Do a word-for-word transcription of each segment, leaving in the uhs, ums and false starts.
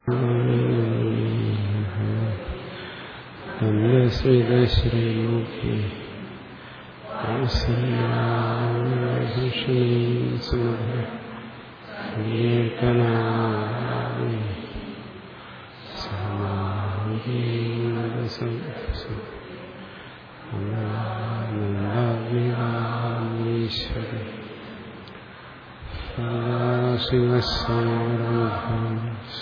സ്മിതശ്രീമുഖി ഈശ്വരി ശിവസമാരംഭം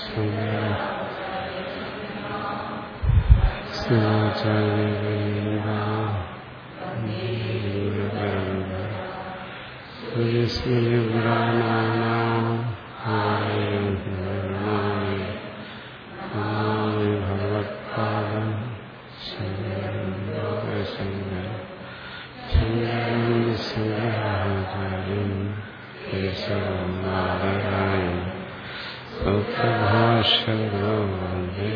ഭഗവത്പാദം ശങ്കരാചാര്യം കേശവനാരായണ സൗഖ്യഭാഷകോ വന്ദേ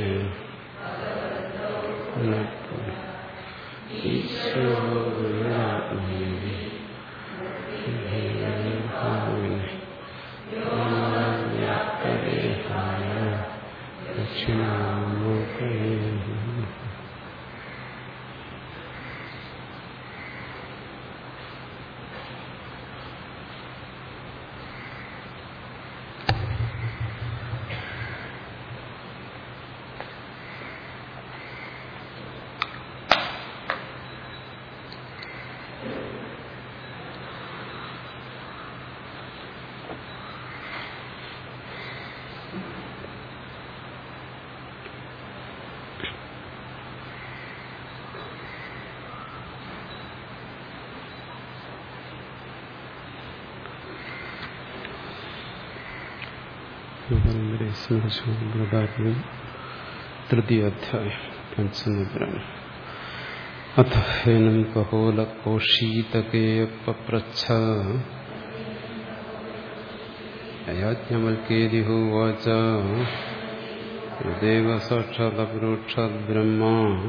തൃതീയാധ്യായം പഞ്ചമപുരാണം. അഥ ഹേനം കഹോലകോഷീതകേയപപ്രച്ഛ യാജ്ഞവൽക്കേതി ഹോവാച യദേവ സാക്ഷാദപരോക്ഷാദ് ബ്രഹ്മ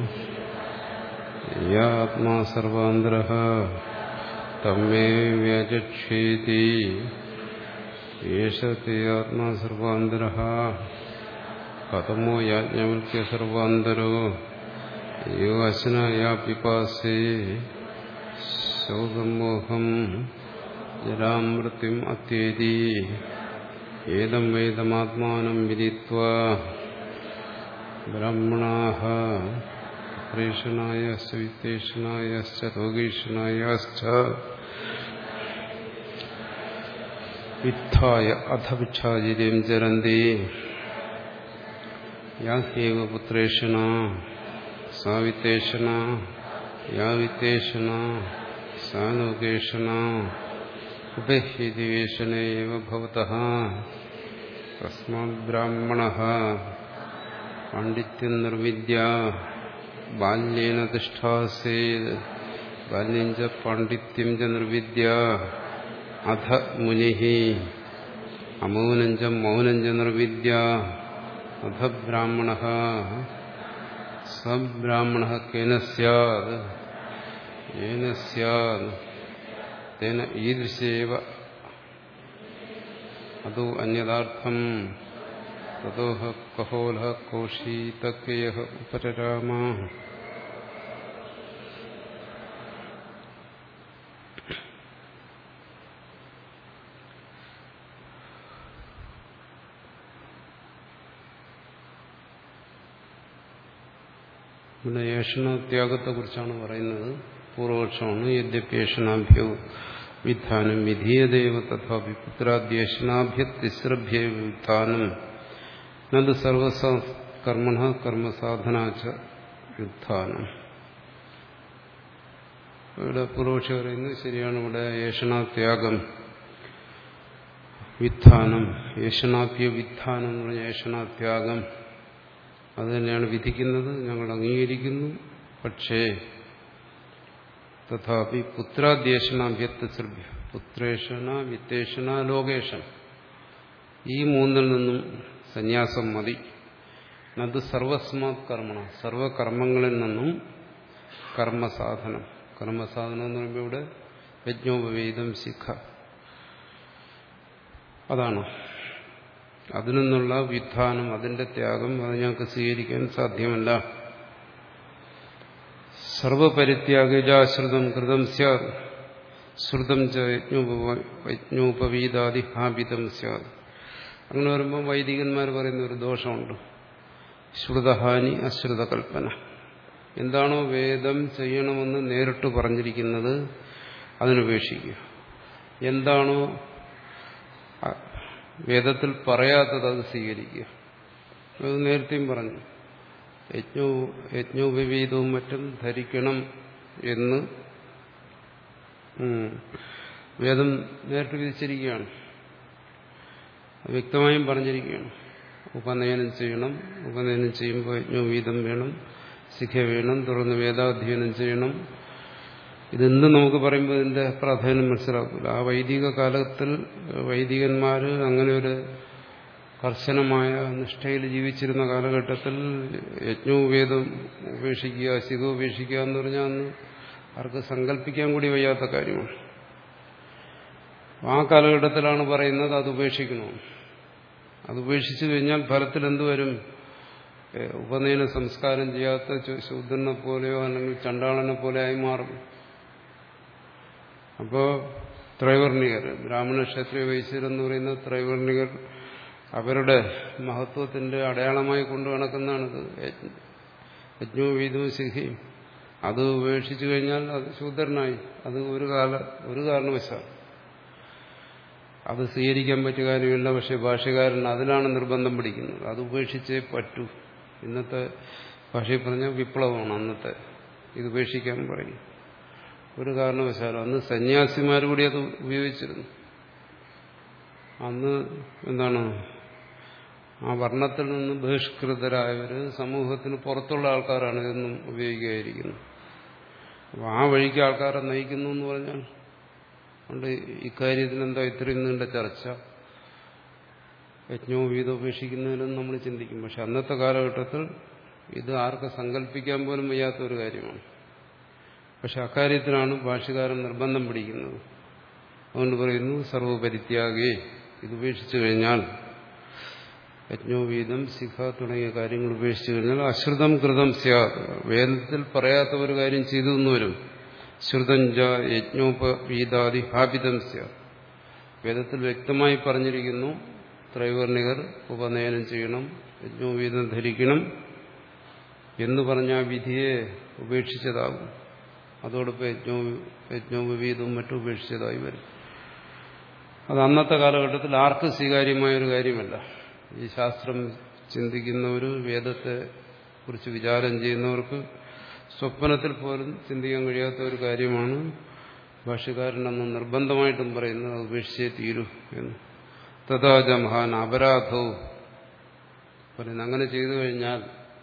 യ ആത്മാ സർവാന്തരഃ തമ്മേ വ്യചക്ഷേതി യേശത്തെ ആത്മാ സർവാന്തരഃ കഥമോ യാജ്ഞവൽക്യ സർവാന്തരോ യോ അശ്നായാ പിപാസേ ശോകമോഹം ജരാമൃത്യും അത്യേതി ഏതം വേദമാത്മാനം വിദിത്വാ ബ്രാഹ്മണാഃ പ്രേഷണായശ്ച വിത്തേഷണായശ്ച രോഗീഷണായശ്ച വിത്ഥായ അധ ഭിക്ഷാചര്യം ചരന്തി യാഹ്യേവ പുത്രേഷണ സാ വിത്തേഷണ യാ വിത്തേഷണ സാ ലോകേഷണ ഉപഹ്യതി വേഷണേ ഏവ ഭവതഃ തസ്മാദ് ബ്രാഹ്മണഃ പാണ്ഡിത്യം നിർവിദ്യ ബാല്യേന തിഷ്ഠാസേത് ബാല്യം ച പാണ്ഡിത്യം ച നിർവിദ്യ അധ മുനിഃ അമൗനം ച മൗനം ച നിർവിദ്യ അധ ബ്രാഹ്മണഃ സ ബ്രാഹ്മണഃ കേന സ്യാദ് യേന സ്യാദ് തേന ഈദൃശേവ അതോ അന്യഥാർത്ഥം തതോ കഹോലഃ കോഷീതകേയഃ ഉപരരാമ. ഇവിടെ ഏഷണത്യാഗത്തെ കുറിച്ചാണ് പറയുന്നത്. പൂർവപക്ഷമാണ്. യദ്യപ്യേഷണാഭ്യോ വിധാനം വിധീയതേവ തഥാപി പുത്രാദ്യേഷണാഭ്യ തിസ്രഭ്യേ വിധാനം നത് സർവസ കർമ്മണ കർമ്മസാധനാച്ച വിധാനം. ഇവിടെ പൂർവപക്ഷി പറയുന്നത് ശരിയാണ്. ഇവിടെ ഏഷണത്യാഗം വിധാനം, ഏഷണാഭ്യ വിധാനം എന്ന് പറഞ്ഞ ഏഷണത്യാഗം അത് തന്നെയാണ് വിധിക്കുന്നത്. ഞങ്ങൾ അംഗീകരിക്കുന്നു. പക്ഷേ തഥാപി പുത്രാദ്യേഷണാഭ്യത്സൃഭ്യ പുത്രേഷണ വിത്തേഷണ ലോകേഷണ ഈ മൂന്നിൽ നിന്നും സന്യാസം മതി. അത് സർവസ്മാത് കർമ്മണ സർവകർമ്മങ്ങളിൽ നിന്നും കർമ്മസാധനം. കർമ്മസാധനം എന്ന് പറയുമ്പോൾ ഇവിടെ യജ്ഞോപവേദം ശിഖ അതാണ്. അതിൽ നിന്നുള്ള വ്യുത്ഥാനം, അതിന്റെ ത്യാഗം അത് ഞങ്ങൾക്ക് സ്വീകരിക്കാൻ സാധ്യമല്ല. സർവപരിത്യാഗജാശ്രുതം കൃതം സ്യാത് ശ്രുതം ച യജ്ഞോപവീതാദി ഹാപിതം സ്യാത്. അങ്ങനെ വരുമ്പോൾ വൈദികന്മാർ പറയുന്ന ഒരു ദോഷമുണ്ട്. ശ്രുതഹാനി അശ്രുതകൽപ്പന. എന്താണോ വേദം ചെയ്യണമെന്ന് നേരിട്ട് പറഞ്ഞിരിക്കുന്നത് അതിനുപേക്ഷിക്കുക. എന്താണോ വേദത്തിൽ പറയാത്തത് അത് സ്വീകരിക്കുക. അത് നേരത്തെയും പറഞ്ഞു. യജ്ഞോ യജ്ഞോപവീതവും മറ്റും ധരിക്കണം എന്ന് വേദം നേരിട്ട് വിധിച്ചിരിക്കുകയാണ്. വ്യക്തമായും പറഞ്ഞിരിക്കുകയാണ്. ഉപനയനം ചെയ്യണം. ഉപനയനം ചെയ്യുമ്പോൾ യജ്ഞോപവീതം വേണം, ശിഖ വേണം, തുടർന്ന് വേദാധ്യയനം ചെയ്യണം. ഇതെന്ന് നമുക്ക് പറയുമ്പോൾ ഇതിന്റെ പ്രാധാന്യം മനസ്സിലാക്കില്ല. ആ വൈദിക കാലത്തിൽ വൈദികന്മാർ അങ്ങനെ ഒരു കർശനമായ നിഷ്ഠയിൽ ജീവിച്ചിരുന്ന കാലഘട്ടത്തിൽ യജ്ഞോപവേദം ഉപേക്ഷിക്കുക, ശിഖ ഉപേക്ഷിക്കുക എന്ന് പറഞ്ഞാൽ അന്ന് ആർക്ക് സങ്കല്പിക്കാൻ കൂടി വയ്യാത്ത കാര്യമാണ്. ആ കാലഘട്ടത്തിലാണ് പറയുന്നത് അത് ഉപേക്ഷിക്കണോ. അത് ഉപേക്ഷിച്ചു കഴിഞ്ഞാൽ ഫലത്തിൽ എന്തുവരും? ഉപനയന സംസ്കാരം ചെയ്യാത്ത ശൂദ്രനെ പോലെയോ അല്ലെങ്കിൽ ചണ്ടാളനെ പോലെ ആയി മാറും. അപ്പോ ത്രൈവർണികർ, ബ്രാഹ്മണ ക്ഷത്രിയ വൈശ്യരെന്ന് പറയുന്ന ത്രൈവർണികർ അവരുടെ മഹത്വത്തിന്റെ അടയാളമായി കൊണ്ടു നടക്കുന്നതാണിത്. യജ്ഞോപവീതവും ശിഖയും അത് ഉപേക്ഷിച്ചു കഴിഞ്ഞാൽ അത് ശൂദ്രനായി. അത് ഒരു കാല ഒരു കാരണവശാൽ അത് സ്വീകരിക്കാൻ പറ്റിയ കാര്യമില്ല. പക്ഷെ ഭാഷ്യകാരൻ അതിലാണ് നിർബന്ധം പിടിക്കുന്നത്. അത് ഉപേക്ഷിച്ചേ പറ്റൂ. ഇന്നത്തെ ഭാഷയിൽ പറഞ്ഞാൽ വിപ്ലവമാണ് അന്നത്തെ. ഇത് ഉപേക്ഷിക്കാൻ പറയും. ഒരു കാരണവശാലും അന്ന് സന്യാസിമാർ കൂടി അത് ഉപയോഗിച്ചിരുന്നു. അന്ന് എന്താണ്, ആ വർണ്ണത്തിൽ നിന്ന് ബഹിഷ്കൃതരായവർ സമൂഹത്തിന് പുറത്തുള്ള ആൾക്കാരാണ് ഇതൊന്നും ഉപയോഗിക്കുകയായിരിക്കുന്നത്. അപ്പോൾ ആ വഴിക്ക് ആൾക്കാരെ നയിക്കുന്നു എന്ന് പറഞ്ഞാൽ അതുകൊണ്ട് ഇക്കാര്യത്തിൽ എന്താ ഇത്രയും നീണ്ട ചർച്ച? യജ്ഞോപവീതം ഉപേക്ഷിക്കുന്നതിനും നമ്മൾ ചിന്തിക്കും. പക്ഷെ അന്നത്തെ കാലഘട്ടത്തിൽ ഇത് ആർക്ക് സങ്കല്പിക്കാൻ പോലും വയ്യാത്ത ഒരു കാര്യമാണ്. പക്ഷെ അക്കാര്യത്തിലാണ് ഭാഷ്യകാരൻ നിർബന്ധം പിടിക്കുന്നത്. അതുകൊണ്ട് പറയുന്നു സർവപരിത്യാഗേ, ഇത് ഉപേക്ഷിച്ചു കഴിഞ്ഞാൽ യജ്ഞോപവീതം ശിഖ തുടങ്ങിയ കാര്യങ്ങൾ ഉപേക്ഷിച്ചു കഴിഞ്ഞാൽ അശ്രുതം കൃതം സ്യാത്, വേദത്തിൽ പറയാത്ത ഒരു കാര്യം ചെയ്തു എന്ന് വരും. ശ്രുതം ച യജ്ഞോപവീതാദി ഹാപിതം സ്യാത്, വേദത്തിൽ വ്യക്തമായി പറഞ്ഞിരിക്കുന്നു ത്രൈവർണികർ ഉപനയനം ചെയ്യണം, യജ്ഞോപവീതം ധരിക്കണം എന്ന് പറഞ്ഞ ആ വിധിയെ ഉപേക്ഷിച്ചതാകും. അതോടൊപ്പം യജ്ഞോ യജ്ഞോപവീതവും മറ്റും ഉപേക്ഷിച്ചതായി വരും. അത് അന്നത്തെ കാലഘട്ടത്തിൽ ആർക്കും സ്വീകാര്യമായ ഒരു കാര്യമല്ല. ഈ ശാസ്ത്രം ചിന്തിക്കുന്നവർ, വേദത്തെ കുറിച്ച് വിചാരം ചെയ്യുന്നവർക്ക് സ്വപ്നത്തിൽ പോലും ചിന്തിക്കാൻ കഴിയാത്ത ഒരു കാര്യമാണ്. ഭാഷ്യകാരൻ അന്ന് നിർബന്ധമായിട്ടും പറയുന്നത് അത് ഉപേക്ഷിച്ചേ തീരൂ എന്ന്. തഥാച മഹാൻ അപരാധവും പറയുന്നത്, അങ്ങനെ ചെയ്തു കഴിഞ്ഞാൽ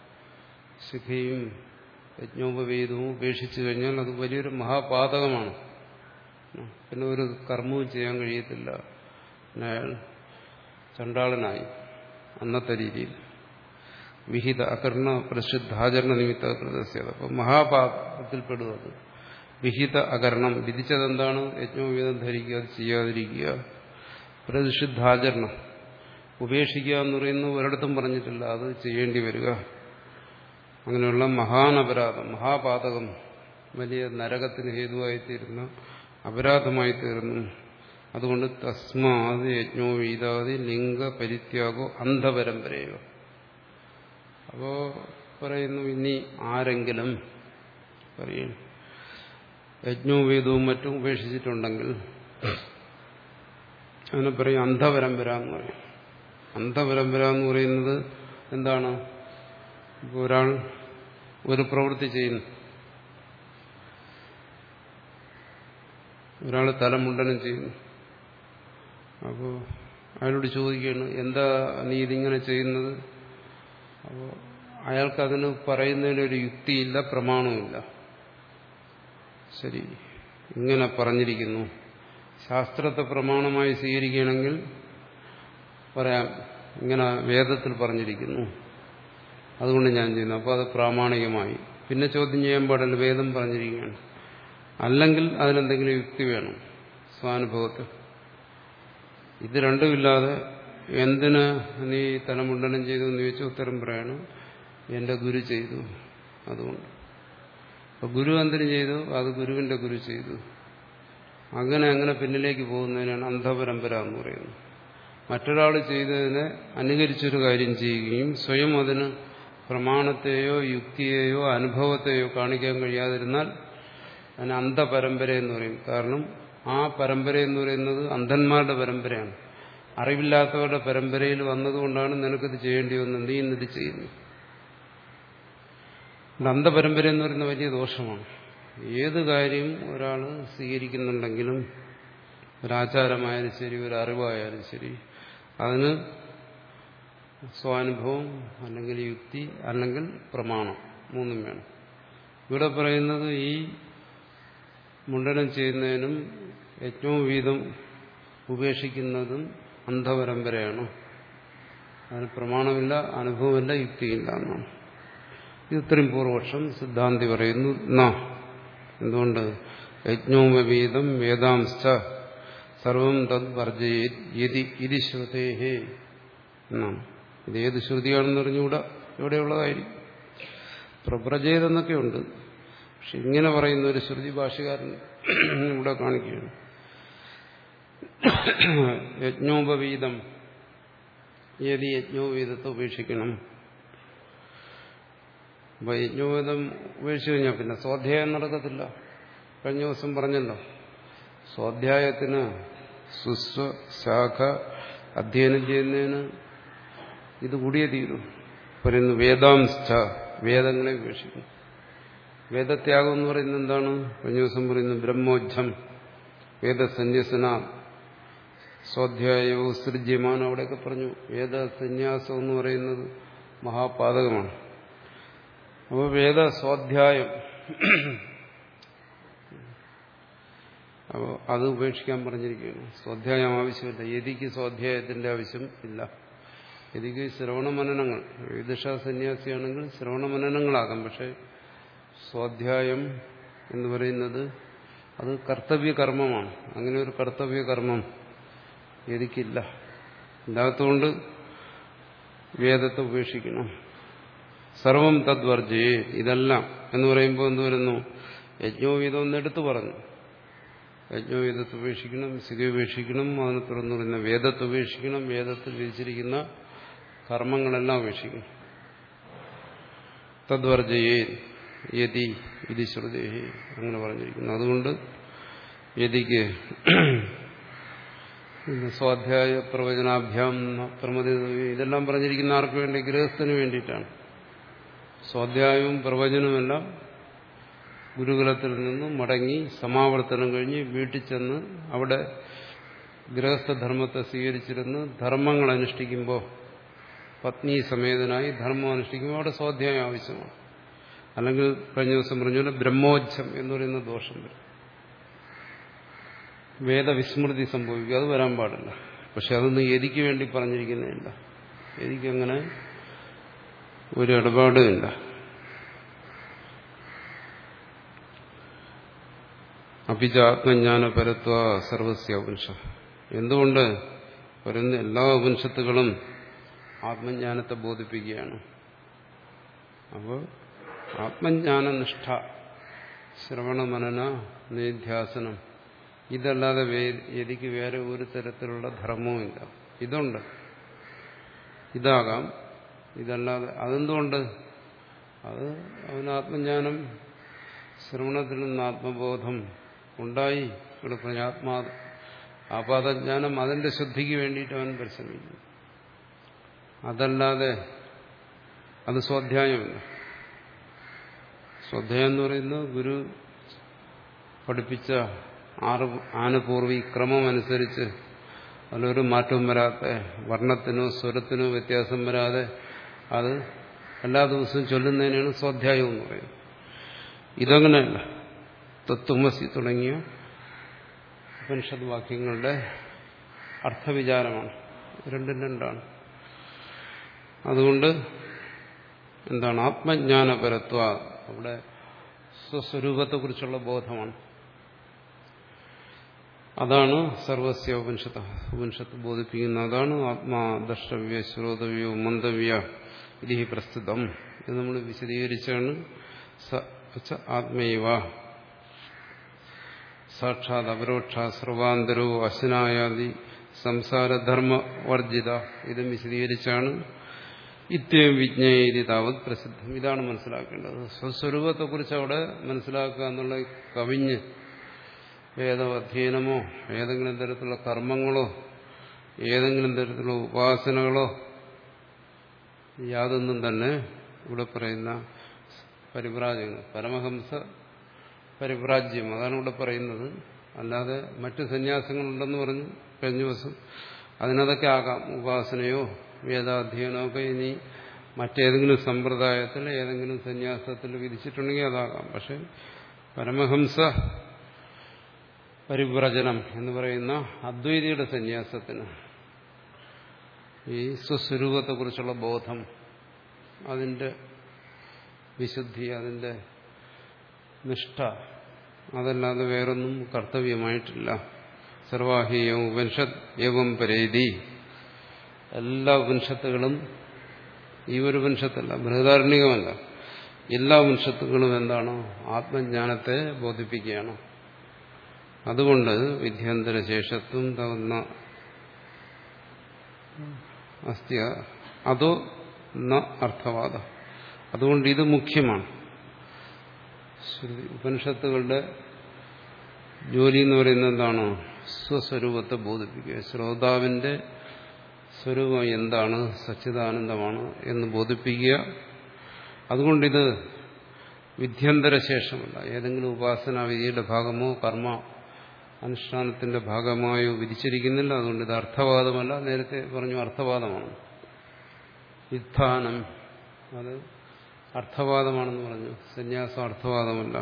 ശിഖയും യജ്ഞോപവീതവും ഉപേക്ഷിച്ചു കഴിഞ്ഞാൽ അത് വലിയൊരു മഹാപാതകമാണ്. പിന്നെ ഒരു കർമ്മവും ചെയ്യാൻ കഴിയത്തില്ല. അയാൾ ചണ്ടാളനായി അന്നത്തെ രീതിയിൽ. വിഹിത അകർണ പ്രസിദ്ധാചരണ നിമിത്ത കൃതസ്യത. അപ്പം മഹാപാപത്തിൽപ്പെടുക. അത് വിഹിത അകർണം, വിധിച്ചതെന്താണ്? യജ്ഞോപവീതം ധരിക്കുക, അത് ചെയ്യാതിരിക്കുക. പ്രതിഷിദ്ധാചരണം, ഉപേക്ഷിക്കുക എന്ന് പറയുന്നത് ഒരിടത്തും പറഞ്ഞിട്ടില്ല, അത് ചെയ്യേണ്ടി വരിക. അങ്ങനെയുള്ള മഹാനപരാധം, മഹാപാതകം, വലിയ നരകത്തിന് ഹേതുവായിത്തീരുന്ന അപരാധമായി തീർന്നു. അതുകൊണ്ട് തസ്മാത് യജ്ഞോപവീതാദി ലിംഗ പരിത്യാഗോ അന്ധപരമ്പരയോ. അപ്പോ പറയുന്നു, ഇനി ആരെങ്കിലും പറയും യജ്ഞോപവീതവും മറ്റും ഉപേക്ഷിച്ചിട്ടുണ്ടെങ്കിൽ അതിനെ പറയും അന്ധപരമ്പര എന്ന് പറയും. അന്ധപരമ്പര എന്ന് പറയുന്നത് എന്താണ്? ഇപ്പോൾ ഒരാൾ ഒരു പ്രവൃത്തി ചെയ്യുന്നു, ഒരാൾ തലമുണ്ടനം ചെയ്യുന്നു. അപ്പോൾ അയാളോട് ചോദിക്കുകയാണ്, എന്താ നീ ഇതിങ്ങനെ ചെയ്യുന്നത്? അപ്പോൾ അയാൾക്കതിന് പറയുന്നതിനൊരു യുക്തിയില്ല, പ്രമാണവുമില്ല. ശരി, ഇങ്ങനെ പറഞ്ഞിരിക്കുന്നു, ശാസ്ത്രത്തെ പ്രമാണമായി സ്വീകരിക്കുകയാണെങ്കിൽ പറയാം, ഇങ്ങനെ വേദത്തിൽ പറഞ്ഞിരിക്കുന്നു, അതുകൊണ്ട് ഞാൻ ചെയ്യുന്നു, അപ്പോൾ അത് പ്രാമാണികമായി. പിന്നെ ചോദ്യം ചെയ്യാൻ പാടില്ല, വേദം പറഞ്ഞിരിക്കുകയാണ്. അല്ലെങ്കിൽ അതിനെന്തെങ്കിലും യുക്തി വേണം, സ്വാനുഭവത്തിൽ. ഇത് രണ്ടുമില്ലാതെ എന്തിന് നീ തലമുണ്ടനം ചെയ്തു എന്ന് ചോദിച്ചാൽ ഉത്തരം പറയാണ് എന്റെ ഗുരു ചെയ്തു. അതുകൊണ്ട് അപ്പൊ ഗുരു എന്തിനു ചെയ്തു? അത് ഗുരുവിന്റെ ഗുരു ചെയ്തു. അങ്ങനെ അങ്ങനെ പിന്നിലേക്ക് പോകുന്നതിനാണ് അന്ധപരമ്പര എന്ന് പറയുന്നത്. മറ്റൊരാൾ ചെയ്തതിനെ അനുകരിച്ചൊരു കാര്യം ചെയ്യുകയും സ്വയം അതിന് പ്രമാണത്തെയോ യുക്തിയെയോ അനുഭവത്തെയോ കാണിക്കാൻ കഴിയാതിരുന്നാൽ അതിന് അന്ധപരമ്പര എന്ന് പറയും. കാരണം ആ പരമ്പര എന്ന് പറയുന്നത് അന്ധന്മാരുടെ പരമ്പരയാണ്. അറിവില്ലാത്തവരുടെ പരമ്പരയിൽ വന്നതുകൊണ്ടാണ് നിനക്കിത് ചെയ്യേണ്ടി വന്നത്, നീ ഇന്നിത് ചെയ്യുന്നു. അന്ധപരമ്പര എന്ന് പറയുന്ന വലിയ ദോഷമാണ്. ഏത് കാര്യം ഒരാൾ സ്വീകരിക്കുന്നുണ്ടെങ്കിലും ഒരാചാരമായാലും ശരി, ഒരു അറിവായാലും ശരി, അതിന് സ്വാനുഭവം അല്ലെങ്കിൽ യുക്തി അല്ലെങ്കിൽ പ്രമാണം മൂന്നും വേണം. ഇവിടെ പറയുന്നത് ഈ മുണ്ടനം ചെയ്യുന്നതിനും യജ്ഞോപവീതം ഉപേക്ഷിക്കുന്നതും അന്ധപരമ്പരയാണ്. അതിന് പ്രമാണമില്ല, അനുഭവമില്ല, യുക്തിയില്ല എന്നാണ്. ഇത് ഇത്രയും പൂർവപക്ഷം. സിദ്ധാന്തി പറയുന്നു ന. എന്തുകൊണ്ട്? യജ്ഞോപവീതം വേദാംശ്ച സർവം തദ് വർജയേത് യതി ഇതി ശ്രുതേഹേ എന്നാണ്. ഇത് ഏത് ശ്രുതിയാണെന്ന് അറിഞ്ഞുകൂടാ, എവിടെയുള്ളതായിരിക്കും. പ്രവ്രജേതെന്നൊക്കെ ഉണ്ട്, പക്ഷെ ഇങ്ങനെ പറയുന്ന ഒരു ശ്രുതി ഭാഷകാരൻ ഇവിടെ കാണിക്കുകയാണ്. യജ്ഞോപവീതം ഏത് യജ്ഞോപവീതത്തെ ഉപേക്ഷിക്കണം. അപ്പൊ യജ്ഞോപവീതം ഉപേക്ഷിച്ചു കഴിഞ്ഞാൽ പിന്നെ സ്വാധ്യായം നടക്കത്തില്ല. കഴിഞ്ഞ ദിവസം പറഞ്ഞല്ലോ, സ്വാധ്യായത്തിന് സുസ്വ ശാഖ അധ്യയനം ചെയ്യുന്നതിന് ഇത് കൂടിയേ തീരും. പറയുന്നു വേദാംശ്ച, വേദങ്ങളെ ഉപേക്ഷിക്കും. വേദത്യാഗം എന്ന് പറയുന്നത് എന്താണ്? കഴിഞ്ഞ ദിവസം പറയുന്നു ബ്രഹ്മോജ്ജം വേദസന്യസന സ്വാധ്യായോ സൃജ്യമാനം. അവിടെയൊക്കെ പറഞ്ഞു വേദസന്യാസം എന്ന് പറയുന്നത് മഹാപാതകമാണ്. അപ്പോൾ വേദസ്വാധ്യായം അപ്പോൾ അത് ഉപേക്ഷിക്കാൻ പറഞ്ഞിരിക്കുകയാണ്. സ്വാധ്യായം ആവശ്യമില്ല. യതിക്ക് സ്വാധ്യായത്തിന്റെ ആവശ്യം ഇല്ല. യതിക്ക് ശ്രവണമനനങ്ങൾ, വിദുഷ സന്യാസിയാണെങ്കിൽ ശ്രവണമനനങ്ങളാകാം. പക്ഷെ സ്വാധ്യായം എന്ന് പറയുന്നത് അത് കർത്തവ്യകർമ്മമാണ്. അങ്ങനെ ഒരു കർത്തവ്യകർമ്മം യതിക്കില്ല. ഇല്ലാത്തതുകൊണ്ട് വേദത്തെ ഉപേക്ഷിക്കണം. സർവം തദ്വർജയേ. ഇതെല്ലാം എന്ന് പറയുമ്പോൾ എന്ത് വരുന്നു? യജ്ഞോപവീതം ഒന്ന് എടുത്തു പറഞ്ഞു. യജ്ഞോപവീതത്തെ ഉപേക്ഷിക്കണം, സിക ഉപേക്ഷിക്കണം, അതിനെ തുടർന്ന് പറയുന്ന വേദത്തെ ഉപേക്ഷിക്കണം, വേദത്തിൽ വിധിച്ചിരിക്കുന്ന കർമ്മങ്ങളെല്ലാം ഉപേക്ഷിക്കണം. തദ്വർജയേ യതി ഇതി ശ്രുതേഹി അങ്ങനെ പറഞ്ഞിരിക്കുന്നു. അതുകൊണ്ട് യതിക്ക് സ്വാധ്യായ പ്രവചനാഭ്യാം പ്രമതി ഇതെല്ലാം പറഞ്ഞിരിക്കുന്ന ആർക്ക് വേണ്ടി? ഗൃഹസ്ഥന് വേണ്ടിയിട്ടാണ്. സ്വാധ്യായവും പ്രവചനവുമെല്ലാം ഗുരുകുലത്തിൽ നിന്നും മടങ്ങി സമാവർത്തനം കഴിഞ്ഞ് വീട്ടിൽ ചെന്ന് അവിടെ ഗൃഹസ്ഥധർമ്മത്തെ സ്വീകരിച്ചിരുന്ന് ധർമ്മങ്ങൾ അനുഷ്ഠിക്കുമ്പോൾ, പത്നി സമേതനായി ധർമ്മം അനുഷ്ഠിക്കുമ്പോൾ അവിടെ സ്വാധ്യായം ആവശ്യമാണ്. അല്ലെങ്കിൽ കഴിഞ്ഞ ദിവസം പറഞ്ഞ ബ്രഹ്മോജ്ജം എന്ന് പറയുന്ന ദോഷം വരും. വേദവിസ്മൃതി സംഭവിക്കും. അത് വരാൻ പാടില്ല. പക്ഷെ അതൊന്നും യതിക്ക് വേണ്ടി പറഞ്ഞിരിക്കുന്നില്ല. യതിക്കങ്ങനെ ഒരു ഇടപാടുമില്ല. അപിച്ച ആത്മജ്ഞാനപരത്വ സർവസ്യ ഉപനിഷ. എന്തുകൊണ്ട് വരുന്ന എല്ലാ ഉപനിഷത്തുകളും ആത്മജ്ഞാനത്തെ ബോധിപ്പിക്കുകയാണ്. അപ്പോൾ ആത്മജ്ഞാനനിഷ്ഠ, ശ്രവണമനന നിധ്യാസനം, ഇതല്ലാതെ യതിക്ക് വേറെ ഒരു തരത്തിലുള്ള ധർമ്മവും ഇല്ല. ഇതുണ്ട്, ഇതാകാം, ഇതല്ലാതെ. അതെന്തുകൊണ്ട്? അത് അവന് ആത്മജ്ഞാനം, ശ്രവണത്തിൽ നിന്ന് ആത്മബോധം ഉണ്ടായി. ഇവിടെ പറഞ്ഞ ആത്മാ ആപാദജ്ഞാനം, അതിന്റെ ശുദ്ധിക്ക് വേണ്ടിയിട്ട് അവൻ പരിശ്രമിക്കുന്നു. അതല്ലാതെ അത് സ്വാധ്യായമല്ല. സ്വാധ്യായം എന്ന് പറയുന്നത് ഗുരു പഠിപ്പിച്ച ആറ് ആനുപൂർവി ക്രമം അനുസരിച്ച് അതിലൊരു മാറ്റവും വരാത്ത, വർണ്ണത്തിനോ സ്വരത്തിനോ വ്യത്യാസം വരാതെ അത് എല്ലാ ദിവസവും ചൊല്ലുന്നതിനാണ് സ്വാധ്യായം എന്ന് പറയുന്നത്. ഇതങ്ങനെയല്ല. തത്വമസി തുടങ്ങിയ ഉപനിഷദ് വാക്യങ്ങളുടെ അർത്ഥവിചാരമാണ്. രണ്ടും രണ്ടാണ്. അതുകൊണ്ട് എന്താണ്? ആത്മജ്ഞാനപരത്വ. അവിടെ സ്വസ്വരൂപത്തെക്കുറിച്ചുള്ള ബോധമാണ്. അതാണ് സർവസ്യ ഉപനിഷത്ത് ഉപനിഷത്ത് ബോധിപ്പിക്കുന്ന അതാണ് ആത്മാ ദ്രഷ്ടവ്യ ശ്രോതവ്യോ മന്തവ്യ ഇതി പ്രസ്തുതം. ഇത് നമ്മൾ വിശദീകരിച്ചാണ്. ആത്മൈവ സാക്ഷാത് അപരോക്ഷ സർവാന്തരോ അശ്നായാദി സംസാരധർമ്മവർജിത. ഇതും വിശദീകരിച്ചാണ്. ഇത്യം വിജ്ഞേതി താവത് പ്രസിദ്ധം. ഇതാണ് മനസ്സിലാക്കേണ്ടത്. സ്വസ്വരൂപത്തെക്കുറിച്ച് അവിടെ മനസ്സിലാക്കുക എന്നുള്ള കവിഞ്ഞ് ഏതോ അധ്യയനമോ ഏതെങ്കിലും തരത്തിലുള്ള കർമ്മങ്ങളോ ഏതെങ്കിലും തരത്തിലുള്ള ഉപാസനകളോ യാതൊന്നും തന്നെ ഇവിടെ പറയുന്ന പരിവ്രാജകങ്ങൾ പരമഹംസ പരിവ്രാജ്യം അതാണ് ഇവിടെ പറയുന്നത്. അല്ലാതെ മറ്റു സന്യാസങ്ങളുണ്ടെന്ന് പറഞ്ഞു കഴിഞ്ഞ ദിവസം. അതിനതൊക്കെ ആകാം, ഉപാസനയോ വേദാധ്യയനമോ ഒക്കെ ഇനി മറ്റേതെങ്കിലും സമ്പ്രദായത്തിൽ ഏതെങ്കിലും സന്യാസത്തിൽ വിധിച്ചിട്ടുണ്ടെങ്കിൽ അതാകാം. പക്ഷെ പരമഹംസ പരിവ്രജനം എന്ന് പറയുന്ന അദ്വൈതിയുടെ സന്യാസത്തിന് ഈ സ്വസ്വരൂപത്തെക്കുറിച്ചുള്ള ബോധം, അതിന്റെ വിശുദ്ധി, അതിന്റെ നിഷ്ഠ, അതല്ലാതെ വേറൊന്നും കർത്തവ്യമായിട്ടില്ല. സർവാഹീയം ഉപനിഷത് ഏവം പരേതി. എല്ലാ ഉപനിഷത്തുകളും, ഈ ഒരു ഉപനിഷത്തല്ല, ബൃഹദാരണ്യകമല്ല, എല്ലാ ഉപനിഷത്തുകളും എന്താണ്? ആത്മജ്ഞാനത്തെ ബോധിപ്പിക്കുകയാണ്. അതുകൊണ്ട് വിദ്യാന്തര ശേഷത്വം തകുന്ന അസ്ത്യ അതോ ന അർത്ഥവാദ. അതുകൊണ്ട് ഇത് മുഖ്യമാണ്. ഉപനിഷത്തുകളുടെ ജോലി എന്ന് പറയുന്നത് എന്താണ്? സ്വസ്വരൂപത്തെ ബോധിപ്പിക്കുക. ശ്രോതാവിന്റെ സ്വരൂപം എന്താണ്? സച്ചിദാനന്ദമാണ് എന്ന് ബോധിപ്പിക്കുക. അതുകൊണ്ടിത് വിദ്യാന്തര ശേഷമല്ല, ഏതെങ്കിലും ഉപാസനാവിധിയുടെ ഭാഗമോ കർമ്മ അനുഷ്ഠാനത്തിന്റെ ഭാഗമായോ വിധിച്ചിരിക്കുന്നില്ല. അതുകൊണ്ട് ഇത് അർത്ഥവാദമല്ല. നേരത്തെ പറഞ്ഞു അർത്ഥവാദമാണ്. വിധാനം അത് അർത്ഥവാദമാണെന്ന് പറഞ്ഞു. സന്യാസം അർത്ഥവാദമല്ല.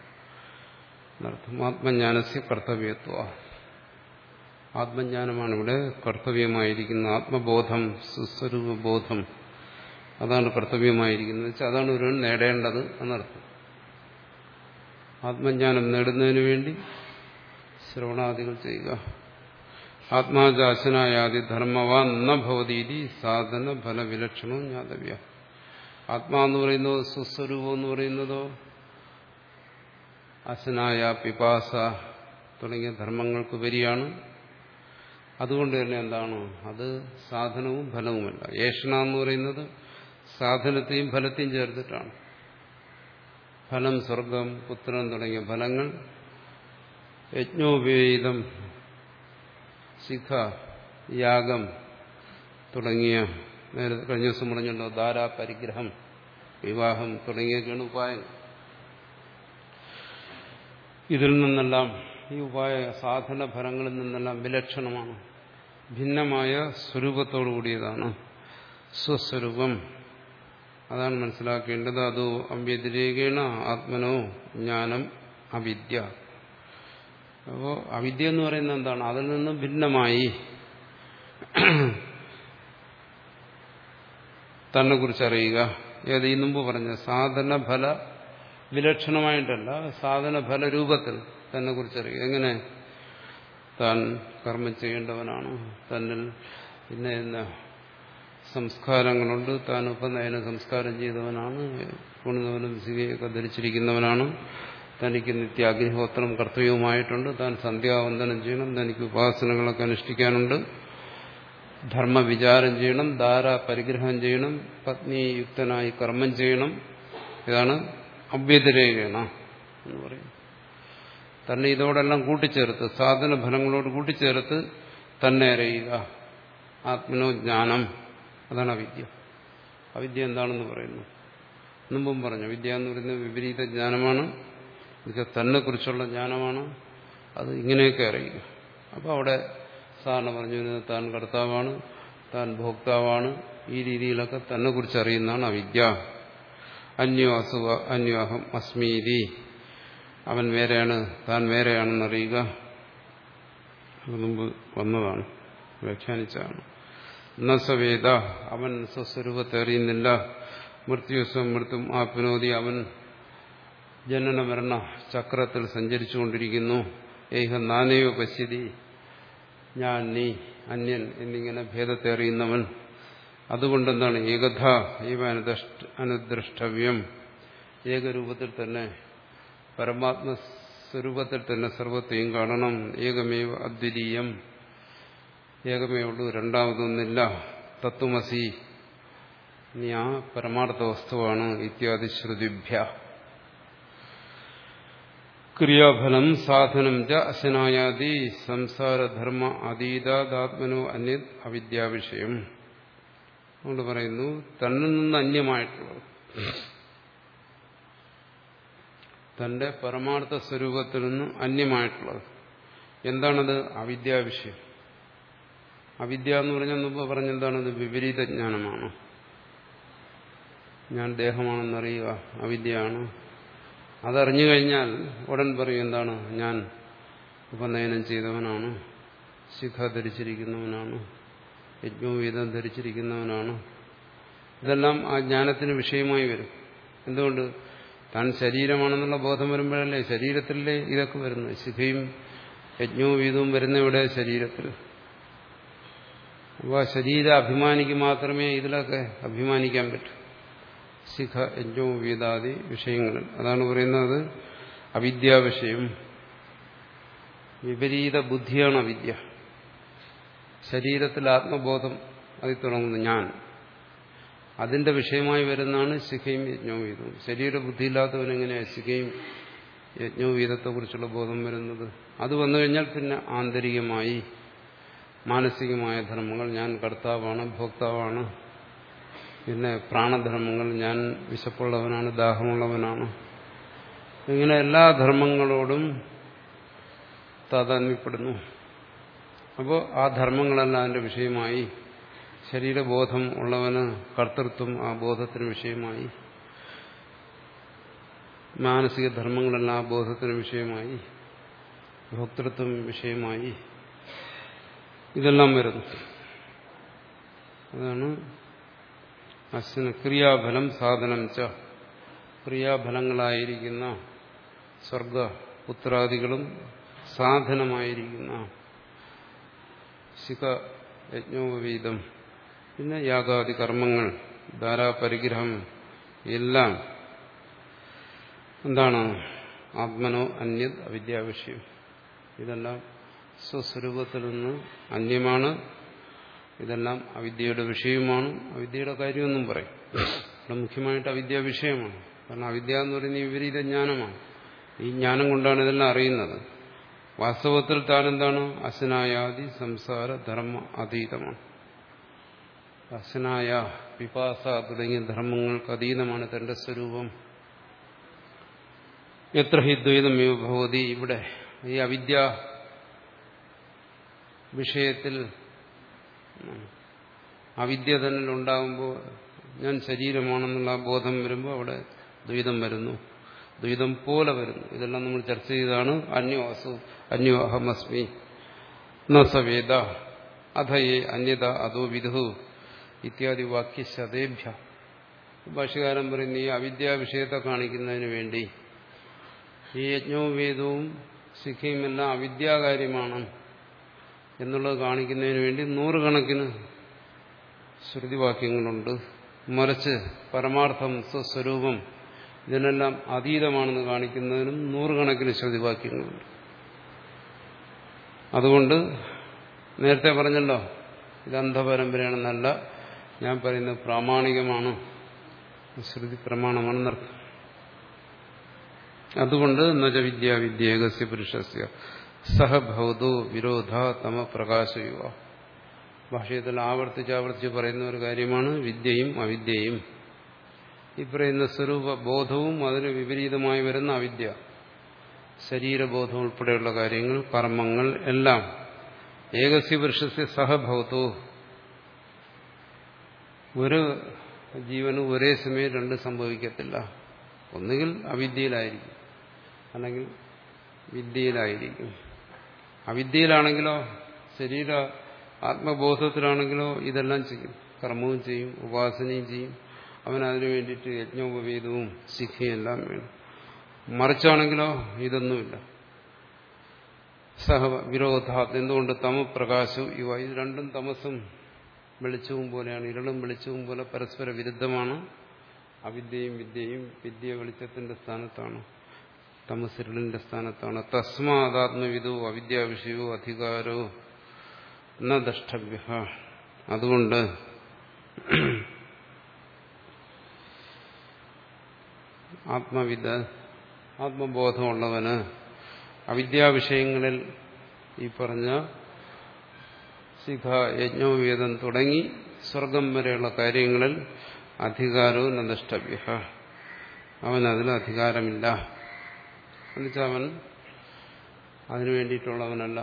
ആത്മജ്ഞാനസ്യ കർത്തവ്യത്വ. ആത്മജ്ഞാനമാണ് ഇവിടെ കർത്തവ്യമായിരിക്കുന്നത്. ആത്മബോധം, സുസ്വരൂപബോധം, അതാണ് കർത്തവ്യമായിരിക്കുന്നത്. വെച്ചാൽ അതാണ് ഒരുവൻ നേടേണ്ടത് എന്നർത്ഥം. ആത്മജ്ഞാനം നേടുന്നതിന് വേണ്ടി ശ്രവണാദികൾ ചെയ്യുക. ആത്മാജാശനായാതി ധർമ്മവാൻ ന ഭവതീതി സാധന ഫലവിലക്ഷണോ ജ്ഞാതവ്യ. ആത്മാവെന്ന് പറയുന്നതോ സുസ്വരൂപം എന്ന് പറയുന്നതോ അശനായ, പിപാസ തുടങ്ങിയ ധർമ്മങ്ങൾക്കുപരിയാണ്. അതുകൊണ്ട് തന്നെ എന്താണ്? അത് സാധനവും ഫലവുമല്ല. ഏഷണ എന്ന് പറയുന്നത് സാധനത്തെയും ഫലത്തെയും ചേർത്തിട്ടാണ്. ഫലം സ്വർഗം, പുത്രൻ തുടങ്ങിയ ഫലങ്ങൾ, യജ്ഞോപേതം, ശിഖ, യാഗം തുടങ്ങിയ നേരത്തെ കഴിഞ്ഞ ദിവസം പറഞ്ഞല്ലോ ധാരാ, പരിഗ്രഹം, വിവാഹം തുടങ്ങിയൊക്കെയാണ് ഉപായങ്ങൾ. ഇതിൽ നിന്നെല്ലാം, ഈ ഉപായ സാധന ഫലങ്ങളിൽ നിന്നെല്ലാം വിലക്ഷണമാണ്, ഭിന്നമായ സ്വരൂപത്തോടു കൂടിയതാണ് സ്വസ്വരൂപം. അതാണ് മനസ്സിലാക്കേണ്ടത്. അതോ അവ്യതിരേകേണ ആത്മനോ ജ്ഞാനം അവിദ്യ. അപ്പോൾ അവിദ്യ എന്ന് പറയുന്നത് എന്താണ്? അതിൽ നിന്ന് ഭിന്നമായി തന്നെ കുറിച്ച് അറിയുക. ഏത് ഈ മുമ്പ് പറഞ്ഞ സാധന ഫല വിലക്ഷണമായിട്ടല്ല, സാധന ഫല രൂപത്തിൽ തന്നെ കുറിച്ചറിയുക. എങ്ങനെ? താൻ കർമ്മം ചെയ്യേണ്ടവനാണ്, തന്നിൽ ഇന്ന ഇന്ന സംസ്കാരങ്ങളുണ്ട്, താൻ ഉപനയന സംസ്കാരം ചെയ്തവനാണ്, ഉണുന്നവനും സികയൊക്കെ ധരിച്ചിരിക്കുന്നവനാണ്, തനിക്ക് നിത്യാഗ്നിഹോത്രം കർത്തവ്യവുമായിട്ടുണ്ട്, താൻ സന്ധ്യാവന്ദനം ചെയ്യണം, തനിക്ക് ഉപാസനകളൊക്കെ അനുഷ്ഠിക്കാനുണ്ട്, ധർമ്മവിചാരം ചെയ്യണം, ധാര പരിഗ്രഹം ചെയ്യണം, പത്നിയുക്തനായി കർമ്മം ചെയ്യണം. ഇതാണ് അവ്യതിരേകേണ എന്ന് പറയും. തന്നെ ഇതോടെല്ലാം കൂട്ടിച്ചേർത്ത്, സാധന ഫലങ്ങളോട് കൂട്ടിച്ചേർത്ത് തന്നെ അറിയുക. ആത്മനോ ജ്ഞാനം, അതാണ് അവിദ്യ. അവിദ്യ എന്താണെന്ന് പറയുന്നു. മുമ്പും പറഞ്ഞു, വിദ്യ എന്ന് പറയുന്നത് വിപരീത ജ്ഞാനമാണ്, എന്നുവെച്ചാൽ തന്നെ കുറിച്ചുള്ള ജ്ഞാനമാണ്. അത് ഇങ്ങനെയൊക്കെ അറിയുക. അപ്പോൾ അവിടെ സാറിന് പറഞ്ഞു വരുന്നത് താൻ കർത്താവാണ്, താൻ ഭോക്താവാണ്, ഈ രീതിയിലൊക്കെ തന്നെ കുറിച്ച് അറിയുന്നതാണ് അവിദ്യ. അന്യോ അസുഖ അന്യോഹം അസ്മീതി, അവൻ വേറെയാണ്, താൻ വേറെയാണെന്നറിയുക. അത് മുമ്പ് വന്നതാണ്, വ്യാഖ്യാനിച്ചതാണ്. നസവേദ, അവൻ സ്വസ്വരൂപത്തെ അറിയുന്നില്ല. മൃത്യുസ്വം മൃത്യും ആപ്നോതി, അവൻ ജനന മരണ ചക്രത്തിൽ സഞ്ചരിച്ചുകൊണ്ടിരിക്കുന്നു. ഏഹ നാനയോ പശ്യതി, ഞാൻ നീ അന്യൻ എന്നിങ്ങനെ ഭേദത്തെ അറിയുന്നവൻ. അതുകൊണ്ടെന്താണ് ഏകഥ ഇവ അനുദ്രഷ്ടവ്യം, ഏകരൂപത്തിൽ തന്നെ പരമാത്മസ്വരൂപത്തിൽ തന്നെ സർവത്തെയും കാണണം. ഏകമേവ അദ്വിതീയം, ഏകമേ ഉള്ളൂ, രണ്ടാമതൊന്നില്ല. തത്വമസി, നീ ആ പരമാർത്ഥ വസ്തുവാണ്. ഇത്യാദി ശ്രുതിഭ്യ. ക്രിയാഫലം സാധനം ച അശനായാദി സംസാരധർമ്മ അതീതാത്മനോ അന്യ അവിദ്യാവിഷയം. അതുകൊണ്ട് പറയുന്നു തന്നിൽ നിന്ന് അന്യമായിട്ടുള്ളത്, തന്റെ പരമാർത്ഥ സ്വരൂപത്തിൽ നിന്ന് അന്യമായിട്ടുള്ളത് എന്താണത്? അവിദ്യാവിഷയം. അവിദ്യ എന്ന് പറഞ്ഞാൽ മുമ്പ് പറഞ്ഞെന്താണത്? വിപരീത ജ്ഞാനമാണ്. ഞാൻ ദേഹമാണെന്നറിയുക അവിദ്യയാണ്. അതറിഞ്ഞു കഴിഞ്ഞാൽ ഉടൻ പറയും എന്താണ്? ഞാൻ ഉപനയനം ചെയ്തവനാണ്, ശിഖ ധരിച്ചിരിക്കുന്നവനാണ്, യജ്ഞോവീതം ധരിച്ചിരിക്കുന്നവനാണ്. ഇതെല്ലാം ആ ജ്ഞാനത്തിന് വിഷയമായി വരും. എന്തുകൊണ്ട്? താൻ ശരീരമാണെന്നുള്ള ബോധം വരുമ്പോഴല്ലേ ശരീരത്തിലല്ലേ ഇതൊക്കെ വരുന്നത്. ശിഖയും യജ്ഞോവീതവും വരുന്ന ഇവിടെ ശരീരത്തിൽ. അപ്പോൾ ആ ശരീര അഭിമാനിക്ക് മാത്രമേ ഇതിലൊക്കെ അഭിമാനിക്കാൻ പറ്റൂ, ശിഖ യജ്ഞോവീതാദി വിഷയങ്ങളിൽ. അതാണ് പറയുന്നത് അവിദ്യാവിഷയം. വിപരീത ബുദ്ധിയാണ് അവിദ്യ. ശരീരത്തിൽ ആത്മബോധം അതിൽ തുടങ്ങുന്നു ഞാൻ, അതിന്റെ വിഷയമായി വരുന്നതാണ് ശിഖയും യജ്ഞോവീതവും. ശരീരബുദ്ധിയില്ലാത്തവനെങ്ങനെയാണ് ശിഖയും യജ്ഞോവീതത്തെക്കുറിച്ചുള്ള ബോധം വരുന്നത്? അത് വന്നു കഴിഞ്ഞാൽ പിന്നെ ആന്തരികമായി മാനസികമായ ധർമ്മങ്ങൾ, ഞാൻ കർത്താവാണ്, ഭോക്താവാണ്. പിന്നെ പ്രാണധർമ്മങ്ങൾ, ഞാൻ വിശപ്പുള്ളവനാണ്, ദാഹമുള്ളവനാണ്. ഇങ്ങനെ എല്ലാ ധർമ്മങ്ങളോടും താതാത്മ്യപ്പെടുന്നു. അപ്പോൾ ആ ധർമ്മങ്ങളെല്ലാം അതിന്റെ വിഷയമായി. ശരീരബോധം ഉള്ളവന് കർത്തൃത്വം ആ ബോധത്തിന് വിഷയമായി. മാനസിക ധർമ്മങ്ങളെല്ലാം ആ ബോധത്തിന് വിഷയമായി. ഭോക്തൃത്വം വിഷയമായി. ഇതെല്ലാം വരുന്നു. അതാണ് അശ്വന ക്രിയാഫലം സാധനം ച. ക്രിയാഫലങ്ങളായിരിക്കുന്ന സ്വർഗ പുത്രാദികളും സാധനമായിരിക്കുന്ന ശിഖ യജ്ഞോപവീതം, പിന്നെ യാഗാദി കർമ്മങ്ങൾ, ധാരാപരിഗ്രഹം എല്ലാം എന്താണ്? ആത്മനോ അന്യത് അവിദ്യാവിഷയം. ഇതെല്ലാം സ്വസ്വരൂപത്തിൽ നിന്ന് അന്യമാണ്. ഇതെല്ലാം അവിദ്യയുടെ വിഷയമാണ്. അവിദ്യയുടെ കാര്യമൊന്നും പറയും. ഇവിടെ മുഖ്യമായിട്ട് അവിദ്യ വിഷയമാണ്. കാരണം അവിദ്യ എന്ന് പറയുന്ന വിപരീത ജ്ഞാനമാണ്. ഈ ജ്ഞാനം കൊണ്ടാണ് ഇതെല്ലാം അറിയുന്നത്. വാസ്തവത്തിൽ താൻ എന്താണ്? അശനായാദി സംസാര ധർമ്മ അതീതമാണ്. അശനായ, പിപാസ തുടങ്ങിയ ധർമ്മങ്ങൾക്ക് അതീതമാണ് തന്റെ സ്വരൂപം. എത്ര ഹി ദ്വൈതമേവ ഭവതി. ഇവിടെ ഈ അവിദ്യ വിഷയത്തിൽ അവിദ്യ തന്നെ ഉണ്ടാകുമ്പോൾ ഞാൻ ശരീരമാണെന്നുള്ള ബോധം വരുമ്പോൾ അവിടെ ദ്വൈതം വരുന്നു. ദ്വൈതം പോലെ വരുന്നു. ഇതെല്ലാം നമ്മൾ ചർച്ച ചെയ്താണ്. അന്യോ അസു അന്യോ അഹമസ്മി ന സവേദ അധയേ അന്യത അതോ വിദുഹു ഇത്യാദി വാക്യശതേഭ്യ. ഭാഷ്യകാരൻ പറയുന്ന ഈ അവിദ്യാ വിഷയത്തെ കാണിക്കുന്നതിന് വേണ്ടി ഈ യജ്ഞോവേദവും ശിഖയുമെല്ലാം അവിദ്യാകാര്യമാണ് എന്നുള്ളത് കാണിക്കുന്നതിന് വേണ്ടി നൂറുകണക്കിന് ശ്രുതിവാക്യങ്ങളുണ്ട്. മറിച്ച് പരമാർത്ഥം സ്വസ്വരൂപം ഇതിനെല്ലാം അതീതമാണെന്ന് കാണിക്കുന്നതിനും നൂറുകണക്കിന് ശ്രുതിവാക്യങ്ങളുണ്ട്. അതുകൊണ്ട് നേരത്തെ പറഞ്ഞല്ലോ, ഇത് അന്ധപരമ്പരയാണെന്നല്ല ഞാൻ പറയുന്നത്, പ്രാമാണികമാണ്, ശ്രുതി പ്രമാണമാണെന്നർത്ഥം. അതുകൊണ്ട് നജ വിദ്യാ വിദ്യേകസ്യ പുരുഷസ്യ സഹഭവതോ വിരോധ തമ പ്രകാശയുവ. ഭാഷയത്തിൽ ആവർത്തിച്ച് ആവർത്തിച്ച് പറയുന്ന ഒരു കാര്യമാണ് വിദ്യയും അവിദ്യയും. ഈ പറയുന്ന സ്വരൂപ ബോധവും അതിന് വിപരീതമായി വരുന്ന അവിദ്യ, ശരീരബോധം ഉൾപ്പെടെയുള്ള കാര്യങ്ങൾ, കർമ്മങ്ങൾ എല്ലാം ഏകസ്യ പുരുഷസ്യ സഹഭവതോ. ഒരു ജീവന് ഒരേ സമയം രണ്ട് സംഭവിക്കത്തില്ല. ഒന്നുകിൽ അവിദ്യയിലായിരിക്കും, അല്ലെങ്കിൽ വിദ്യയിലായിരിക്കും. അവിദ്യയിലാണെങ്കിലോ, ശരീര ആത്മബോധത്തിലാണെങ്കിലോ ഇതെല്ലാം ചെയ്യും, കർമ്മവും ചെയ്യും, ഉപാസനയും ചെയ്യും. അവൻ അതിനു വേണ്ടിയിട്ട് യജ്ഞോപവീതവും ശിഖയും എല്ലാം വേണം. മറിച്ചാണെങ്കിലോ ഇതൊന്നുമില്ല. സഹ വിരോധാത് എന്തുകൊണ്ട് തമപ്രകാശവും ഇവ ഇത് രണ്ടും തമസും വെളിച്ചവും പോലെയാണ്. ഇരുളും വെളിച്ചവും പോലെ പരസ്പര വിരുദ്ധമാണ്. അവിദ്യയും വിദ്യയും വിദ്യ വെളിച്ചത്തിന്റെ സ്ഥാനത്താണ്, തമസിരുളിന്റെ സ്ഥാനത്താണ്. തസ്മാദാത്മവിദോ അവിദ്യാവിഷയോ അധികാരോ ന ദ്രഷ്ടവ്യ. അതുകൊണ്ട് ആത്മവിദ് ആത്മബോധമുള്ളവന് അവിദ്യാവിഷയങ്ങളിൽ ഈ പറഞ്ഞ ശിഖ യജ്ഞോവേദം തുടങ്ങി സ്വർഗം വരെയുള്ള കാര്യങ്ങളിൽ അധികാരവും നഷ്ടവ്യ, അവനതിൽ അധികാരമില്ല. എന്നുവെച്ചാൽ അവൻ അതിനു വേണ്ടിയിട്ടുള്ളവനല്ല,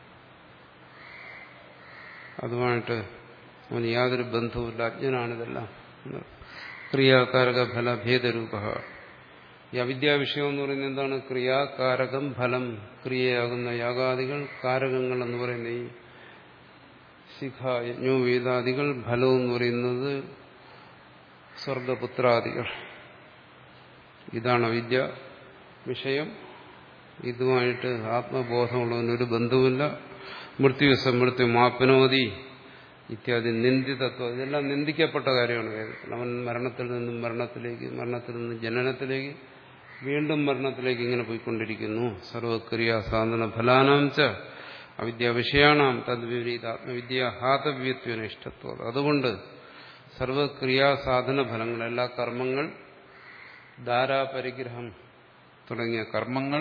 അതുമായിട്ട് അവന് യാതൊരു ബന്ധവുമില്ല, അജ്ഞനാണിതെല്ലാം. ക്രിയാകാരക ഫലഭേദരൂപ. ഈ അവിദ്യാവിഷയം എന്ന് പറയുന്നത് എന്താണ്? ക്രിയാകാരകം ഫലം, ക്രിയയാകുന്ന യാഗാദികൾ, കാരകങ്ങൾ എന്ന് പറയുന്ന ഈ ശിഖ യജ്ഞോവേദാദികൾ, ഫലം എന്ന് പറയുന്നത് സ്വർഗപുത്രാദികൾ. ഇതാണ് അവിദ്യ വിഷയം. ഇതുമായിട്ട് ആത്മബോധമുള്ളവനൊരു ബന്ധവുമില്ല. മൃത്യു സമൃത്യു മാപ്നോതി ഇത്യാദി നിന്ദിതത്വം, ഇതെല്ലാം നിന്ദിക്കപ്പെട്ട കാര്യമാണ് വേദത്തിൽ. അവൻ മരണത്തിൽ നിന്നും മരണത്തിലേക്ക്, മരണത്തിൽ നിന്നും ജനനത്തിലേക്ക്, വീണ്ടും മരണത്തിലേക്ക് ഇങ്ങനെ പോയിക്കൊണ്ടിരിക്കുന്നു. സർവക്രിയ സാധന ഫലാനാംച അവിദ്യാവിഷയാണാം തദ്വിപരീത ആത്മവിദ്യ ഹാതവ്യത്വന ഇഷ്ടത്വം. അതുകൊണ്ട് സർവക്രിയാസാധന ഫലങ്ങൾ, എല്ലാ കർമ്മങ്ങൾ, ധാരാപരിഗ്രഹം തുടങ്ങിയ കർമ്മങ്ങൾ,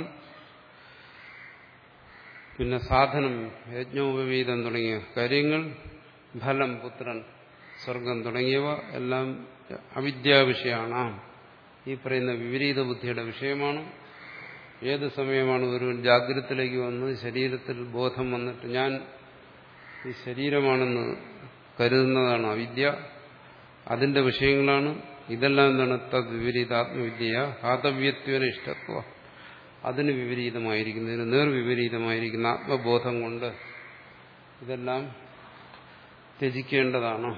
പിന്നെ സാധനം യജ്ഞോപവീതം തുടങ്ങിയ കാര്യങ്ങൾ, ഫലം പുത്രൻ, സ്വർഗം തുടങ്ങിയവ എല്ലാം അവിദ്യാവിഷയമാണ്. ഈ പറയുന്ന വിപരീത ബുദ്ധിയുടെ വിഷയമാണ്. ഏത് സമയമാണ് ഒരു ജാഗ്രതത്തിലേക്ക് വന്ന് ശരീരത്തിൽ ബോധം വന്നിട്ട് ഞാൻ ഈ ശരീരമാണെന്ന് കരുതുന്നതാണ് അവിദ്യ, അതിന്റെ വിഷയങ്ങളാണ് ഇതെല്ലാം. എന്താണ്? തദ് വിപരീത ആത്മവിദ്യ ഹാതവ്യത്വന ഇഷ്ടത്വ. അതിന് വിപരീതമായിരിക്കുന്നതിന് നേർവിപരീതമായിരിക്കുന്ന ആത്മബോധം കൊണ്ട് ഇതെല്ലാം ത്യജിക്കേണ്ടതാണ്.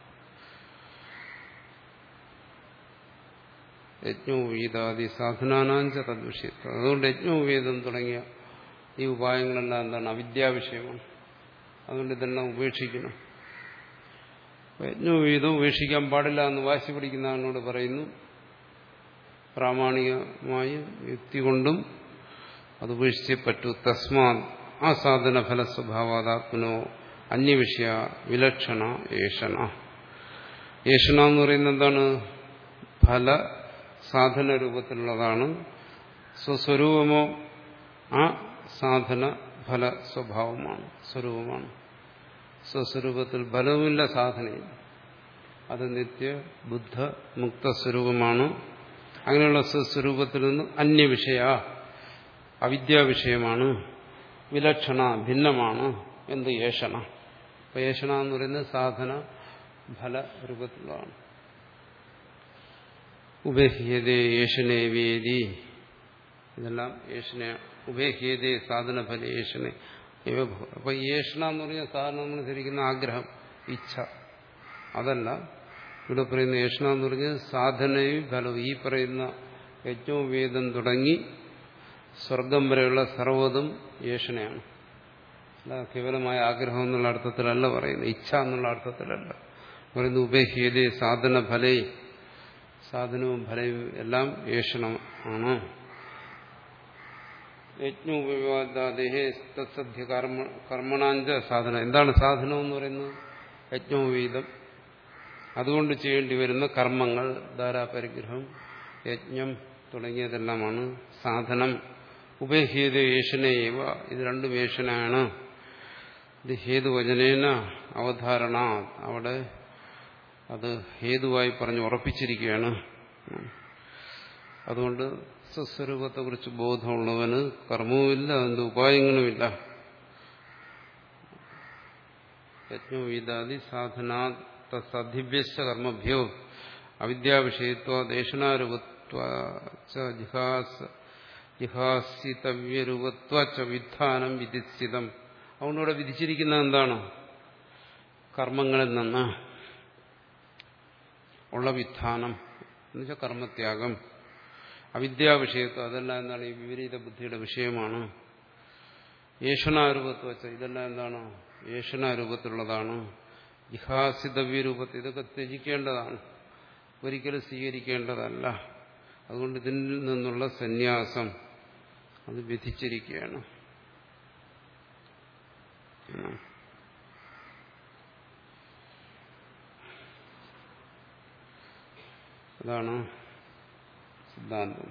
യജ്ഞോവേദാദി സാധനാനാഞ്ച തദ്വിഷയത്വം. അതുകൊണ്ട് യജ്ഞോവേദം തുടങ്ങിയ ഈ ഉപായങ്ങളെല്ലാം എന്താണ്? അവിദ്യാവിഷയമാണ്. അതുകൊണ്ട് ഇതെല്ലാം ഉപേക്ഷിക്കണം. യജ്ഞോവേദം ഉപേക്ഷിക്കാൻ പാടില്ല എന്ന് വാശി പിടിക്കുന്ന ആളിനോട് പറയുന്നു, പ്രാമാണികമായി യുക്തി കൊണ്ടും അത് ഉപേക്ഷിച്ചേ പറ്റൂ. തസ്മാ ആ സാധന ഫലസ്വഭാവാത്മനോ അന്യവിഷയ വിലക്ഷണ ഏഷണ. ഏഷണ എന്ന് പറയുന്നത് എന്താണ്? ഫല സാധന രൂപത്തിലുള്ളതാണ്. സ്വസ്വരൂപമോ ആ സാധന ഫല സ്വഭാവമാണ്, സ്വരൂപമാണ്. സ്വസ്വരൂപത്തിൽ ഫലവുമില്ല, സാധനയില്ല. അത് നിത്യ ബുദ്ധ മുക്ത സ്വരൂപമാണ്. അങ്ങനെയുള്ള സ്വസ്വരൂപത്തിൽ നിന്ന് അന്യവിഷയ അവിദ്യാവിഷയമാണ്, വിലക്ഷണ ഭിന്നമാണ്. എന്ത്? ഏഷണ. അപ്പൊ ഏഷണ എന്ന് പറയുന്നത് സാധന ഫല രൂപത്തിലുള്ളതാണ്. ഉഭേഹ്യതേ ഏഷണേ വേദി, ഇതെല്ലാം ഏഷണ. ഉഭേഹ്യതേ സാധന ഫല ഏഷണേ. അപ്പൊ ഏഷണ എന്ന് പറഞ്ഞാൽ സാധാരണ നമ്മൾ ധരിക്കുന്ന ആഗ്രഹം, ഇച്ഛ, അതല്ല. ഇവിടെ പറയുന്ന ഏഷണ എന്ന് പറഞ്ഞാൽ സാധനയും ഫലവും. ഈ പറയുന്ന യജ്ഞോവേദം തുടങ്ങി സ്വർഗം വരെയുള്ള സർവ്വതും ഏഷണയാണ്. അല്ല കേവലമായ ആഗ്രഹം എന്നുള്ള അർത്ഥത്തിലല്ല പറയുന്നത്, ഇച്ഛ എന്നുള്ള അർത്ഥത്തിലല്ല പറയുന്നത്. ഉപേഹ്യതേ സാധന ഫലേ, സാധനവും ഫലവും എല്ലാം ഏഷണം ആണ്. യജ്ഞോപവാദാദേഹേ തത്സദ്യ കർമ്മ കർമ്മണാഞ്ച സാധന. എന്താണ് സാധനം എന്ന് പറയുന്നത്? യജ്ഞോപവീതം, അതുകൊണ്ട് ചെയ്യേണ്ടി വരുന്ന കർമ്മങ്ങൾ, ധാരാപരിഗ്രഹം, യജ്ഞം തുടങ്ങിയതെല്ലാമാണ് സാധനം. ഉപേഹ്യത ഏഷണേവ, ഇത് രണ്ടും ഏഷനാണ്. ഇത് ഹേതുവചനേന അവധാരണ, അവിടെ അത് ഹേതുവായി പറഞ്ഞ് ഉറപ്പിച്ചിരിക്കുകയാണ്. അതുകൊണ്ട് സ്വസ്വരൂപത്തെക്കുറിച്ച് ബോധമുള്ളവന് കർമ്മവുമില്ല, അതിന്റെ ഉപായങ്ങളുമില്ല. യജ്ഞോവിദാദി സാധനാ തദ്ധിഭ്യശ്ച കർമ്മഭ്യോ അവിദ്യാവിഷയത്വ ദേശനാരൂപത്വ ജിഹാസിതവ്യരൂപത്വ വിധാനം വിധിസ്ഥിതം. അതുകൊണ്ട് ഇവിടെ വിധിച്ചിരിക്കുന്നത് എന്താണ്? കർമ്മങ്ങളിൽ നിന്ന് ഉള്ള വിധാനം എന്നുവെച്ചാൽ കർമ്മത്യാഗം. അവിദ്യാവിഷയത്വം അതെല്ലാം എന്താണ്? ഈ വിപരീത ബുദ്ധിയുടെ വിഷയമാണ്. ഏഷണാരൂപത്തിൽ വെച്ച ഇതെല്ലാം എന്താണ്? ഏഷണാരൂപത്തിലുള്ളതാണ്. ജിഹാസിതവ്യ രൂപത്തിൽ ഇതൊക്കെ ത്യജിക്കേണ്ടതാണ്, ഒരിക്കലും സ്വീകരിക്കേണ്ടതല്ല. അതുകൊണ്ട് ഇതിൽ നിന്നുള്ള സന്യാസം അത് വിധിച്ചിരിക്കുകയാണ്. അതാണ് സിദ്ധാന്തം.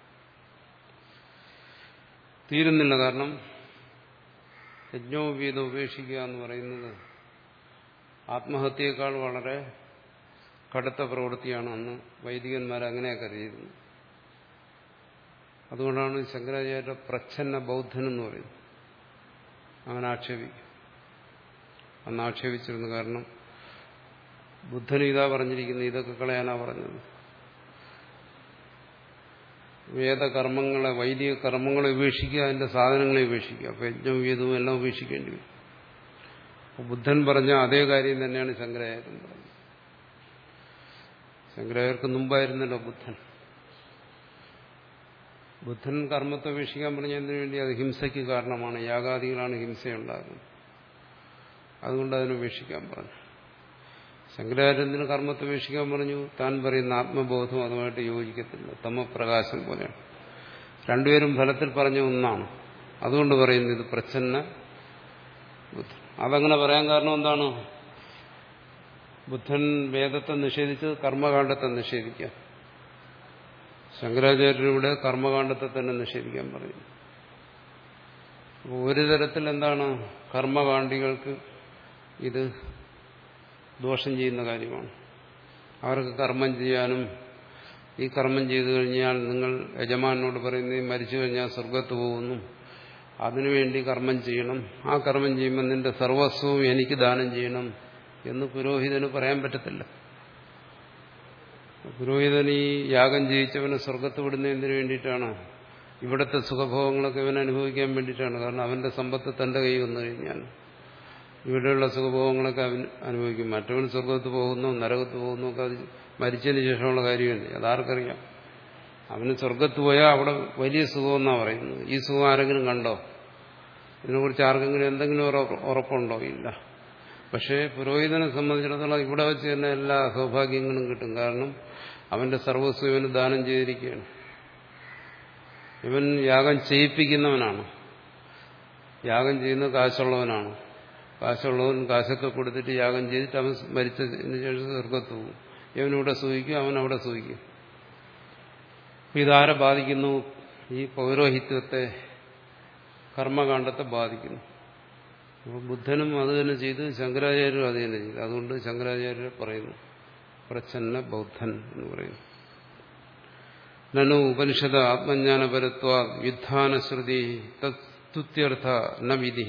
തീരുന്നില്ല. കാരണം യജ്ഞോപവീതം ഉപേക്ഷിക്കുക എന്ന് പറയുന്നത് ആത്മഹത്യയേക്കാൾ വളരെ കടുത്ത പ്രവൃത്തിയാണ്. അന്ന് വൈദികന്മാർ അങ്ങനെയൊക്കെ അറിയുന്നത്. അതുകൊണ്ടാണ് ശങ്കരാചാര്യ പ്രച്ഛന്ന ബൗദ്ധൻ എന്ന് പറയുന്നത്. അവൻ ആക്ഷേപിക്കും, അന്ന് ആക്ഷേപിച്ചിരുന്നു. കാരണം ബുദ്ധന് ഇതാ പറഞ്ഞിരിക്കുന്നത്, ഇതൊക്കെ കളയാനാ പറഞ്ഞത്. വേദകർമ്മങ്ങളെ, വൈദിക കർമ്മങ്ങളെ ഉപേക്ഷിക്കുക, അതിന്റെ സാധനങ്ങളെ ഉപേക്ഷിക്കുക. അപ്പൊ യജ്ഞവും വേദവും എല്ലാം ഉപേക്ഷിക്കേണ്ടി വരും. അപ്പൊ ബുദ്ധൻ പറഞ്ഞ അതേ കാര്യം തന്നെയാണ് ശങ്കരാചാര്യൻ പറഞ്ഞത്. ശങ്കരാചാര്യർക്ക് മുമ്പായിരുന്നല്ലോ ബുദ്ധൻ. ബുദ്ധൻ കർമ്മത്തെ ഉപേക്ഷിക്കാൻ പറഞ്ഞതിന് വേണ്ടി അത് ഹിംസയ്ക്ക് കാരണമാണ്. യാഗാദികളാണ് ഹിംസയുണ്ടാകുന്നത്. അതുകൊണ്ട് അതിനെ ഉപേക്ഷിക്കാൻ പറഞ്ഞു. ശങ്കരാചാര്യന് കർമ്മത്തെ ഉപേക്ഷിക്കാൻ പറഞ്ഞു. താൻ പറയുന്ന ആത്മബോധം അതുമായിട്ട് യോജിക്കത്തില്ല. തമപ്രകാശം പോലെയാണ്. രണ്ടുപേരും ഫലത്തിൽ പറഞ്ഞ ഒന്നാണ്. അതുകൊണ്ട് പറയുന്നത് ഇത് പ്രച്ഛന്ന ബുദ്ധൻ. അതങ്ങനെ പറയാൻ കാരണം എന്താണ്? ബുദ്ധൻ വേദത്തെ നിഷേധിച്ചത് കർമ്മകാണ്ഡത്തെ നിഷേധിക്കാൻ. ശങ്കരാചാര്യരുടെ കർമ്മകാണ്ഡത്തെ തന്നെ നിഷേധിക്കാൻ പറയുന്നു. അപ്പോൾ ഒരു തരത്തിൽ എന്താണ്, കർമ്മകാണ്ഡികൾക്ക് ഇത് ദോഷം ചെയ്യുന്ന കാര്യമാണ്. അവർക്ക് കർമ്മം ചെയ്യാനും, ഈ കർമ്മം ചെയ്തു കഴിഞ്ഞാൽ നിങ്ങൾ യജമാനോട് പറയുന്നത് മരിച്ചു കഴിഞ്ഞാൽ സ്വർഗത്ത് പോകുന്നു, അതിനുവേണ്ടി കർമ്മം ചെയ്യണം, ആ കർമ്മം ചെയ്യുമ്പോൾ നിന്റെ സർവസ്വവും എനിക്ക് ദാനം ചെയ്യണം എന്ന് പുരോഹിതന് പറയാൻ പറ്റത്തില്ല. പുരോഹിതൻ ഈ യാഗം ചെയ്യിച്ചവനെ സ്വർഗത്ത് വിടുന്നതിന് വേണ്ടിയിട്ടാണ്. ഇവിടുത്തെ സുഖഭോഗങ്ങളൊക്കെ ഇവൻ അനുഭവിക്കാൻ വേണ്ടിയിട്ടാണ്. കാരണം അവന്റെ സമ്പത്ത് തന്റെ കൈ വന്നു കഴിഞ്ഞാൽ ഇവിടെയുള്ള സുഖഭോഗങ്ങളൊക്കെ അവൻ അനുഭവിക്കും. മറ്റവൻ സ്വർഗത്ത് പോകുന്നു, നരകത്ത് പോകുന്നു ഒക്കെ അത് മരിച്ചതിന് ശേഷമുള്ള കാര്യമല്ലേ. അതാർക്കറിയാം? അവന് സ്വർഗത്ത് പോയാൽ അവിടെ വലിയ സുഖമെന്നാണ് പറയുന്നത്. ഈ സുഖം ആരെങ്കിലും കണ്ടോ? ഇതിനെക്കുറിച്ച് ആർക്കെങ്കിലും എന്തെങ്കിലും ഉറപ്പുണ്ടോ? ഇല്ല. പക്ഷേ പുരോഹിതനെ സംബന്ധിച്ചിടത്തോളം ഇവിടെ വെച്ച് തന്നെ എല്ലാ സൗഭാഗ്യങ്ങളും കിട്ടും. കാരണം അവന്റെ സർവസ്വം ഇവന് ദാനം ചെയ്തിരിക്കുകയാണ്. ഇവൻ യാഗം ചെയ്യിപ്പിക്കുന്നവനാണ്. യാഗം ചെയ്യുന്ന കാശുള്ളവനാണ്. കാശുള്ളവൻ കാശൊക്കെ കൊടുത്തിട്ട് യാഗം ചെയ്തിട്ട് അവൻ മരിച്ചതിന് ശേഷം സ്വർഗത്ത് പോകും. ഇവനിവിടെ സൂഹിക്കും, അവൻ അവിടെ സൂഹിക്കും. ഇതാരെ ബാധിക്കുന്നു? ഈ പൗരോഹിത്യത്തെ, കർമ്മകാണ്ഡത്തെ ബാധിക്കുന്നു. അപ്പോൾ ബുദ്ധനും അത് തന്നെ ചെയ്ത്, ശങ്കരാചാര്യരും അത് തന്നെ ചെയ്തു. അതുകൊണ്ട് ശങ്കരാചാര്യർ പറയുന്നു പ്രച്ഛന്ന ബൗദ്ധൻ എന്ന് പറയുന്നു. നനു ഉപനിഷദ ആത്മജ്ഞാനപരത്വ യുദ്ധാനശ്രുതി തത്തുത്യർത്ഥ ന വിധി.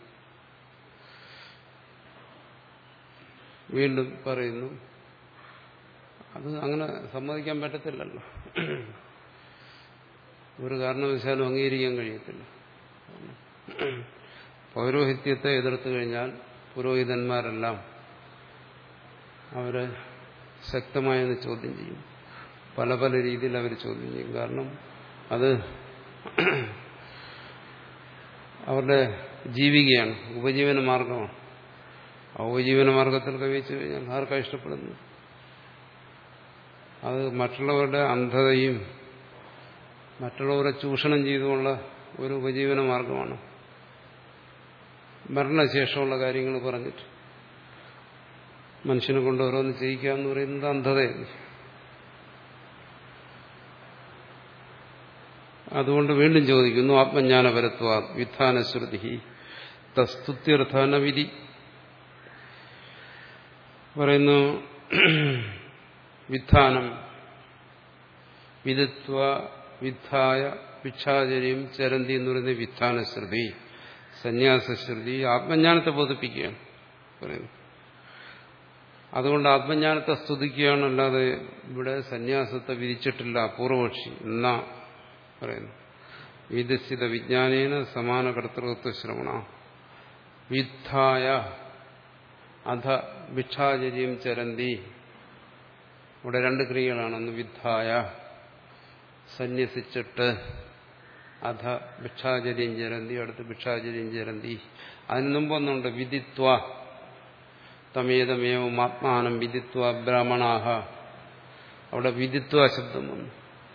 വീണ്ടും പറയുന്നു, അത് അങ്ങനെ സമ്മതിക്കാൻ പറ്റത്തില്ലല്ലോ. ഒരു കാരണവശാലും അംഗീകരിക്കാൻ കഴിയത്തില്ല. പൗരോഹിത്യത്തെ എതിർത്തു കഴിഞ്ഞാൽ പുരോഹിതന്മാരെല്ലാം അവരെ ശക്തമായെന്ന് ചോദ്യം ചെയ്യും. പല പല രീതിയിൽ അവർ ചോദ്യം ചെയ്യും. കാരണം അത് അവരുടെ ജീവികയാണ്, ഉപജീവന മാർഗമാണ്. ആ ഉപജീവന മാർഗത്തിൽ കവിച്ചു കഴിഞ്ഞാൽ ആർക്കാ ഇഷ്ടപ്പെടുന്നു? അത് മറ്റുള്ളവരുടെ അന്ധതയും മറ്റുള്ളവരെ ചൂഷണം ചെയ്തുകൊണ്ടുള്ള ഒരു ഉപജീവന മാർഗമാണ്. മരണശേഷമുള്ള കാര്യങ്ങൾ പറഞ്ഞിട്ട് മനുഷ്യനെ കൊണ്ട് ഓരോന്ന് ചെയ്യിക്കുക എന്ന് പറയുന്നത് അന്ധതയല്ലേ. അതുകൊണ്ട് വീണ്ടും ചോദിക്കുന്നു, ആത്മജ്ഞാനപരത്വ വ്യുത്ഥാനശ്രുതി തസ്തുത്യർത്ഥാന വിധി. പറയുന്നു വിധാനം വിദിത്വ വിദ്ധായ ഭിക്ഷാചര്യം ചരന്തി എന്ന് പറയുന്ന വിധാനശ്രുതി, സന്യാസശ്രുതി ആത്മജ്ഞാനത്തെ ബോധിപ്പിക്കുകയാണ് പറയുന്നു. അതുകൊണ്ട് ആത്മജ്ഞാനത്തെ സ്തുതിക്കുകയാണ്, അല്ലാതെ ഇവിടെ സന്യാസത്തെ വിധിച്ചിട്ടില്ല പൂർവപക്ഷി എന്നാ പറയുന്നു. വിദസ്ഥിത വിജ്ഞാനേന സമാന കർത്തൃത്വ ശ്രവണ വിദ്ധായ അധ ഭിക്ഷാചര്യം ചരന്തി. ഇവിടെ രണ്ട് ക്രിയകളാണ്. ഒന്ന് വിദ്ധായ സന്യസിച്ചിട്ട്, അധ ഭിക്ഷാചര്യം ചരന്തി, അടുത്ത് ഭിക്ഷാചര്യം ചരന്തി. അതിന് മുമ്പൊന്നുണ്ട് വിദിത്വ തമേതമേവം ആത്മാനം വിദിത്വ ബ്രാഹ്മണാഹ. അവിടെ വിദിത്വ ശബ്ദം വന്നു.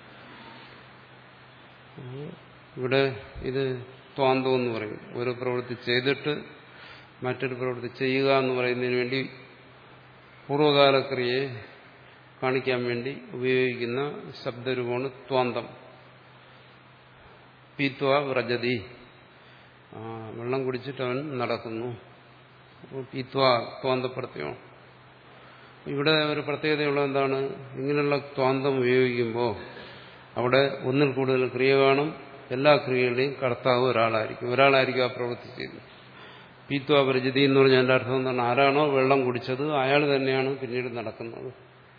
ഇവിടെ ഇത് ത്വാന്തം എന്ന് പറയും. ഒരു പ്രവൃത്തി ചെയ്തിട്ട് മറ്റൊരു പ്രവൃത്തി ചെയ്യുക എന്ന് പറയുന്നതിന് വേണ്ടി പൂർവ്വകാലക്രിയയെ കാണിക്കാൻ വേണ്ടി ഉപയോഗിക്കുന്ന ശബ്ദരൂപമാണ് ത്വാന്തം. പീത്വ വ്രജതി, വെള്ളം കുടിച്ചിട്ട് അവൻ നടക്കുന്നു. പീത്വ ത്വാന്തപ്രത്യമാണ്. ഇവിടെ ഒരു പ്രത്യേകതയുള്ള എന്താണ്, ഇങ്ങനെയുള്ള ത്വാന്തം ഉപയോഗിക്കുമ്പോൾ അവിടെ ഒന്നിൽ കൂടുതൽ ക്രിയ കാണും. എല്ലാ ക്രിയകളുടെയും കർത്താവ് ഒരാളായിരിക്കും. ഒരാളായിരിക്കും ആ പ്രവൃത്തി ചെയ്യുന്നത്. പീത്വ വ്രജതി എന്ന് പറഞ്ഞാൽ എൻ്റെ അർത്ഥം എന്താണ്, ആരാണോ വെള്ളം കുടിച്ചത് അയാൾ തന്നെയാണ് പിന്നീട് നടക്കുന്നത്.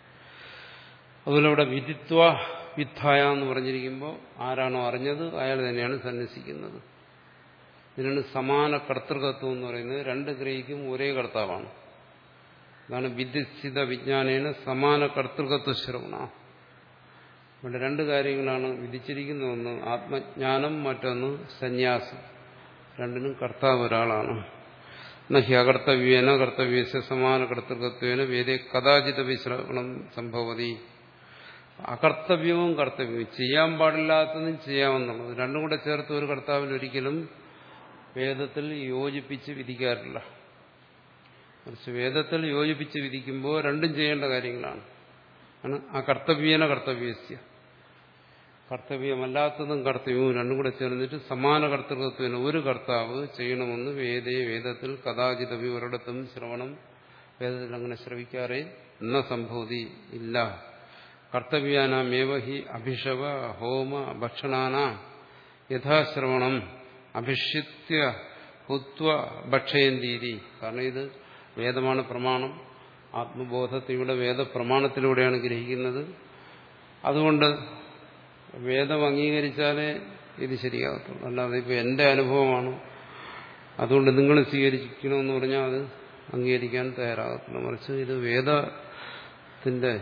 അതുപോലെ ഇവിടെ വിദിത്വ വിദ്ധായ എന്ന് പറഞ്ഞിരിക്കുമ്പോൾ ആരാണോ അറിഞ്ഞത് അയാൾ തന്നെയാണ് സന്യസിക്കുന്നത്. ഇതിനാണ് സമാന കർത്തൃകത്വം എന്ന് പറയുന്നത്. രണ്ട് ക്രിയയ്ക്കും ഒരേ കർത്താവാണ്. അതാണ് വിദിസ്ഥിത വിജ്ഞാനേന സമാന കർത്തൃകത്വ ശ്രവണ. ഇവിടെ രണ്ട് കാര്യങ്ങളാണ് വിധിച്ചിരിക്കുന്ന. ഒന്ന് ആത്മജ്ഞാനം, മറ്റൊന്ന് സന്യാസം. രണ്ടിനും കർത്താവ് ഒരാളാണ്. നഹി അകർത്തവ്യേന കർത്തവ്യസ്യ സമാന കർത്തൃകത്വേന വേദേ കഥാചിത വിശ്രവണം സംഭവതി. അകർത്തവ്യവും കർത്തവ്യവും, ചെയ്യാൻ പാടില്ലാത്തതും ചെയ്യാമെന്നുള്ളത് രണ്ടും കൂടെ ചേർത്ത് ഒരു കർത്താവിൽ ഒരിക്കലും വേദത്തിൽ യോജിപ്പിച്ച് വിധിക്കാറില്ല. മറിച്ച് വേദത്തിൽ യോജിപ്പിച്ച് വിധിക്കുമ്പോൾ രണ്ടും ചെയ്യേണ്ട കാര്യങ്ങളാണ്. ആണ് ആ കർത്തവ്യേന കർത്തവ്യസ്യ, കർത്തവ്യമല്ലാത്തതും കർത്തവ്യവും രണ്ടും കൂടെ ചേർന്നിട്ട് സമാന കർത്തൃകത്വത്തിന് ഒരു കർത്താവ് ചെയ്യണമെന്ന് വേദേ വേദത്തിൽ കഥാചിതവി ഒരിടത്തും ശ്രവണം വേദത്തിൽ അങ്ങനെ ശ്രവിക്കാറേ എന്ന സംഭവതി ഇല്ല. കർത്തവ്യാനാമേവ ഹി അഭിഷവ ഹോമ ഭക്ഷണാന യഥാശ്രവണം അഭിഷിത്യ ഹുത്വ ഭക്ഷയന്തീതി. കാരണം ഇത് വേദമാണ് പ്രമാണം. ആത്മബോധത്തെ ഇവിടെ വേദപ്രമാണത്തിലൂടെയാണ് ഗ്രഹിക്കുന്നത്. അതുകൊണ്ട് വേദം അംഗീകരിച്ചാലേ ഇത് ശരിയാകത്തുള്ളൂ. അല്ലാതെ ഇപ്പം എൻ്റെ അനുഭവമാണ് അതുകൊണ്ട് നിങ്ങൾ സ്വീകരിക്കണമെന്ന് പറഞ്ഞാൽ അത് അംഗീകരിക്കാൻ തയ്യാറാകത്തില്ല. മറിച്ച് ഇത് വേദത്തിൻ്റെ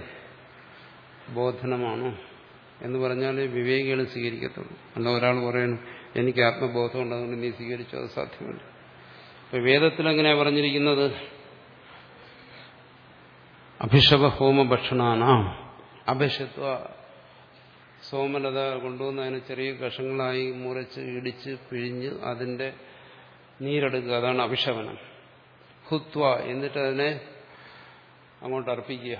ബോധനമാണോ എന്ന് പറഞ്ഞാലേ വിവേകികൾ സ്വീകരിക്കത്തുള്ളൂ. അല്ല ഒരാൾ പറയണം എനിക്ക് ആത്മബോധമുണ്ട് അതുകൊണ്ട് നീ സ്വീകരിച്ചു, അത് സാധ്യമല്ല. ഇപ്പം വേദത്തിലെങ്ങനെയാണ് പറഞ്ഞിരിക്കുന്നത്? അഭിഷവ ഹോമ ഭക്ഷണാന അഭിഷത്വ, സോമലത കൊണ്ടുവന്ന് അതിനെ ചെറിയ കഷങ്ങളായി മുറിച്ച് ഇടിച്ച് പിഴിഞ്ഞ് അതിന്റെ നീരെടുക്കുക, അതാണ് അഭിഷവനം. ഹുത്വ, എന്നിട്ട് അതിനെ അങ്ങോട്ട് അർപ്പിക്കുക,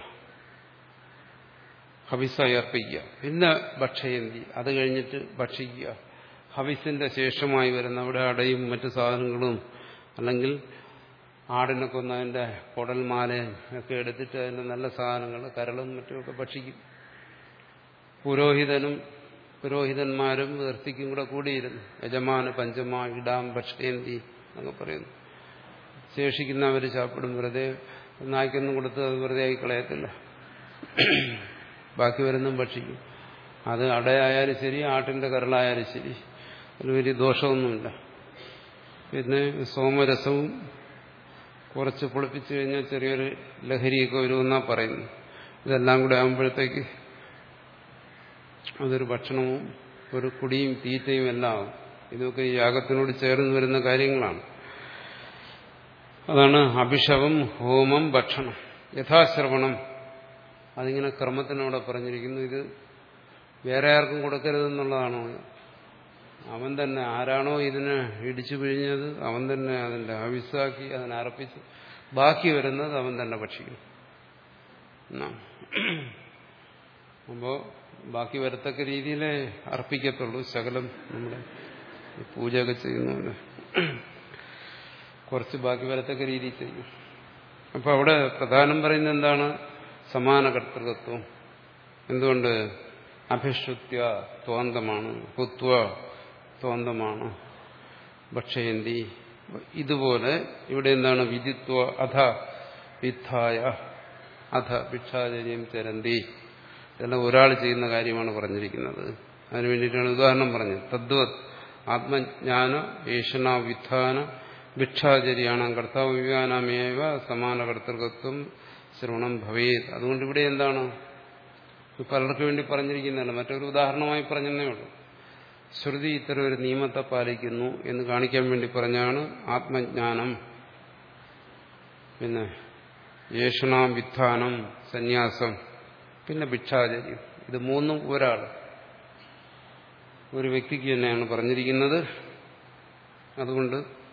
ഹവിസായി അർപ്പിക്കുക. പിന്നെ ഭക്ഷയന്തി, അത് കഴിഞ്ഞിട്ട് ഭക്ഷിക്കുക. ഹവിസിന്റെ ശേഷമായി വരുന്ന അവിടെ അടയും മറ്റു സാധനങ്ങളും, അല്ലെങ്കിൽ ആടിനെ കൊന്ന് അതിന്റെ കുടൽമാലയും ഒക്കെ എടുത്തിട്ട് അതിന്റെ നല്ല സാധനങ്ങൾ കരളും മറ്റുമൊക്കെ ഭക്ഷിക്കും. പുരോഹിതനും പുരോഹിതന്മാരും വൃത്തിക്കും കൂടെ കൂടിയിരുന്നു. യജമാന പഞ്ചമ ഇടാം ഭക്ഷയന്തി എന്നൊക്കെ പറയുന്നു. ശേഷിക്കുന്നവർ ചാപ്പിടും. വെറുതെ നായ്ക്കൊന്നും കൊടുത്ത് അത് വെറുതെ ആയി കളയത്തില്ല, ബാക്കി വരുന്നതും ഭക്ഷിക്കും. അത് അടയായാലും ശരി, ആട്ടിന്റെ കരളായാലും ശരി, അതിന് വലിയ ദോഷമൊന്നുമില്ല. പിന്നെ സോമരസവും കുറച്ച് പൊളിപ്പിച്ചു കഴിഞ്ഞാൽ ചെറിയൊരു ലഹരിയൊക്കെ വരുമെന്നാണ് പറയുന്നു. ഇതെല്ലാം കൂടെ ആകുമ്പോഴത്തേക്ക് അതൊരു ഭക്ഷണവും ഒരു കുടിയും തീറ്റയും എല്ലാം ആവും. ഇതൊക്കെ ഈ യാഗത്തിനോട് ചേർന്ന് വരുന്ന കാര്യങ്ങളാണ്. അതാണ് അഭിഷവം, ഹോമം, ഭക്ഷണം. യഥാശ്രവണം, അതിങ്ങനെ ക്രമത്തിനോടെ പറഞ്ഞിരിക്കുന്നു. ഇത് വേറെ ആർക്കും കൊടുക്കരുതെന്നുള്ളതാണോ? അവൻ തന്നെ, ആരാണോ ഇതിനെ ഇടിച്ചു പിഴിഞ്ഞത് അവൻ തന്നെ അതിന്റെ ഹവിസാക്കി അതിനെ അർപ്പിച്ച് ബാക്കി വരുന്നത് അവൻ തന്നെ ഭക്ഷിക്കും. അപ്പോ ബാക്കി വരത്തക്ക രീതിയിലേ അർപ്പിക്കത്തുള്ളൂ. ശകലം നമ്മുടെ പൂജയൊക്കെ ചെയ്യുന്നവന് കുറച്ച് ബാക്കി വരത്തക്ക രീതിയിൽ ചെയ്യും. അപ്പൊ അവിടെ പ്രധാനം പറയുന്നത് എന്താണ്? സമാന കർത്തൃകത്വം. എന്തുകൊണ്ട്? അഭിഷുത്യ ത്വാന്തമാണ്, ഹുത്വ ത്വാന്തമാണ്, ഭക്ഷയന്തി. ഇതുപോലെ ഇവിടെ എന്താണ്? വിദിത്വ അധ വിദ്ധായ അധ ഭിക്ഷാചര്യം ചരന്തി. ഇതെല്ലാം ഒരാൾ ചെയ്യുന്ന കാര്യമാണ് പറഞ്ഞിരിക്കുന്നത്. അതിനു വേണ്ടിയിട്ടാണ് ഉദാഹരണം പറഞ്ഞത്. തദ്വത് ആത്മജ്ഞാന ഏഷണ വിധാന ഭിക്ഷാചര്യാണ് കർത്തവ്യാനാമേവ സമാന കർത്തൃകത്വം ശ്രവണം ഭവേത്. അതുകൊണ്ട് ഇവിടെ എന്താണ്? പലർക്കു വേണ്ടി പറഞ്ഞിരിക്കുന്നതല്ല, മറ്റൊരു ഉദാഹരണമായി പറഞ്ഞതേ ഉള്ളൂ. ശ്രുതി ഇത്തരം ഒരു നിയമത്തെ പാലിക്കുന്നു എന്ന് കാണിക്കാൻ വേണ്ടി പറഞ്ഞാണ് ആത്മജ്ഞാനം, പിന്നെ യേഷണാം വിധാനം, സന്യാസം, പിന്നെ ഭിക്ഷാചര്യം. ഇത് മൂന്നും ഒരാൾ ഒരു വ്യക്തിക്ക് തന്നെയാണ് പറഞ്ഞിരിക്കുന്നത്. അതുകൊണ്ട്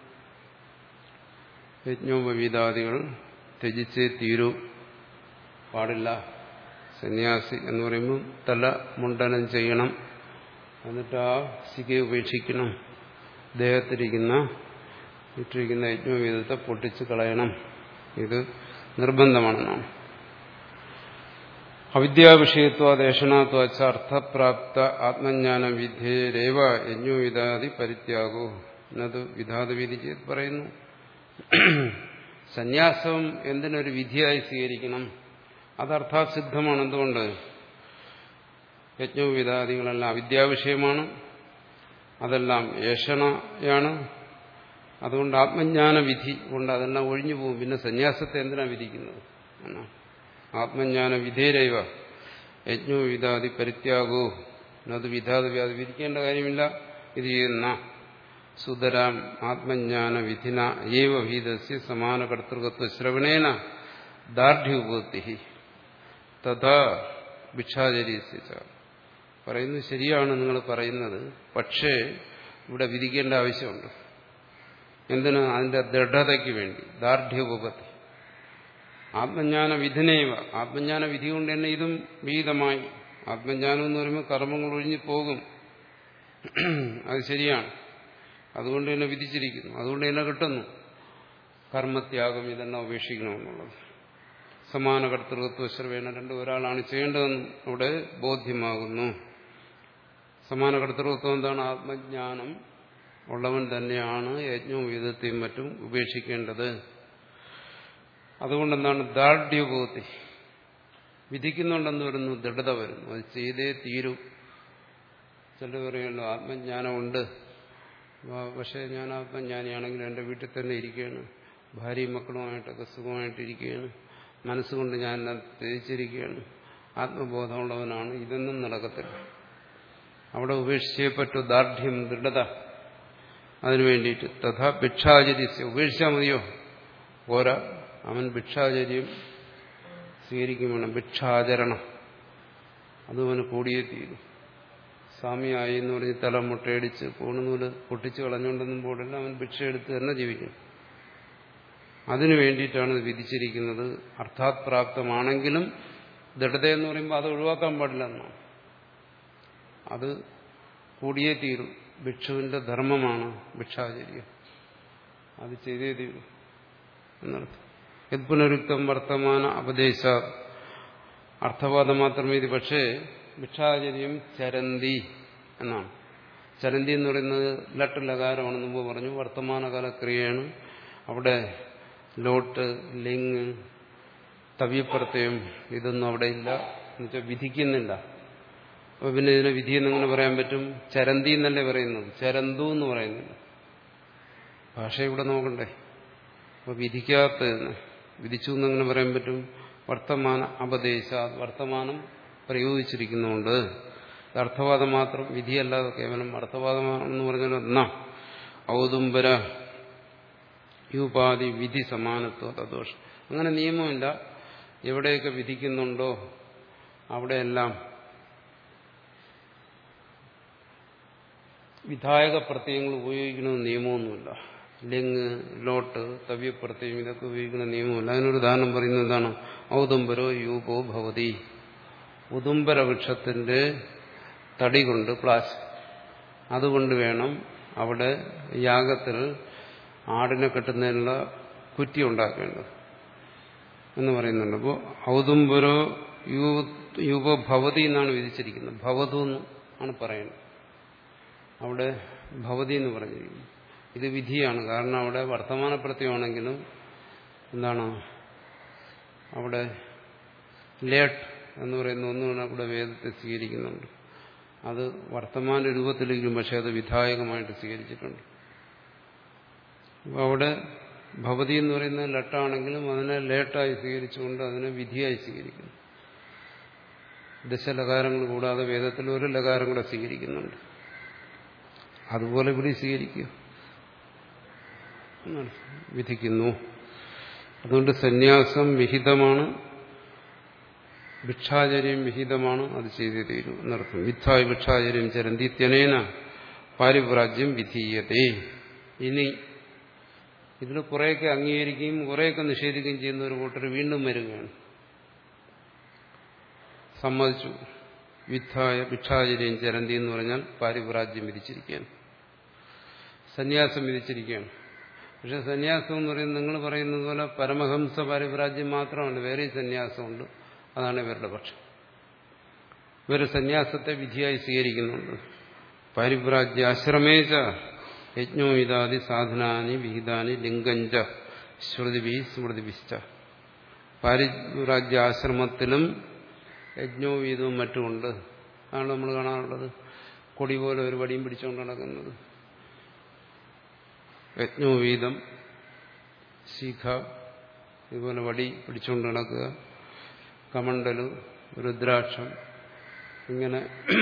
യജ്ഞോപവീതാദികൾ ത്യജിച്ചേ തീരൂ, പാടില്ല. സന്യാസി എന്ന് പറയുമ്പോൾ തല മുണ്ടനം ചെയ്യണം, എന്നിട്ട് ആ ശിഖയെ ഉപേക്ഷിക്കണം, ദേഹത്തിരിക്കുന്ന ഇട്ടിരിക്കുന്ന യജ്ഞോപവീതത്തെ പൊട്ടിച്ച് കളയണം. ഇത് നിർബന്ധമാണെന്നാണ്. അവിദ്യാവിഷയത്വാദേശനാത്വാച്ച അർത്ഥപ്രാപ്ത ആത്മജ്ഞാന വിധേയരേവ യജ്ഞോവിധാതി പരിത്യാഗോ എന്നത് വിധാതവിധി ചെയ്ത് പറയുന്നു. സന്യാസം എന്തിനൊരു വിധിയായി സ്വീകരിക്കണം? അത് അർത്ഥാസിദ്ധമാണ്. എന്തുകൊണ്ട്? യജ്ഞോവിധാദികളെല്ലാം അവിദ്യാവിഷയമാണ്, അതെല്ലാം ഏഷണയാണ്. അതുകൊണ്ട് ആത്മജ്ഞാന വിധി കൊണ്ട് അതെല്ലാം ഒഴിഞ്ഞു പോകും. പിന്നെ സന്യാസത്തെ എന്തിനാ വിധിക്കുന്നത് എന്നാണ്. ആത്മജ്ഞാന വിധേയരൈവ യജ്ഞോവിധാതി പരിത്യാഗോ അത് വിധാതവ്യാധി വിധിക്കേണ്ട കാര്യമില്ല. ഇത് ചെയ്യുന്ന സുതരാം ആത്മജ്ഞാന വിധിന ഏവ ഭീതസ്യ സമാന കർത്തൃകത്വ ശ്രവണേന ദാർഢ്യോപത്തി തഥാ ഭിക്ഷാചര്യസ്യ പറയുന്നു. ശരിയാണ് നിങ്ങൾ പറയുന്നത്, പക്ഷേ ഇവിടെ വിധിക്കേണ്ട ആവശ്യമുണ്ട്. എന്തിനാ? അതിന്റെ ദൃഢതയ്ക്ക് വേണ്ടി. ദാർഢ്യോപത്തി ആത്മജ്ഞാന വിധിനേവ, ആത്മജ്ഞാന വിധി കൊണ്ട് തന്നെ ഇതും വിഹിതമായി. ആത്മജ്ഞാനം എന്ന് പറയുമ്പോൾ കർമ്മങ്ങൾ ഒഴിഞ്ഞു പോകും, അത് ശരിയാണ്. അതുകൊണ്ട് തന്നെ വിധിച്ചിരിക്കുന്നു, അതുകൊണ്ട് തന്നെ കിട്ടുന്നു. കർമ്മത്യാഗം ഇതെല്ലാം ഉപേക്ഷിക്കണമെന്നുള്ളത് സമാന കർത്തൃത്വ ശ്രവേണ രണ്ട് ഒരാളാണ് ചെയ്യേണ്ടതെന്നും അവിടെ ബോധ്യമാകുന്നു. സമാന കർത്തൃത്വം എന്താണ്? ആത്മജ്ഞാനം ഉള്ളവൻ തന്നെയാണ് യജ്ഞവും വിധത്തെയും മറ്റും ഉപേക്ഷിക്കേണ്ടത്. അതുകൊണ്ടെന്താണ്? ദാർഢ്യബോധി വിധിക്കുന്നുണ്ടെന്ന് വരുന്നു, ദൃഢത വരുന്നു, അത് ചെയ്തേ തീരൂ. ചിലർ പറയുമല്ലോ ആത്മജ്ഞാനമുണ്ട്, പക്ഷേ ഞാൻ ആത്മജ്ഞാനിയാണെങ്കിൽ എൻ്റെ വീട്ടിൽ തന്നെ ഇരിക്കുകയാണ്, ഭാര്യയും മക്കളുമായിട്ടൊക്കെ സുഖമായിട്ടിരിക്കുകയാണ്, മനസ്സുകൊണ്ട് ഞാൻ എല്ലാം ത്യജിച്ചിരിക്കുകയാണ്, ആത്മബോധമുള്ളവനാണ്. ഇതൊന്നും നടക്കത്തില്ല. അവിടെ ഉപേക്ഷിച്ചേ പറ്റൂ. ദാർഢ്യം, ദൃഢത. അതിനു വേണ്ടിയിട്ട് തഥാ ഭിക്ഷാചര്യസ്യ ഉപേക്ഷിച്ചാൽ മതിയോ? പോരാ, അവൻ ഭിക്ഷാചര്യം സ്വീകരിക്കും വേണം. ഭിക്ഷാചരണം അത് അവന് കൂടിയേ തീരും. സ്വാമിയായി എന്ന് പറഞ്ഞ് തല മുട്ടയടിച്ച് പൂണുനൂല് പൊട്ടിച്ച് കളഞ്ഞുകൊണ്ടൊന്നും പോടില്ല. അവൻ ഭിക്ഷ എടുത്ത് തന്നെ ജീവിക്കും. അതിനു വേണ്ടിയിട്ടാണ് ഇത് വിധിച്ചിരിക്കുന്നത്. അർത്ഥാത് പ്രാപ്തമാണെങ്കിലും ദൃഢതയെന്ന് പറയുമ്പോൾ അത് ഒഴിവാക്കാൻ പാടില്ല എന്നാണ്. അത് കൂടിയേ തീരും. ഭിക്ഷുവിന്റെ ധർമ്മമാണ് ഭിക്ഷാചര്യം, അത് ചെയ്തേ തീരും എന്നർത്ഥം. യത് പുനരുക്തം വർത്തമാന അപദേശ അർത്ഥവാദം മാത്രമേ ഇത്. പക്ഷേ ഭിക്ഷാചര്യം ചരന്തി എന്നാണ്. ചരന്തി എന്ന് പറയുന്നത് ലട്ട് ലകാരമാണ്. മുമ്പ് പറഞ്ഞു വർത്തമാനകാല ക്രിയയാണ്. അവിടെ ലോട്ട്, ലിങ്, തവ്യപ്രത്യയം ഇതൊന്നും അവിടെ ഇല്ല. എന്നുവെച്ചാൽ വിധിക്കുന്നില്ല. അപ്പൊ പിന്നെ ഇതിനെ വിധി എന്നിങ്ങനെ പറയാൻ പറ്റും? ചരന്തി എന്നല്ലേ പറയുന്നത്, ചരന്തു എന്ന് പറയുന്നില്ല. ഭാഷ ഇവിടെ നോക്കണ്ടേ. അപ്പൊ വിധിക്കാത്തതിന് വിധിച്ചു എന്നെങ്ങനെ പറയാൻ പറ്റും? വർത്തമാന അപദേശ, വർത്തമാനം പ്രയോഗിച്ചിരിക്കുന്നുണ്ട്. അർത്ഥവാദം മാത്രം, വിധിയല്ലാതെ കേവലം അർത്ഥവാദമാണെന്ന് പറഞ്ഞാൽ എന്നാ ഔദുംബര യുപാധി വിധി സമാനത്വ തദോഷം. അങ്ങനെ നിയമമില്ല. എവിടെയൊക്കെ വിധിക്കുന്നുണ്ടോ അവിടെയെല്ലാം വിധായക പ്രത്യയങ്ങൾ ഉപയോഗിക്കണമെന്ന് നിയമമൊന്നുമില്ല. ലിങ്, ലോട്ട്, തവ്യപ്രത്യയം ഇതൊക്കെ ഉപയോഗിക്കുന്ന നിയമമില്ല. അതിനൊരു ഉദാഹരണം പറയുന്നത് എന്താണ്? ഔദുംബരോ യൂപോ ഭവതി. ഉദുംബര വൃക്ഷത്തിന്റെ തടി കൊണ്ട്, പ്ലാസ്, അതുകൊണ്ട് വേണം അവിടെ യാഗത്തിൽ ആടിനെ കെട്ടുന്നതിനുള്ള കുറ്റി ഉണ്ടാക്കേണ്ടത് എന്ന് പറയുന്നുണ്ട്. അപ്പോൾ ഔദുംബരോ യൂപോ ഭവതി എന്നാണ് വിധിച്ചിരിക്കുന്നത്. ഭവതു ആണ് പറയുന്നത്. അവിടെ ഭവതി എന്ന് പറഞ്ഞിരിക്കുന്നു. ഇത് വിധിയാണ്. കാരണം അവിടെ വർത്തമാന പ്രത്യയമാണെങ്കിലും എന്താണ് അവിടെ ലേട്ട് എന്ന് പറയുന്ന ഒന്നും അവിടെ വേദത്തെ സ്വീകരിക്കുന്നുണ്ട്. അത് വർത്തമാന രൂപത്തിലിരിക്കും, പക്ഷെ അത് വിധായകമായിട്ട് സ്വീകരിച്ചിട്ടുണ്ട്. അപ്പോൾ അവിടെ ഭവതി എന്ന് പറയുന്നത് ലട്ടാണെങ്കിലും അതിനെ ലേട്ടായി സ്വീകരിച്ചുകൊണ്ട് അതിനെ വിധിയായി സ്വീകരിക്കുന്നു. ദശലകാരങ്ങൾ കൂടാതെ വേദത്തിൽ ഒരു ലകാരം കൂടെ സ്വീകരിക്കുന്നുണ്ട്. അതുപോലെ ഇവിടെ സ്വീകരിക്കുക വിധിക്കുന്നു. അതുകൊണ്ട് സന്യാസം വിഹിതമാണ്, ഭിക്ഷാചര്യം വിഹിതമാണ്, അത് ചെയ്തേ തീരൂ എന്നർത്ഥം. വിദ്ധായ ഭിക്ഷാചര്യം ചരന്തിത്യനേന പാരിവ്രാജ്യം വിധീയതേ. ഇനി ഇതിൽ കുറേയൊക്കെ അംഗീകരിക്കുകയും കുറേയൊക്കെ നിഷേധിക്കുകയും ചെയ്യുന്ന ഒരു കൂട്ടർ വീണ്ടും വരികയാണ്. സമ്മതിച്ചു, വിദ്ധായ ഭിക്ഷാചര്യം ചരന്തി എന്ന് പറഞ്ഞാൽ പാരിവ്രാജ്യം വിധിച്ചിരിക്കുകയാണ്, സന്യാസം വിധിച്ചിരിക്കുകയാണ്. പക്ഷെ സന്യാസം എന്ന് പറയുന്നത് നിങ്ങൾ പറയുന്നത് പോലെ പരമഹംസ പാരിവ്രാജ്യം മാത്രമല്ല, വേറെയും സന്യാസമുണ്ട്. അതാണ് ഇവരുടെ പക്ഷം. ഇവർ സന്യാസത്തെ വിധിയായി സ്വീകരിക്കുന്നുണ്ട്. പാരിവ്രാജ്യാശ്രമേച യജ്ഞോഹിതാദി സാധനാനി വിഹിതാനി ലിംഗഞ്ച ശ്രുതിഭി സ്മൃതിഭിശ്ച. പാരിവ്രാജ്യാശ്രമത്തിലും യജ്ഞോവീതവും മറ്റുമുണ്ട്. അതാണ് നമ്മൾ കാണാറുള്ളത്. കൊടി പോലെ ഒരു വടിയും പിടിച്ചുകൊണ്ട് നടക്കുന്നത്. യജ്ഞോവീതം, ശിഖ, ഇതുപോലെ വടി പിടിച്ചുകൊണ്ട് നടക്കുക, കമണ്ടലു, രുദ്രാക്ഷം, ഇങ്ങനെ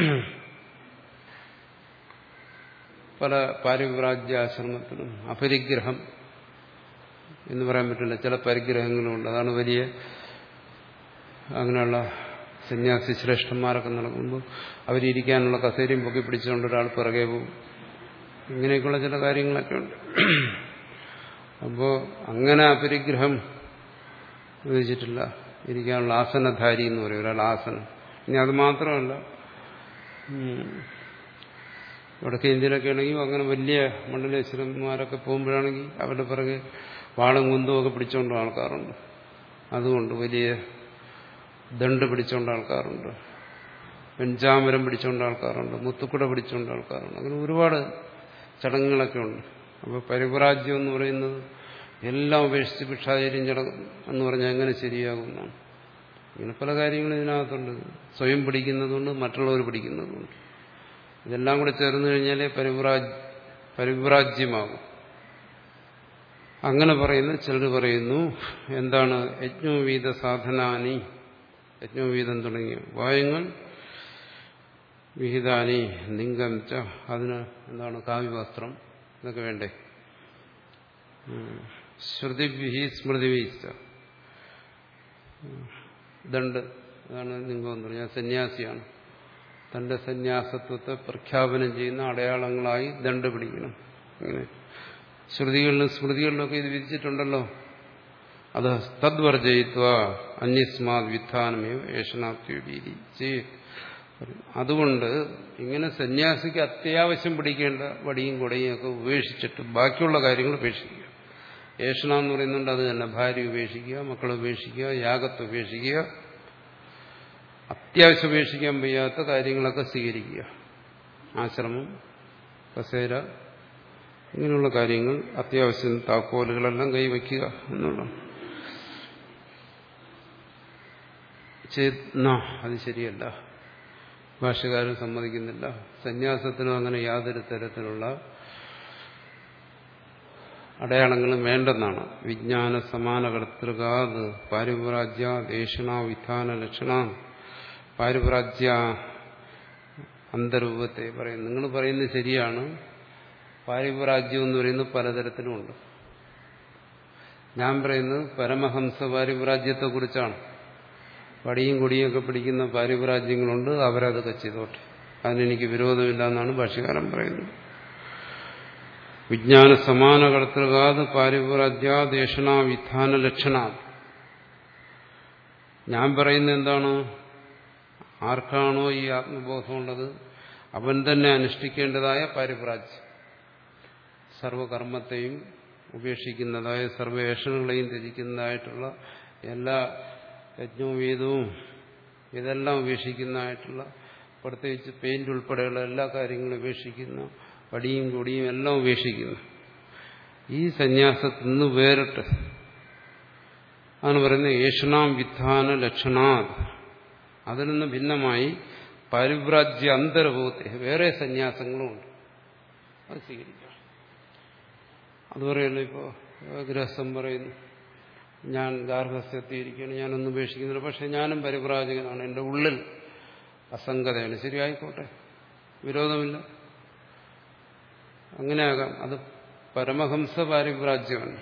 പല പാരിവ്രാജ്യാശ്രമത്തിലും. അപരിഗ്രഹം എന്ന് പറയാൻ പറ്റില്ല, ചില പരിഗ്രഹങ്ങളുമുണ്ട്. അതാണ് വലിയ അങ്ങനെയുള്ള സന്യാസി ശ്രേഷ്ഠന്മാരൊക്കെ നടക്കുമ്പോൾ അവരിയ്ക്കാനുള്ള കസേരയും പൊക്കി പിടിച്ചുകൊണ്ട് ഒരാൾ പിറകെ പോകും. ഇങ്ങനെയൊക്കെയുള്ള ചില കാര്യങ്ങളൊക്കെ ഉണ്ട്. അപ്പോൾ അങ്ങനെ അപരിഗ്രഹം വിധിച്ചിട്ടില്ല. ഇരിക്കാനുള്ള ആസനധാരി എന്ന് പറയും, ഒരാൾ ആസനം. ഇനി അത് മാത്രമല്ല, വടക്കേ ഇന്ത്യയിലൊക്കെ ആണെങ്കിൽ അങ്ങനെ വലിയ മണ്ഡലേശ്വരന്മാരൊക്കെ പോകുമ്പോഴാണെങ്കിൽ അവരുടെ പിറകെ വാളും കുന്തവും ഒക്കെ പിടിച്ചുകൊണ്ട് ആൾക്കാരുണ്ട്. അതുകൊണ്ട് വലിയ ദണ്ട് പിടിച്ചുകൊണ്ട് ആൾക്കാരുണ്ട്, വെഞ്ചാമരം പിടിച്ചുകൊണ്ട് ആൾക്കാരുണ്ട്, മുത്തുക്കുട പിടിച്ചുകൊണ്ട് ആൾക്കാരുണ്ട്. അങ്ങനെ ഒരുപാട് ചടങ്ങുകളൊക്കെ ഉണ്ട്. അപ്പോൾ പരിവ്രാജ്യം എന്ന് പറയുന്നത് എല്ലാം ഉപേക്ഷിച്ച് ഭിക്ഷാചര്യം ചടങ്ങ് എന്ന് പറഞ്ഞാൽ എങ്ങനെ ശരിയാകുന്നതാണ്. ഇങ്ങനെ പല കാര്യങ്ങളും ഇതിനകത്തുണ്ട്. സ്വയം പിടിക്കുന്നതുകൊണ്ട് മറ്റുള്ളവർ പിടിക്കുന്നതുകൊണ്ട് ഇതെല്ലാം കൂടെ ചേർന്ന് കഴിഞ്ഞാലേ പരിവ്രാജ് പരിവ്രാജ്യമാകും. അങ്ങനെ പറയുന്ന ചിലർ പറയുന്നു, എന്താണ് യജ്ഞോവീത സാധനാനി, യജ്ഞോവീതം തുടങ്ങിയ ഉപായങ്ങൾ, വിഹിതാനി ലിംഗം ച, അതിന് എന്താണ് കാവ്യവസ്ത്രം, ഇതൊക്കെ വേണ്ടേ, ശ്രുതിഭി സ്മൃതിഭി ദണ്ട്, അതാണ് ലിംഗം എന്ന് പറഞ്ഞാൽ സന്യാസിയാണ്. തന്റെ സന്യാസത്വത്തെ പ്രഖ്യാപനം ചെയ്യുന്ന അടയാളങ്ങളായി ദണ്ട് പിടിക്കണം. അങ്ങനെ ശ്രുതികളിലും സ്മൃതികളിലൊക്കെ ഇത് വിധിച്ചിട്ടുണ്ടല്ലോ. അത് തദ്വർജയിത്വ അന്യസ്മാത് വിധാനമേവ ഏഷണാപ്തി. അതുകൊണ്ട് ഇങ്ങനെ സന്യാസിക്ക് അത്യാവശ്യം പിടിക്കേണ്ട വടിയും കൊടയും ഒക്കെ ഉപേക്ഷിച്ചിട്ട് ബാക്കിയുള്ള കാര്യങ്ങൾ ഉപേക്ഷിക്കുക. ഏഷണ എന്ന് പറയുന്നുണ്ട്, അത് തന്നെ ഭാര്യ ഉപേക്ഷിക്കുക, മക്കളെ ഉപേക്ഷിക്കുക, യാഗത്തെ ഉപേക്ഷിക്കുക, അത്യാവശ്യം ഉപേക്ഷിക്കാൻ വയ്യാത്ത കാര്യങ്ങളൊക്കെ സ്വീകരിക്കുക. ആശ്രമം, കസേര, ഇങ്ങനെയുള്ള കാര്യങ്ങൾ, അത്യാവശ്യം താക്കോലുകളെല്ലാം കൈവയ്ക്കുക എന്നുള്ള. അത് ശരിയല്ല, ഭാഷകാരൻ സമ്മതിക്കുന്നില്ല. സന്യാസത്തിനും അങ്ങനെ യാതൊരു തരത്തിലുള്ള അടയാളങ്ങളും വേണ്ടെന്നാണ്. വിജ്ഞാന സമാന കർത്തൃകാത് പാരിവ്രാജ്യ ദേശണ വിധാന ലക്ഷണ. പാരിവ്രാജ്യ അന്തരൂപത്തെ പറയുന്നു. നിങ്ങൾ പറയുന്നത് ശരിയാണ്. പാരിവ്രാജ്യം എന്ന് പറയുന്നത് പലതരത്തിലുമുണ്ട്. ഞാൻ പറയുന്നത് പരമഹംസ പാരിവ്രാജ്യത്തെക്കുറിച്ചാണ്. വടിയും കൊടിയും ഒക്കെ പിടിക്കുന്ന പാരിവ്രാജ്യങ്ങളുണ്ട്, അവരതൊക്കെ ചെയ്തോട്ടെ, അതിനെനിക്ക് വിരോധമില്ല എന്നാണ് ഭാഷ്യകാരൻ പറയുന്നത്. വിജ്ഞാന സമാന കർത്തൃകാത് പാരിവ്രാജ്യാദേശണ വിധാന ലക്ഷണ. ഞാൻ പറയുന്നത് എന്താണ്? ആർക്കാണോ ഈ ആത്മബോധമുള്ളത് അവൻ തന്നെ അനുഷ്ഠിക്കേണ്ടതായ പാരിവ്രാജ്യം, സർവകർമ്മത്തെയും ഉപേക്ഷിക്കുന്നതായ, സർവേഷണങ്ങളെയും ത്യജിക്കുന്നതായിട്ടുള്ള എല്ലാ യജ്ഞോവീതവും ഇതെല്ലാം ഉപേക്ഷിക്കുന്നതായിട്ടുള്ള, പ്രത്യേകിച്ച് പെയിന്റ് ഉൾപ്പെടെയുള്ള എല്ലാ കാര്യങ്ങളും ഉപേക്ഷിക്കുന്ന, വടിയും കൊടിയും എല്ലാം ഉപേക്ഷിക്കുന്നു. ഈ സന്യാസത്തിൽ നിന്ന് വേറിട്ട് ആണ് പറയുന്നത് ഏഷണാം വിധാന ലക്ഷണാത്. അതിൽ നിന്ന് ഭിന്നമായി പാരിവ്രാജ്യ അന്തർഭൂത്തെ വേറെ സന്യാസങ്ങളുമുണ്ട്, അത് സ്വീകരിക്കാം. അത് പറയുമല്ലോ. ഇപ്പോൾ ഗൃഹസ്ഥം പറയുന്നു, ഞാൻ ഗാർഹസ്ഥ്യത്തിയിരിക്കുകയാണ്, ഞാനൊന്നും ഉപേക്ഷിക്കുന്നില്ല, പക്ഷെ ഞാനും പരിവ്രാജകനാണ്, എൻ്റെ ഉള്ളിൽ അസംഗതയാണ്. ശരിയായിക്കോട്ടെ, വിരോധമില്ല. അങ്ങനെയാകാം. അത് പരമഹംസ പാരിപ്രാജ്യമാണ്.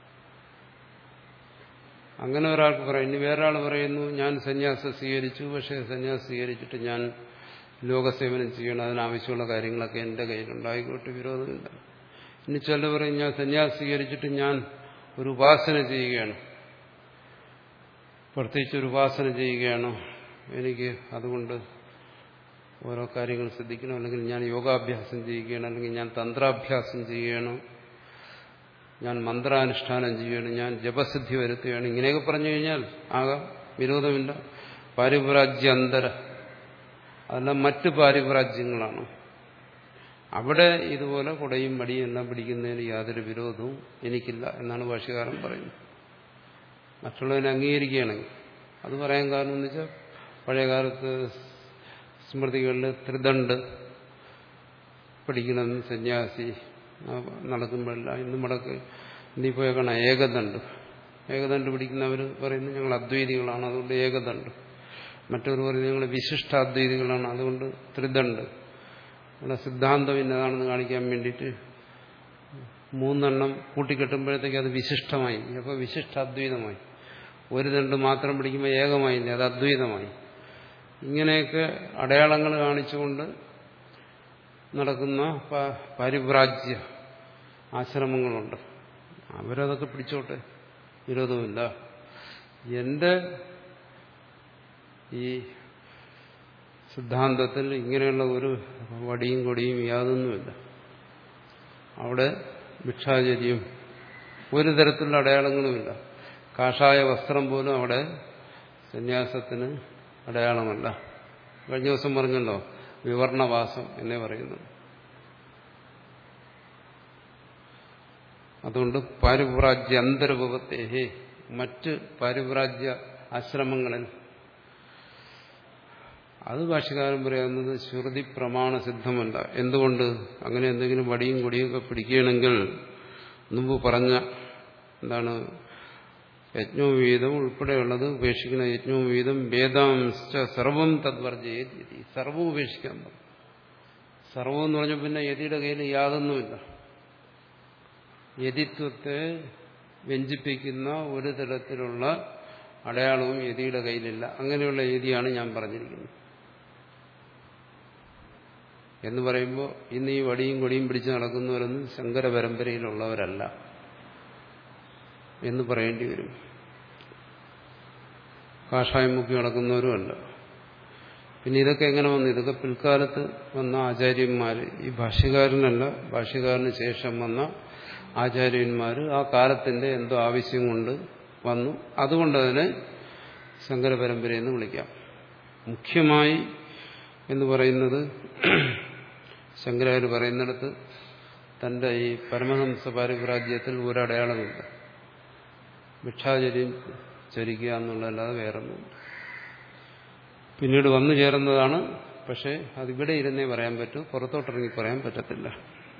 അങ്ങനെ ഒരാൾക്ക് പറയാം. ഇനി വേറൊരാൾ പറയുന്നു, ഞാൻ സന്യാസം സ്വീകരിച്ചു, പക്ഷേ സന്യാസം സ്വീകരിച്ചിട്ട് ഞാൻ ലോകസേവനം ചെയ്യണം, അതിനാവശ്യമുള്ള കാര്യങ്ങളൊക്കെ എൻ്റെ കയ്യിലുണ്ടായിക്കോട്ടെ, വിരോധമില്ല. ഇനി ചില പറയും, ഞാൻ സന്യാസം സ്വീകരിച്ചിട്ട് ഞാൻ ഒരു ഉപാസന ചെയ്യുകയാണ്, പ്രത്യേകിച്ച് ഒരു ഉപാസന ചെയ്യുകയാണ്, എനിക്ക് അതുകൊണ്ട് ഓരോ കാര്യങ്ങൾ ശ്രദ്ധിക്കണം, അല്ലെങ്കിൽ ഞാൻ യോഗാഭ്യാസം ചെയ്യുകയാണ്, അല്ലെങ്കിൽ ഞാൻ തന്ത്രാഭ്യാസം ചെയ്യുകയാണ്, ഞാൻ മന്ത്രാനുഷ്ഠാനം ചെയ്യുകയാണ്, ഞാൻ ജപസിദ്ധി വരുത്തുകയാണ്, ഇങ്ങനെയൊക്കെ പറഞ്ഞു കഴിഞ്ഞാൽ ആകാം, വിരോധമില്ല. പാരിപ്രാജ്യാന്തര, അതെല്ലാം മറ്റ് പാരിപ്രാജ്യങ്ങളാണ്. അവിടെ ഇതുപോലെ കുടയും മടിയും എല്ലാം പിടിക്കുന്നതിന് യാതൊരു വിരോധവും എനിക്കില്ല എന്നാണ് ഭാഷ്യകാരൻ പറയുന്നത്. മറ്റുള്ളവനെ അംഗീകരിക്കുകയാണെങ്കിൽ അത് പറയാൻ കാരണം എന്ന് വെച്ചാൽ, പഴയകാലത്ത് സ്മൃതികളിൽ ത്രിദണ്ഡ് പഠിക്കണമെന്ന് സന്യാസി നടക്കുമ്പോഴല്ല. ഇന്ന് മടക്ക് നീ പോയ കാണാം ഏകദണ്ഡ്. ഏകദണ്ഡ് പിടിക്കുന്നവർ പറയുന്നത് ഞങ്ങൾ അദ്വൈതികളാണ്, അതുകൊണ്ട് ഏകദണ്ഡ്. മറ്റവർ പറയുന്നത് ഞങ്ങൾ വിശിഷ്ടാദ്വൈതികളാണ്, അതുകൊണ്ട് ത്രിദണ്ഡ്. നമ്മുടെ സിദ്ധാന്തം ഇന്നതാണെന്ന് കാണിക്കാൻ വേണ്ടിയിട്ട് മൂന്നെണ്ണം കൂട്ടിക്കെട്ടുമ്പോഴത്തേക്ക് അത് വിശിഷ്ടമായി. അപ്പോൾ വിശിഷ്ടാദ്വൈതമായി. ഒരു ദണ്ട് മാത്രം പിടിക്കുമ്പോൾ ഏകമായില്ലേ, അത് അദ്വൈതമായി. ഇങ്ങനെയൊക്കെ അടയാളങ്ങൾ കാണിച്ചുകൊണ്ട് നടക്കുന്ന പാരിപ്രാജ്യ ആശ്രമങ്ങളുണ്ട്. അവരതൊക്കെ പിടിച്ചോട്ടെ, വിരോധമില്ല. എന്റെ ഈ സിദ്ധാന്തത്തിൽ ഇങ്ങനെയുള്ള ഒരു വടിയും കൊടിയും യാതൊന്നുമില്ല. അവിടെ ഭിക്ഷാചര്യം ഒരു തരത്തിലുള്ള അടയാളങ്ങളുമില്ല. കാഷായ വസ്ത്രം പോലും അവിടെ സന്യാസത്തിന് അടയാളമല്ല. കഴിഞ്ഞ ദിവസം പറഞ്ഞല്ലോ, വിവർണവാസം എന്നേ പറയുന്നത്. അതുകൊണ്ട് പാരിപ്രാജ്യ അന്തർഭവത്തേഹേ, മറ്റ് പാരിപ്രാജ്യ ആശ്രമങ്ങളിൽ അത് ഭാഷ്യകാരൻ പറയാവുന്നത് ശ്രുതി പ്രമാണ സിദ്ധമല്ല. എന്തുകൊണ്ട്? അങ്ങനെ എന്തെങ്കിലും വടിയും കൊടിയൊക്കെ പിടിക്കുകയാണെങ്കിൽ മുമ്പ് പറഞ്ഞ എന്താണ്, യജ്ഞോപവീതം ഉൾപ്പെടെയുള്ളത് ഉപേക്ഷിക്കുന്ന യജ്ഞോപവീതം വേദാംശ സർവം തദ്വർജയ, സർവം ഉപേക്ഷിക്കാൻ പറഞ്ഞു. സർവം എന്ന് പറഞ്ഞാൽ പിന്നെ യതിയുടെ കയ്യിൽ യാതൊന്നുമില്ല. യതിത്വത്തെ വ്യഞ്ചിപ്പിക്കുന്ന ഒരു തരത്തിലുള്ള അടയാളവും യതിയുടെ കയ്യിലില്ല. അങ്ങനെയുള്ള യതിയാണ് ഞാൻ പറഞ്ഞിരിക്കുന്നത് എന്ന് പറയുമ്പോൾ, ഇന്ന് ഈ വടിയും കൊടിയും പിടിച്ച് നടക്കുന്നവരൊന്നും ശങ്കര പരമ്പരയിലുള്ളവരല്ല എന്ന് പറയേണ്ടി വരും. കാഷായം മുക്കി നടക്കുന്നവരുമല്ല. പിന്നെ ഇതൊക്കെ എങ്ങനെ വന്നു? ഇതൊക്കെ പിൽക്കാലത്ത് വന്ന ആചാര്യന്മാർ, ഈ ഭാഷ്യകാരനല്ല, ഭാഷ്യകാരന് ശേഷം വന്ന ആചാര്യന്മാർ ആ കാലത്തിന്റെ എന്തോ ആവശ്യം കൊണ്ട് വന്നു. അതുകൊണ്ട് അതിനെ ശങ്കര പരമ്പരയെന്ന് വിളിക്കാം. മുഖ്യമായി എന്ന് പറയുന്നത് ശങ്കരാചാര്യ പറയുന്നിടത്ത് തന്റെ ഈ പരമഹംസ പാരിപ്രാജ്യത്തിൽ ഒരടയാളമില്ല. ഭിക്ഷാചര്യം ചരിക്കുക എന്നുള്ളതല്ലാതെ വേറൊന്നും. പിന്നീട് വന്നു ചേർന്നതാണ്. പക്ഷെ അതിവിടെ ഇരുന്നേ പറയാൻ പറ്റൂ, പുറത്തോട്ടിറങ്ങി പറയാൻ പറ്റത്തില്ല.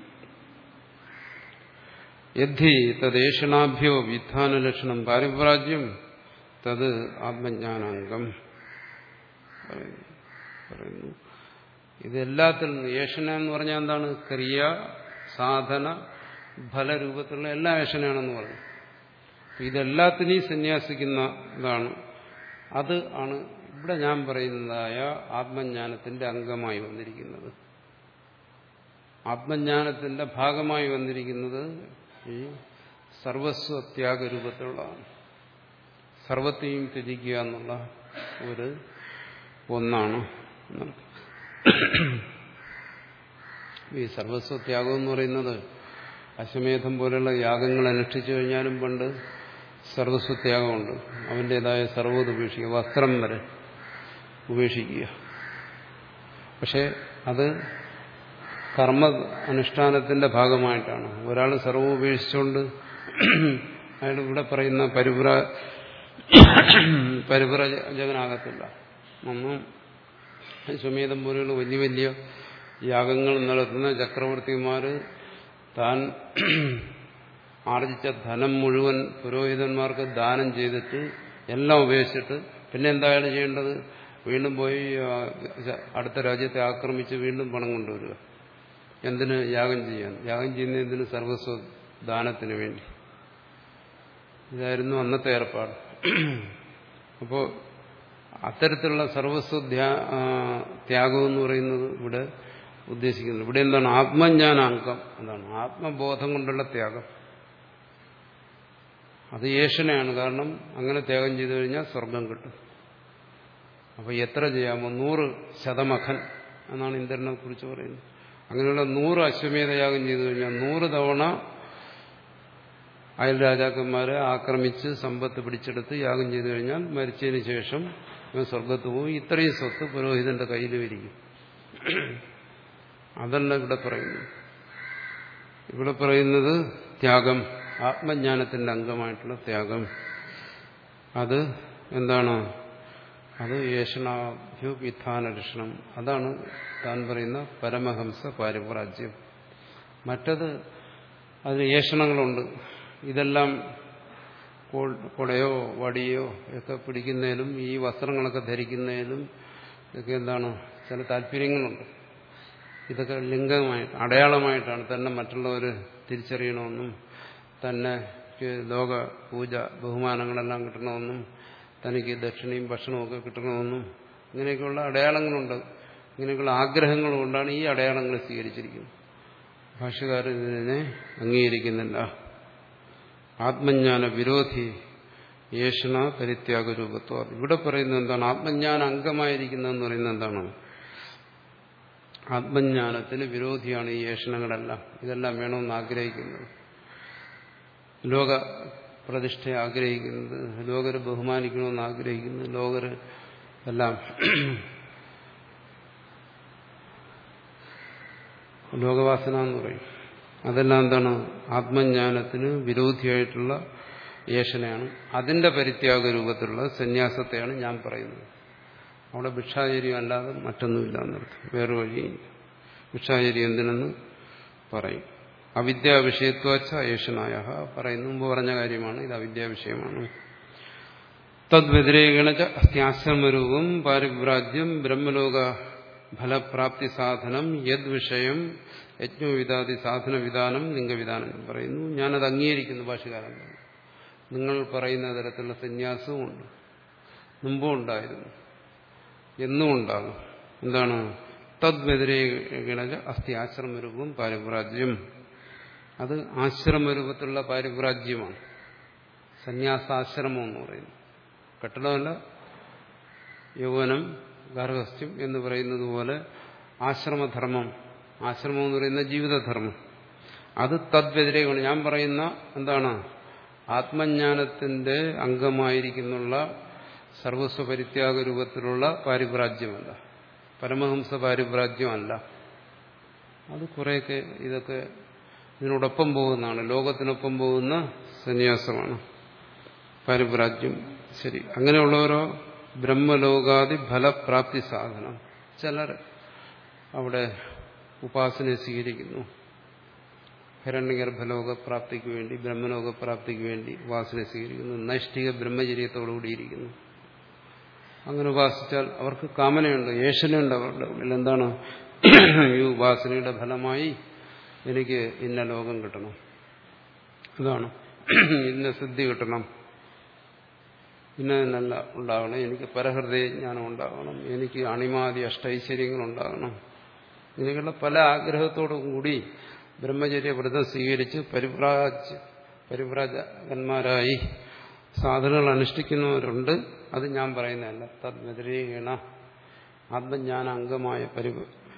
യദ്ധി തദ്ദേഷണാഭ്യോ വിധാനലക്ഷണം പാരിപ്രാജ്യം തത് ആത്മജ്ഞാനാംഗം പറയുന്നു. ഇതെല്ലാത്തിൽ നിന്ന് ഏഷണ എന്ന് പറഞ്ഞാൽ എന്താണ്? ക്രിയ, സാധന, ഫലരൂപത്തിലുള്ള എല്ലാ ഏഷണയാണെന്ന് പറഞ്ഞു. ഇതെല്ലാത്തിനെയും സന്യാസിക്കുന്ന ഇതാണ്. അത് ആണ് ഇവിടെ ഞാൻ പറയുന്നതായ ആത്മജ്ഞാനത്തിന്റെ അംഗമായി വന്നിരിക്കുന്നത്. ആത്മജ്ഞാനത്തിന്റെ ഭാഗമായി വന്നിരിക്കുന്നത് ഈ സർവസ്വത്യാഗ രൂപത്തിലുള്ളതാണ്. സർവത്തെയും ത്യജിക്കുക എന്നുള്ള ഒരു ഒന്നാണ്. ഈ സർവസ്വത്യാഗം എന്ന് പറയുന്നത് അശ്വമേധം പോലെയുള്ള യാഗങ്ങൾ അനുഷ്ഠിച്ചു കഴിഞ്ഞാലും പണ്ട് സർവസ്വത്യാഗമുണ്ട്. അവൻ്റെതായ സർവ്വത് ഉപേക്ഷിക്കുക, വസ്ത്രം വരെ ഉപേക്ഷിക്കുക. പക്ഷെ അത് കർമ്മ അനുഷ്ഠാനത്തിന്റെ ഭാഗമായിട്ടാണ്. ഒരാൾ സർവ്വം ഉപേക്ഷിച്ചുകൊണ്ട് അയാൾ ഇവിടെ പറയുന്ന പരിപ്ര പരിപ്രജകനാകത്തില്ല. നമ്മൾ അശ്വമേധം പോലെയുള്ള വലിയ വലിയ യാഗങ്ങൾ നടത്തുന്ന ചക്രവർത്തിമാര് താൻ ആർജിച്ച ധനം മുഴുവൻ പുരോഹിതന്മാർക്ക് ദാനം ചെയ്തിട്ട് എല്ലാം ഉപേക്ഷിച്ചിട്ട് പിന്നെ എന്താണ് ചെയ്യേണ്ടത്? വീണ്ടും പോയി അടുത്ത രാജ്യത്തെ ആക്രമിച്ച് വീണ്ടും പണം കൊണ്ടുവരിക. എന്തിന്? യാഗം ചെയ്യാൻ. യാഗം ചെയ്യുന്ന എന്തിന്? സർവസ്വ ദാനത്തിന് വേണ്ടി. ഇതായിരുന്നു അന്നത്തെ ഏർപ്പാട്. അപ്പോൾ അത്തരത്തിലുള്ള സർവസ്വ ത്യാഗം എന്ന് പറയുന്നത് ഇവിടെ ഉദ്ദേശിക്കുന്നത്. ഇവിടെ എന്താണ്? ആത്മജ്ഞാനാംഗം എന്താണ്? ആത്മബോധം കൊണ്ടുള്ള ത്യാഗം. അത് ഏഷണയാണ്. കാരണം അങ്ങനെ ത്യാഗം ചെയ്തു കഴിഞ്ഞാൽ സ്വർഗം കിട്ടും. അപ്പോൾ എത്ര ചെയ്യാമോ? നൂറ് ശതമഖൻ എന്നാണ് ഇന്ദ്രനെ കുറിച്ച് പറയുന്നത്. അങ്ങനെയുള്ള നൂറ് അശ്വമേധയാഗം ചെയ്തു കഴിഞ്ഞാൽ നൂറ് തവണ അയൽ രാജാക്കന്മാരെ ആക്രമിച്ച് സമ്പത്ത് പിടിച്ചെടുത്ത് യാഗം ചെയ്തു കഴിഞ്ഞാൽ മരിച്ചതിന് ശേഷം സ്വർഗത്ത് പോകും. ഇത്രയും സ്വത്ത് പുരോഹിതന്റെ കയ്യിലും ഇരിക്കും. അതല്ല ഇവിടെ പറയുന്നത്. ഇവിടെ പറയുന്നത് ത്യാഗം, ആത്മജ്ഞാനത്തിന്റെ അംഗമായിട്ടുള്ള ത്യാഗം. അത് എന്താണ്? അത് യേശനാഭ്യു വിധാനലക്ഷണം. അതാണ് താൻ പറയുന്ന പരമഹംസ പാരിപ്രാജ്യം. മറ്റത് അതിന് ഏഷണങ്ങളുണ്ട്. ഇതെല്ലാം കൊടയോ വടിയോ ഒക്കെ പിടിക്കുന്നതിലും ഈ വസ്ത്രങ്ങളൊക്കെ ധരിക്കുന്നതിലും ഒക്കെ എന്താണ്? ചില താല്പര്യങ്ങളുണ്ട്. ഇതൊക്കെ ലിംഗമായിട്ട് അടയാളമായിട്ടാണ്. തന്നെ മറ്റുള്ളവർ തിരിച്ചറിയണമെന്നും തന്നെ ലോക പൂജ ബഹുമാനങ്ങളെല്ലാം കിട്ടണമെന്നും തനിക്ക് ദക്ഷിണയും ഭക്ഷണവും ഒക്കെ കിട്ടണമെന്നും ഇങ്ങനെയൊക്കെയുള്ള അടയാളങ്ങളുണ്ട്. ഇങ്ങനെയൊക്കെയുള്ള ആഗ്രഹങ്ങൾ കൊണ്ടാണ് ഈ അടയാളങ്ങൾ സ്വീകരിച്ചിരിക്കുന്നത്. ഭാഷ്യകാരൻ ഇതിനെ അംഗീകരിക്കുന്നില്ല. ആത്മജ്ഞാന വിരോധി യേശന പരിത്യാഗ രൂപത്വം. ഇവിടെ പറയുന്നത് എന്താണ്? ആത്മജ്ഞാന അംഗമായിരിക്കുന്നതെന്ന് പറയുന്നത് എന്താണ്? ആത്മജ്ഞാനത്തിന് വിരോധിയാണ് ഈ യേശനങ്ങളെല്ലാം. ഇതെല്ലാം വേണമെന്ന് ആഗ്രഹിക്കുന്നത്, ലോക പ്രതിഷ്ഠയെ ആഗ്രഹിക്കുന്നത്, ലോകരെ ബഹുമാനിക്കണമെന്ന് ആഗ്രഹിക്കുന്നത്, ലോകര് എല്ലാം ലോകവാസന എന്ന് പറയും. അതെല്ലാം എന്താണ്? ആത്മജ്ഞാനത്തിന് വിരോധിയായിട്ടുള്ള യേശനയാണ്. അതിന്റെ പരിത്യാഗ രൂപത്തിലുള്ള സന്യാസത്തെയാണ് ഞാൻ പറയുന്നത്. അവിടെ ഭിക്ഷാചര്യം അല്ലാതെ മറ്റൊന്നുമില്ല എന്നർത്ഥം. വേറെ വഴിയില്ല. ഭിക്ഷാചര്യം എന്തിനെന്ന് പറയും. അവിദ്യാവിഷയത്വച്ച യേശനായ പറയുന്നു. മുമ്പ് പറഞ്ഞ കാര്യമാണ്. ഇത് അവിദ്യാവിഷയമാണ്. തദ്വ്യതിരേകണ അസ്ത്യാശ്രമരൂപം പാരിവ്രാജ്യം ബ്രഹ്മലോക ഫലപ്രാപ്തി സാധനം യദ് വിഷയം യജ്ഞവിധാതി സാധന വിധാനം ലിംഗവിധാനം പറയുന്നു. ഞാനത് അംഗീകരിക്കുന്നു. ഭാഷകാരൻ നിങ്ങൾ പറയുന്ന തരത്തിലുള്ള സന്യാസവും ഉണ്ട്, മുമ്പും ഉണ്ടായിരുന്നു, എന്നും ഉണ്ടാകും. എന്താണ്? തദ്വ്യതിരേകണ അസ്ഥി ആശ്രമരൂപം പാരിവ്രാജ്യം. അത് ആശ്രമരൂപത്തിലുള്ള പാരിവ്രാജ്യമാണ്. സന്യാസാശ്രമം എന്ന് പറയുന്നു. കെട്ടിടമല്ല. യൗവനം ഗാർഹസ്ഥ്യം എന്ന് പറയുന്നത് പോലെ ആശ്രമധർമ്മം, ആശ്രമം എന്ന് പറയുന്ന ജീവിതധർമ്മം, അത് തദ്വ്യതിരേകമാണ്. ഞാൻ പറയുന്ന എന്താണ്? ആത്മജ്ഞാനത്തിന്റെ അംഗമായിരിക്കുന്നുള്ള സർവസ്വപരിത്യാഗ രൂപത്തിലുള്ള പാരിവ്രാജ്യമല്ല, പരമഹംസ പാരിവ്രാജ്യമല്ല. അത് കുറേയൊക്കെ ഇതൊക്കെ ഇതിനോടൊപ്പം പോകുന്നതാണ്, ലോകത്തിനൊപ്പം പോകുന്ന സന്യാസമാണ് പാരിവ്രാജ്യം. ശരി, അങ്ങനെയുള്ളവരോ ബ്രഹ്മലോകാദി ഫലപ്രാപ്തി സാധനം. ചിലർ അവിടെ ഉപാസനയെ സ്വീകരിക്കുന്നു. ഹിരണ്യഗർഭലോകപ്രാപ്തിക്ക് വേണ്ടി, ബ്രഹ്മലോകപ്രാപ്തിക്ക് വേണ്ടി ഉപാസനയെ സ്വീകരിക്കുന്നു. നൈഷ്ഠിക ബ്രഹ്മചര്യത്തോടുകൂടിയിരിക്കുന്നു. അങ്ങനെ ഉപാസിച്ചാൽ അവർക്ക് കാമനയുണ്ട്, ഏഷനുണ്ട് അവരുടെ ഉള്ളിൽ. എന്താണ്? ഈ ഉപാസനയുടെ ഫലമായി എനിക്ക് ഇന്ന ലോകം കിട്ടണം, അതാണ് ഇന്ന സിദ്ധി കിട്ടണം, ഇന്നല്ല ഉണ്ടാകണം, എനിക്ക് പരഹൃദയ ജ്ഞാനം ഉണ്ടാകണം, എനിക്ക് അണിമാതി അഷ്ടൈശ്വര്യങ്ങൾ ഉണ്ടാകണം. ഇങ്ങനെയുള്ള പല ആഗ്രഹത്തോടും കൂടി ബ്രഹ്മചര്യ വ്രതം സ്വീകരിച്ച് പരിവ്രാജ് പരിവ്രാജകന്മാരായി സാധനകൾ അനുഷ്ഠിക്കുന്നവരുണ്ട്. അത് ഞാൻ പറയുന്നതല്ല. തദ്വ്യതിരേകണ ആത്മജ്ഞാന അംഗമായ പരിവ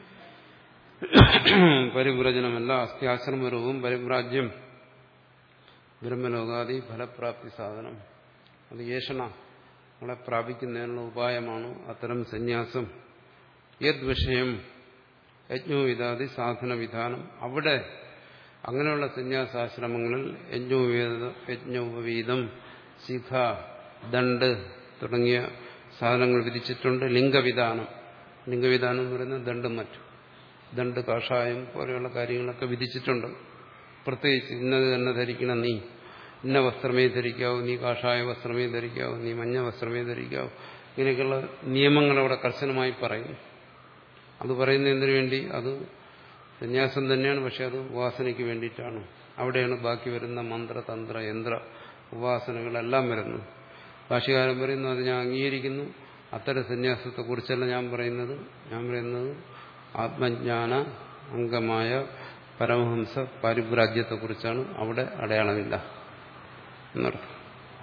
പരിവ്രജനമല്ല. അസ്ഥ്യാശ്രമരൂപം പരിവ്രാജ്യം ബ്രഹ്മലോകാദി ഫലപ്രാപ്തി സാധനം. അത് യേശന നമ്മളെ പ്രാപിക്കുന്നതിനുള്ള ഉപായമാണ് അത്തരം സന്യാസം. യദ് വിഷയം യജ്ഞോവിധാതി സാധന വിധാനം. അവിടെ അങ്ങനെയുള്ള സന്യാസാശ്രമങ്ങളിൽ യജ്ഞോപവീത യജ്ഞോപവീതം ശിഖ ദണ്ഡ് തുടങ്ങിയ സാധനങ്ങൾ വിധിച്ചിട്ടുണ്ട്. ലിംഗവിധാനം, ലിംഗവിധാനം എന്ന് പറയുന്നത് ദണ്ഡും മറ്റും, ദണ്ഡ് കാഷായം പോലെയുള്ള കാര്യങ്ങളൊക്കെ വിധിച്ചിട്ടുണ്ട്. പ്രത്യേകിച്ച് ഇന്നത് തന്നെ ധരിക്കണം, നീ ഇന്ന വസ്ത്രമേ ധരിക്കാവൂ, നീ കാഷായ വസ്ത്രമേ ധരിക്കാവൂ, നീ മഞ്ഞ വസ്ത്രമേ ധരിക്കാവൂ. ഇങ്ങനെയൊക്കെയുള്ള നിയമങ്ങൾ അവിടെ കർശനമായി പറയും. അത് പറയുന്നതിന് വേണ്ടി അത് സന്യാസം തന്നെയാണ്, പക്ഷെ അത് ഉപാസനയ്ക്ക് വേണ്ടിയിട്ടാണ്. അവിടെയാണ് ബാക്കി വരുന്ന മന്ത്ര, തന്ത്ര, യന്ത്ര ഉപാസനകളെല്ലാം വരുന്നത്. ഭാഷ്യകാരൻ പറയുന്നു അത് ഞാൻ അംഗീകരിക്കുന്നു. അത്തരം സന്യാസത്തെക്കുറിച്ചല്ല ഞാൻ പറയുന്നത്. ഞാൻ പറയുന്നത് ആത്മജ്ഞാന അംഗമായ പരമഹംസ പാരിപ്രാജ്യത്തെക്കുറിച്ചാണ്. അവിടെ അടയാളമില്ല എന്നർത്ഥം.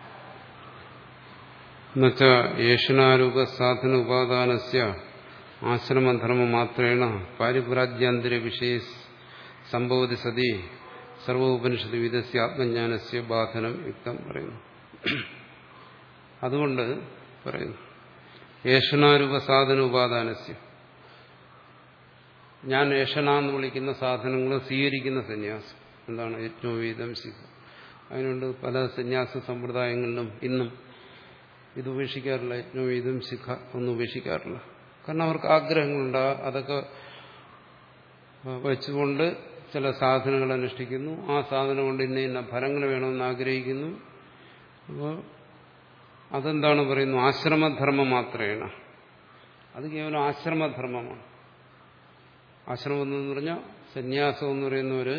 എന്നുവെച്ചാ ഏഷണാരൂപ സാധന ഉപാദാനസ്യ ആശ്രമധർമ്മ മാത്രേണ പാരിപ്രാജ്യാന്തര വിഷയ സംഭവതി സതി സർവോപനിഷത്ത് വിധസ്യ ആത്മജ്ഞാനസ്യ ബാധനം യുക്തം പറയുന്നു. അതുകൊണ്ട് പറയുന്നു ഏഷണാരൂപ സാധന ഉപാദാനസ്യ, ഞാൻ ഏഷണ എന്ന് വിളിക്കുന്ന സാധനങ്ങൾ സ്വീകരിക്കുന്ന സന്യാസം എന്താണ്? യജ്ഞോവീതം ശിഖ. അതിനുണ്ട് പല സന്യാസ സമ്പ്രദായങ്ങളിലും ഇന്നും ഇത് ഉപേക്ഷിക്കാറില്ല. യജ്ഞോവീതം ശിഖ ഒന്നും ഉപേക്ഷിക്കാറില്ല. കാരണം അവർക്ക് ആഗ്രഹങ്ങളുണ്ട്. അതൊക്കെ വെച്ചുകൊണ്ട് ചില സാധനങ്ങൾ അനുഷ്ഠിക്കുന്നു. ആ സാധനം കൊണ്ട് ഇന്ന ഇന്ന ഫലങ്ങൾ വേണമെന്ന് ആഗ്രഹിക്കുന്നു. അപ്പോൾ അതെന്താണ് പറയുന്നു? ആശ്രമധർമ്മം മാത്രേണ. അത് കേവലം ആശ്രമധർമ്മമാണ്. ആശ്രമം എന്ന് പറഞ്ഞാൽ സന്യാസം എന്ന് പറയുന്ന ഒരു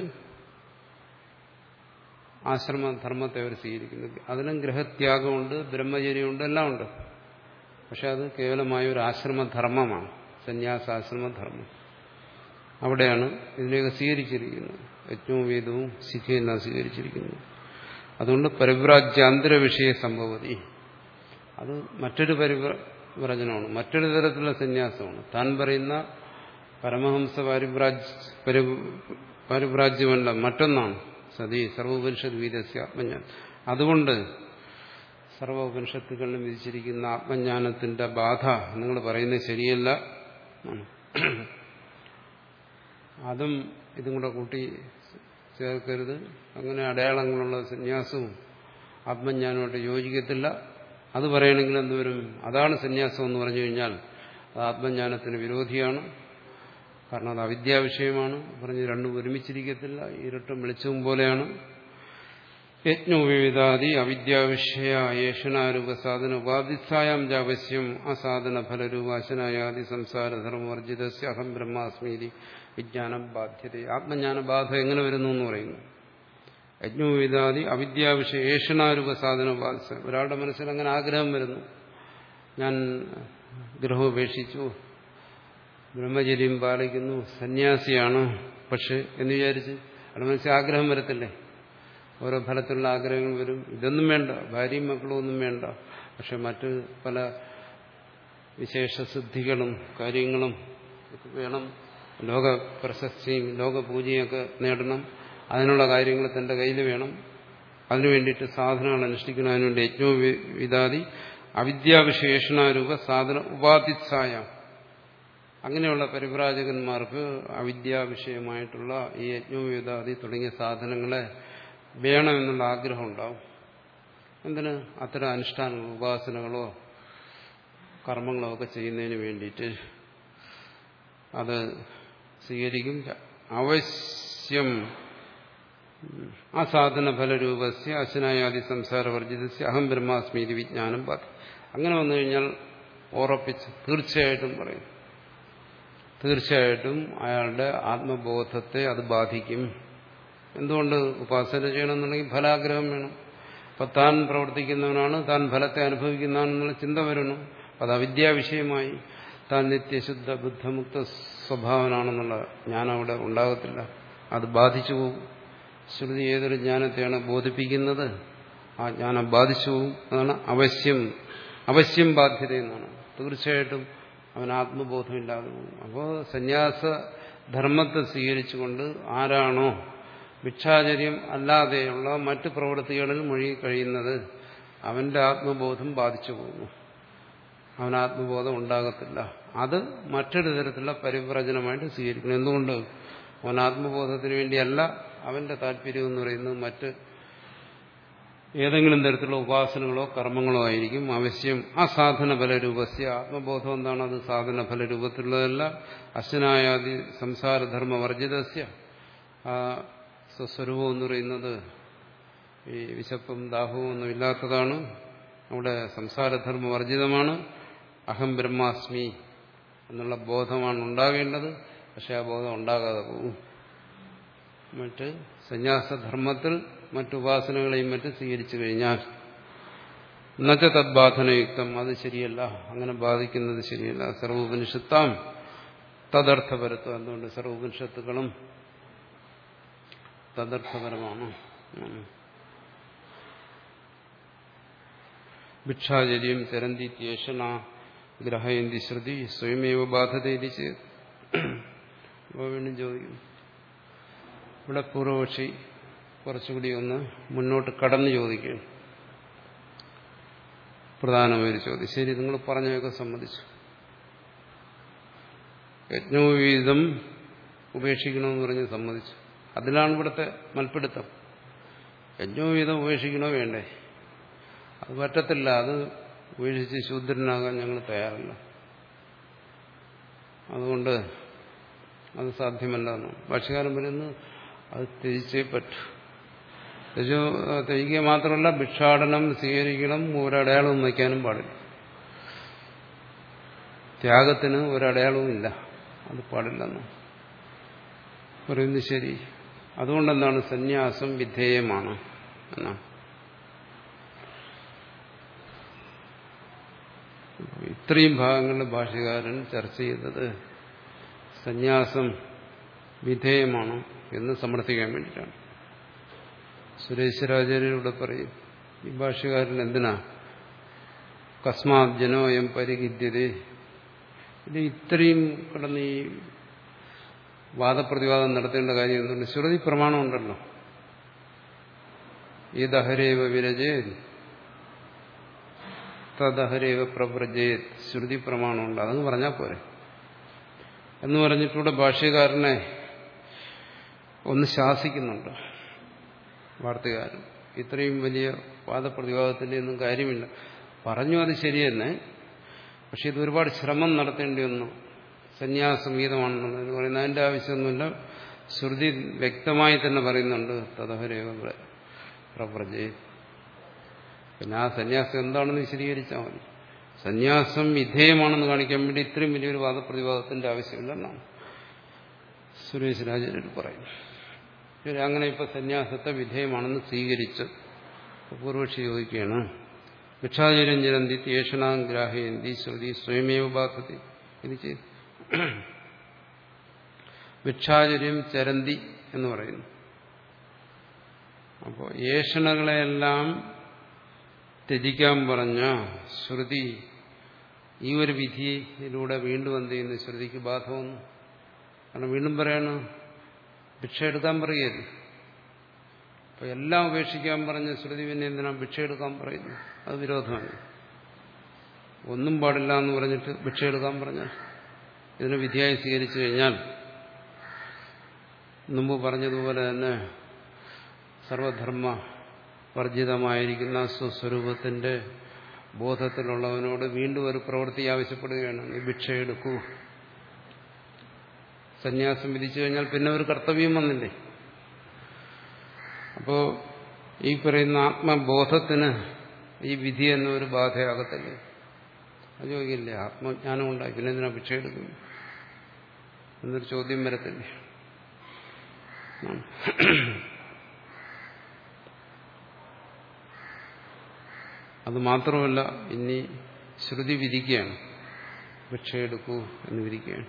ആശ്രമധർമ്മത്തെ അവർ സ്വീകരിക്കുന്നു. അതിനും ഗൃഹത്യാഗമുണ്ട്, ബ്രഹ്മചര്യമുണ്ട്, എല്ലാം ഉണ്ട്. പക്ഷെ അത് കേവലമായ ഒരു ആശ്രമധർമ്മമാണ്, സന്യാസാശ്രമധർമ്മം. അവിടെയാണ് ഇതിനെയൊക്കെ സ്വീകരിച്ചിരിക്കുന്നത്. യജ്ഞവും വേദവും ശിഖയെല്ലാം സ്വീകരിച്ചിരിക്കുന്നത്. അതുകൊണ്ട് പരിവ്രാജ്യാന്തര വിഷയ സംഭവതി, അത് മറ്റൊരു പരിവ്രജനമാണ്, മറ്റൊരു തരത്തിലുള്ള സന്യാസമാണ്. താൻ പറയുന്ന പരമഹംസ പാരിപ്രാജ് പാരിപ്രാജ്യമല്ല, മറ്റൊന്നാണ്. സതി സർവോപനിഷത്ത് വീതസ്യ ആത്മജ്ഞാനം. അതുകൊണ്ട് സർവ ഉപനിഷത്തുകളിലും വിധിച്ചിരിക്കുന്ന ആത്മജ്ഞാനത്തിന്റെ ബാധ നിങ്ങൾ പറയുന്നത് ശരിയല്ല. അതും ഇതും കൂടെ കൂട്ടി ചേർക്കരുത്. അങ്ങനെ അടയാളങ്ങളുള്ള സന്യാസവും ആത്മജ്ഞാനമായിട്ട് യോജിക്കത്തില്ല. അത് പറയണമെങ്കിൽ എന്തുവരും? അതാണ് സന്യാസം എന്ന് പറഞ്ഞു കഴിഞ്ഞാൽ അത് ആത്മജ്ഞാനത്തിന് വിരോധിയാണ്. കാരണം അത് അവിദ്യാവിഷയമാണ്. പറഞ്ഞ് രണ്ടും ഒരുമിച്ചിരിക്കത്തില്ല. ഇരുട്ടും വെളിച്ചവും പോലെയാണ്. യജ്ഞോവിവിധാദി അവിദ്യാവിഷയ ഏഷണാരൂപ സാധന ഉപാധിസ്ഥായാം ജാവശ്യം അസാധന ഫലരൂപാശനായാദി സംസാരധർമ്മവർജിതസ്യ അഹം ബ്രഹ്മാസ്മീതി വിജ്ഞാനം ബാധ്യത. ആത്മജ്ഞാന ബാധ എങ്ങനെ വരുന്നു എന്ന് പറയുന്നു. യജ്ഞോവിധാദി അവിദ്യാവിഷയ ഏഷണാരൂപ സാധന ഉപാധിസ്ഥ. ഒരാളുടെ മനസ്സിൽ അങ്ങനെ ആഗ്രഹം വരുന്നു, ഞാൻ ഗൃഹോപേക്ഷിച്ചു, ബ്രഹ്മചര്യം പാലിക്കുന്നു, സന്യാസിയാണ്, പക്ഷെ എന്ന് വിചാരിച്ച് അവിടെ മനസ്സിൽ ആഗ്രഹം വരത്തില്ലേ? ഓരോ ഫലത്തിലുള്ള ആഗ്രഹങ്ങൾ വരും. ഇതൊന്നും വേണ്ട, ഭാര്യയും മക്കളും ഒന്നും വേണ്ട, പക്ഷെ മറ്റ് പല വിശേഷ സിദ്ധികളും കാര്യങ്ങളും വേണം, ലോക പ്രശസ്തിയും ലോകപൂജയൊക്കെ നേടണം, അതിനുള്ള കാര്യങ്ങൾ തന്റെ കയ്യിൽ വേണം, അതിനു വേണ്ടിയിട്ട് സാധനങ്ങൾ അനുഷ്ഠിക്കണം. അതിനുവേണ്ടി യജ്ഞോവിധാദി അവിദ്യാവിശേഷണാരൂപ സാധന ഉപാധിസ്ഥായ. അങ്ങനെയുള്ള പരിവ്രാജകന്മാർക്ക് അവിദ്യാവിഷയമായിട്ടുള്ള ഈ യജ്ഞോവിധാദി തുടങ്ങിയ സാധനങ്ങളെ വേണമെന്നുള്ള ആഗ്രഹം ഉണ്ടാവും. എന്തിന്? അത്തരം അനുഷ്ഠാനങ്ങളോ ഉപാസനകളോ കർമ്മങ്ങളോ ഒക്കെ ചെയ്യുന്നതിന് വേണ്ടിയിട്ട് അത് സ്വീകരിക്കും. അവശ്യം ആ സാധന ഫലരൂപസ്യ അശനായാദി സംസാരവർജിതസ്യ അഹം ബ്രഹ്മാസ്മീതി വിജ്ഞാനം പാതി. അങ്ങനെ വന്നു കഴിഞ്ഞാൽ ഉറപ്പിച്ച് തീർച്ചയായിട്ടും പറയും, തീർച്ചയായിട്ടും അയാളുടെ ആത്മബോധത്തെ അത് ബാധിക്കും. എന്തുകൊണ്ട്? ഉപാസന ചെയ്യണമെന്നുണ്ടെങ്കിൽ ഫലാഗ്രഹം വേണം. അപ്പൊ താൻ പ്രവർത്തിക്കുന്നവനാണ്, താൻ ഫലത്തെ അനുഭവിക്കുന്നതാണെന്നുള്ള ചിന്ത വരണം. അത് അവിദ്യാവിഷയമായി. താൻ നിത്യശുദ്ധ ബുദ്ധമുക്ത സ്വഭാവനാണെന്നുള്ള ജ്ഞാനം അവിടെ ഉണ്ടാകത്തില്ല. അത് ബാധിച്ചു പോകും. ശ്രുതി ഏതൊരു ജ്ഞാനത്തെയാണ് ബോധിപ്പിക്കുന്നത്, ആ ജ്ഞാനം ബാധിച്ചു പോകും. അതാണ് അവശ്യം അവശ്യം ബാധ്യത എന്നാണ്. തീർച്ചയായിട്ടും അവൻ ആത്മബോധമില്ലാതെ പോകും. അപ്പോൾ സന്യാസ ധർമ്മത്തെ സ്വീകരിച്ചുകൊണ്ട് ആരാണോ ഭിക്ഷാചര്യം അല്ലാതെയുള്ള മറ്റ് പ്രവൃത്തികളിൽ മുഴുകി കഴിയുന്നത് അവന്റെ ആത്മബോധം ബാധിച്ചു പോകുന്നു. അവൻ ആത്മബോധം ഉണ്ടാകത്തില്ല. അത് മറ്റൊരു തരത്തിലുള്ള പരിവ്രജനമായിട്ട് സ്വീകരിക്കണം. എന്തുകൊണ്ട്? അവൻ ആത്മബോധത്തിന് വേണ്ടിയല്ല അവന്റെ താല്പര്യം എന്ന് പറയുന്നത് മറ്റ് ഏതെങ്കിലും തരത്തിലുള്ള ഉപാസനകളോ കർമ്മങ്ങളോ ആയിരിക്കും. ആവശ്യം ആ സാധന ഫലരൂപസ്യ. ആത്മബോധം എന്താണ്? അത് സാധന ഫലരൂപത്തിലുള്ളതല്ല. അശ്വനായാദി സംസാരധർമ്മ വർജിതസ്യ. ആ സ്വസ്വരൂപം എന്ന് പറയുന്നത് ഈ വിശപ്പും ദാഹവും ഒന്നും ഇല്ലാത്തതാണ്. അവിടെ സംസാരധർമ്മ വർജിതമാണ്. അഹം ബ്രഹ്മാസ്മി എന്നുള്ള ബോധമാണ് ഉണ്ടാകേണ്ടത്. പക്ഷെ ആ ബോധം ഉണ്ടാകാതെ പോകും. മറ്റ് സന്യാസധർമ്മത്തിൽ മറ്റുപാസനകളെയും മറ്റും സ്വീകരിച്ചു കഴിഞ്ഞാൽ എന്നുവെച്ച തദ്ബാധനയുക്തം, അത് ശരിയല്ല, അങ്ങനെ ബാധിക്കുന്നത് ശരിയല്ല. സർവോപനിഷത്താം തദർത്ഥപരത്വം, എന്തുകൊണ്ട് സർവോപനിഷത്തുക്കളും തദർത്ഥപരമാണ്. ഭിക്ഷാചര്യം ചരന്തി ത്യേഷണ ഗ്രഹയന്തി ശ്രുതി സ്വയമേവ ബാധതേതി ചെയ്ത് വീണ്ടും ചോദിക്കും. ഇവിടെ പൂർവപക്ഷി കുറച്ചുകൂടി ഒന്ന് മുന്നോട്ട് കടന്നു ചോദിക്കുകയാണ്. പ്രധാനമായൊരു ചോദ്യം. ശരി, നിങ്ങൾ പറഞ്ഞതൊക്കെ സമ്മതിച്ചു, യജ്ഞോപവീതം ഉപേക്ഷിക്കണമെന്ന് പറഞ്ഞ് സമ്മതിച്ചു. അതിലാണ് ഇവിടുത്തെ മൽപ്പിടുത്തം. യജ്ഞോപവീതം ഉപേക്ഷിക്കണോ വേണ്ടേ? അത് പറ്റത്തില്ല, അത് ഉപേക്ഷിച്ച് ശൂദ്രനാകാൻ ഞങ്ങൾ തയ്യാറല്ല, അതുകൊണ്ട് അത് സാധ്യമല്ലെന്ന് ഭാഷ്യകാരൻ പറയുന്നു. അത് ത്യജിച്ചേ പറ്റൂ. ത്യജിക്കുക മാത്രമല്ല, ഭിക്ഷാടനം സ്വീകരിക്കണം, ഒരടയാളവും വയ്ക്കാനും പാടില്ല. ത്യാഗത്തിന് ഒരടയാളവും ഇല്ല, അത് പാടില്ലെന്ന് പറയുന്നത്. ശരി, അതുകൊണ്ടെന്താണ് സന്യാസം വിധേയമാണ് എന്നാണ്. ഇത്രയും ഭാഗങ്ങളിൽ ഭാഷ്യകാരൻ ചർച്ച ചെയ്തത് സന്യാസം വിധേയമാണ് എന്ന് സമർത്ഥിക്കാൻ വേണ്ടിയിട്ടാണ്. സുരേശ്വരാചാര്യരുടെ പറയും, ഈ ഭാഷ്യകാരൻ എന്തിനാ കസ്മാത് ജനോയം പരിഗിദ്യതേ, ഇത് ഇത്രയും കിടന്ന് ഈ വാദപ്രതിവാദം നടത്തേണ്ട കാര്യം എന്തുകൊണ്ട്? ശ്രുതി പ്രമാണം ഉണ്ടല്ലോ. ഈ ദഹരേവ വിരജേത് തദഹരേവ പ്രവ്രജേത്, ശ്രുതി പ്രമാണമുണ്ട്, അതങ്ങ് പറഞ്ഞാൽ പോരെ എന്ന് പറഞ്ഞിട്ടൂടെ ഭാഷ്യകാരനെ ഒന്ന് ശാസിക്കുന്നുണ്ട് വാർത്തകാരൻ. ഇത്രയും വലിയ വാദപ്രതിവാദത്തിന്റെ ഒന്നും കാര്യമില്ല, പറഞ്ഞു അത് ശരി തന്നെ, പക്ഷെ ഇത് ഒരുപാട് ശ്രമം നടത്തേണ്ടി വന്നു. സന്യാസം ഗീതമാണെന്നുള്ളത് പറയുന്നത് അതിന്റെ ആവശ്യമൊന്നുമില്ല. ശ്രുതി വ്യക്തമായി തന്നെ പറയുന്നുണ്ട് തദഹരേവ പ്രവ്രജേ. പിന്നെ ആ സന്യാസം എന്താണെന്ന് വിശദീകരിച്ചാൽ മതി. സന്യാസം വിധേയമാണെന്ന് കാണിക്കാൻ വേണ്ടി ഇത്രയും വലിയൊരു വാദപ്രതിവാദത്തിന്റെ ആവശ്യമില്ലെന്നാണ് സുരേശ്വരാചാര്യർ പറയുന്നത്. അങ്ങനെ ഇപ്പൊ സന്യാസത്തെ വിധേയമാണെന്ന് സ്വീകരിച്ച് പൂർവക്ഷി ചോദിക്കുകയാണ്, ഭിക്ഷാചര്യം ചരന്തി ത്യേഷണാം ഗ്രാഹയന്തി ശ്രുതി സ്വയമേവ ബാധതി. ഇത് ചെയ്തു. ഭിക്ഷാചര്യം ചരന്തി എന്ന് പറയുന്നു. അപ്പോൾ ഏഷണകളെല്ലാം ത്യജിക്കാൻ പറഞ്ഞ ശ്രുതി ഈ ഒരു വിധിയിലൂടെ വീണ്ടും എന്ത് ചെയ്യുന്നു? ശ്രുതിക്ക് ബാധ വന്നു. കാരണം വീണ്ടും പറയാണ് ഭിക്ഷ എടുക്കാൻ പറയരുത്. അപ്പൊ എല്ലാം ഉപേക്ഷിക്കാൻ പറഞ്ഞ ശ്രുതി പിന്നെ എന്തിനാ ഭിക്ഷ എടുക്കാൻ പറയുന്നു? അത് വിരോധമാണ്. ഒന്നും പാടില്ല എന്ന് പറഞ്ഞിട്ട് ഭിക്ഷ എടുക്കാൻ പറഞ്ഞാൽ ഇതിനെ വിധിയായി സ്വീകരിച്ചു കഴിഞ്ഞാൽ മുമ്പ് പറഞ്ഞതുപോലെ തന്നെ സർവധർമ്മ വർജിതമായിരിക്കുന്ന സ്വസ്വരൂപത്തിന്റെ ബോധത്തിലുള്ളവനോട് വീണ്ടും ഒരു പ്രവൃത്തി ആവശ്യപ്പെടുകയാണ്, നീ ഭിക്ഷ എടുക്കൂ. സന്യാസം വിധിച്ചു കഴിഞ്ഞാൽ പിന്നെ ഒരു കർത്തവ്യം വന്നില്ലേ? അപ്പോ ഈ പറയുന്ന ആത്മബോധത്തിന് ഈ വിധി എന്നൊരു ബാധയാകത്തില്ലേ? അത് ചോദിക്കില്ലേ, ആത്മജ്ഞാനം ഉണ്ടായി പിന്നെ എന്തിനാ ഭിക്ഷ എടുക്കുന്നു എന്നൊരു ചോദ്യം വരത്തില്ലേ? അത് മാത്രമല്ല, ഇനി ശ്രുതി വിധിക്കുകയാണ് ഭിക്ഷ എടുക്കൂ എന്ന് വിധിക്കുകയാണ്.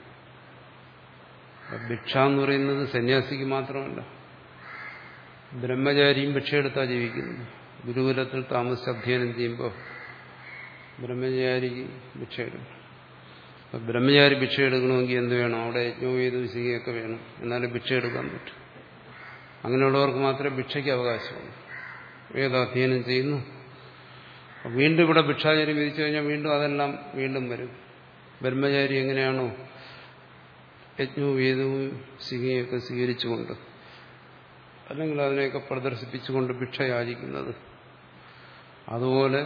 ഭിക്ഷ എന്ന് പറയുന്നത് സന്യാസിക്ക് മാത്രമല്ല, ബ്രഹ്മചാരിയും ഭിക്ഷ എടുത്താ ജീവിക്കുന്നു. ഗുരുകുലത്തിൽ താമസിച്ച് അധ്യയനം ചെയ്യുമ്പോൾ ബ്രഹ്മചാരിക്ക് ഭിക്ഷ എടുക്കും. അപ്പൊ ബ്രഹ്മചാരി ഭിക്ഷ എടുക്കണമെങ്കിൽ എന്ത് വേണം? അവിടെ യജ്ഞോപവീതം വിശുദ്ധിയൊക്കെ വേണം, എന്നാലും ഭിക്ഷ എടുക്കാൻ പറ്റും. അങ്ങനെയുള്ളവർക്ക് മാത്രമേ ഭിക്ഷയ്ക്ക് അവകാശമുള്ളൂ. വേദാധ്യയനം ചെയ്യുന്നു. വീണ്ടും ഇവിടെ ഭിക്ഷാചാര്യം വിധിച്ചു കഴിഞ്ഞാൽ വീണ്ടും അതെല്ലാം വീണ്ടും വരും. ബ്രഹ്മചാരി എങ്ങനെയാണോ യജ്ഞോപവീതവും സിഹിയൊക്കെ സ്വീകരിച്ചുകൊണ്ട് അല്ലെങ്കിൽ അതിനെയൊക്കെ പ്രദർശിപ്പിച്ചുകൊണ്ട് ഭിക്ഷ യാചിക്കുന്നത്, അതുപോലെ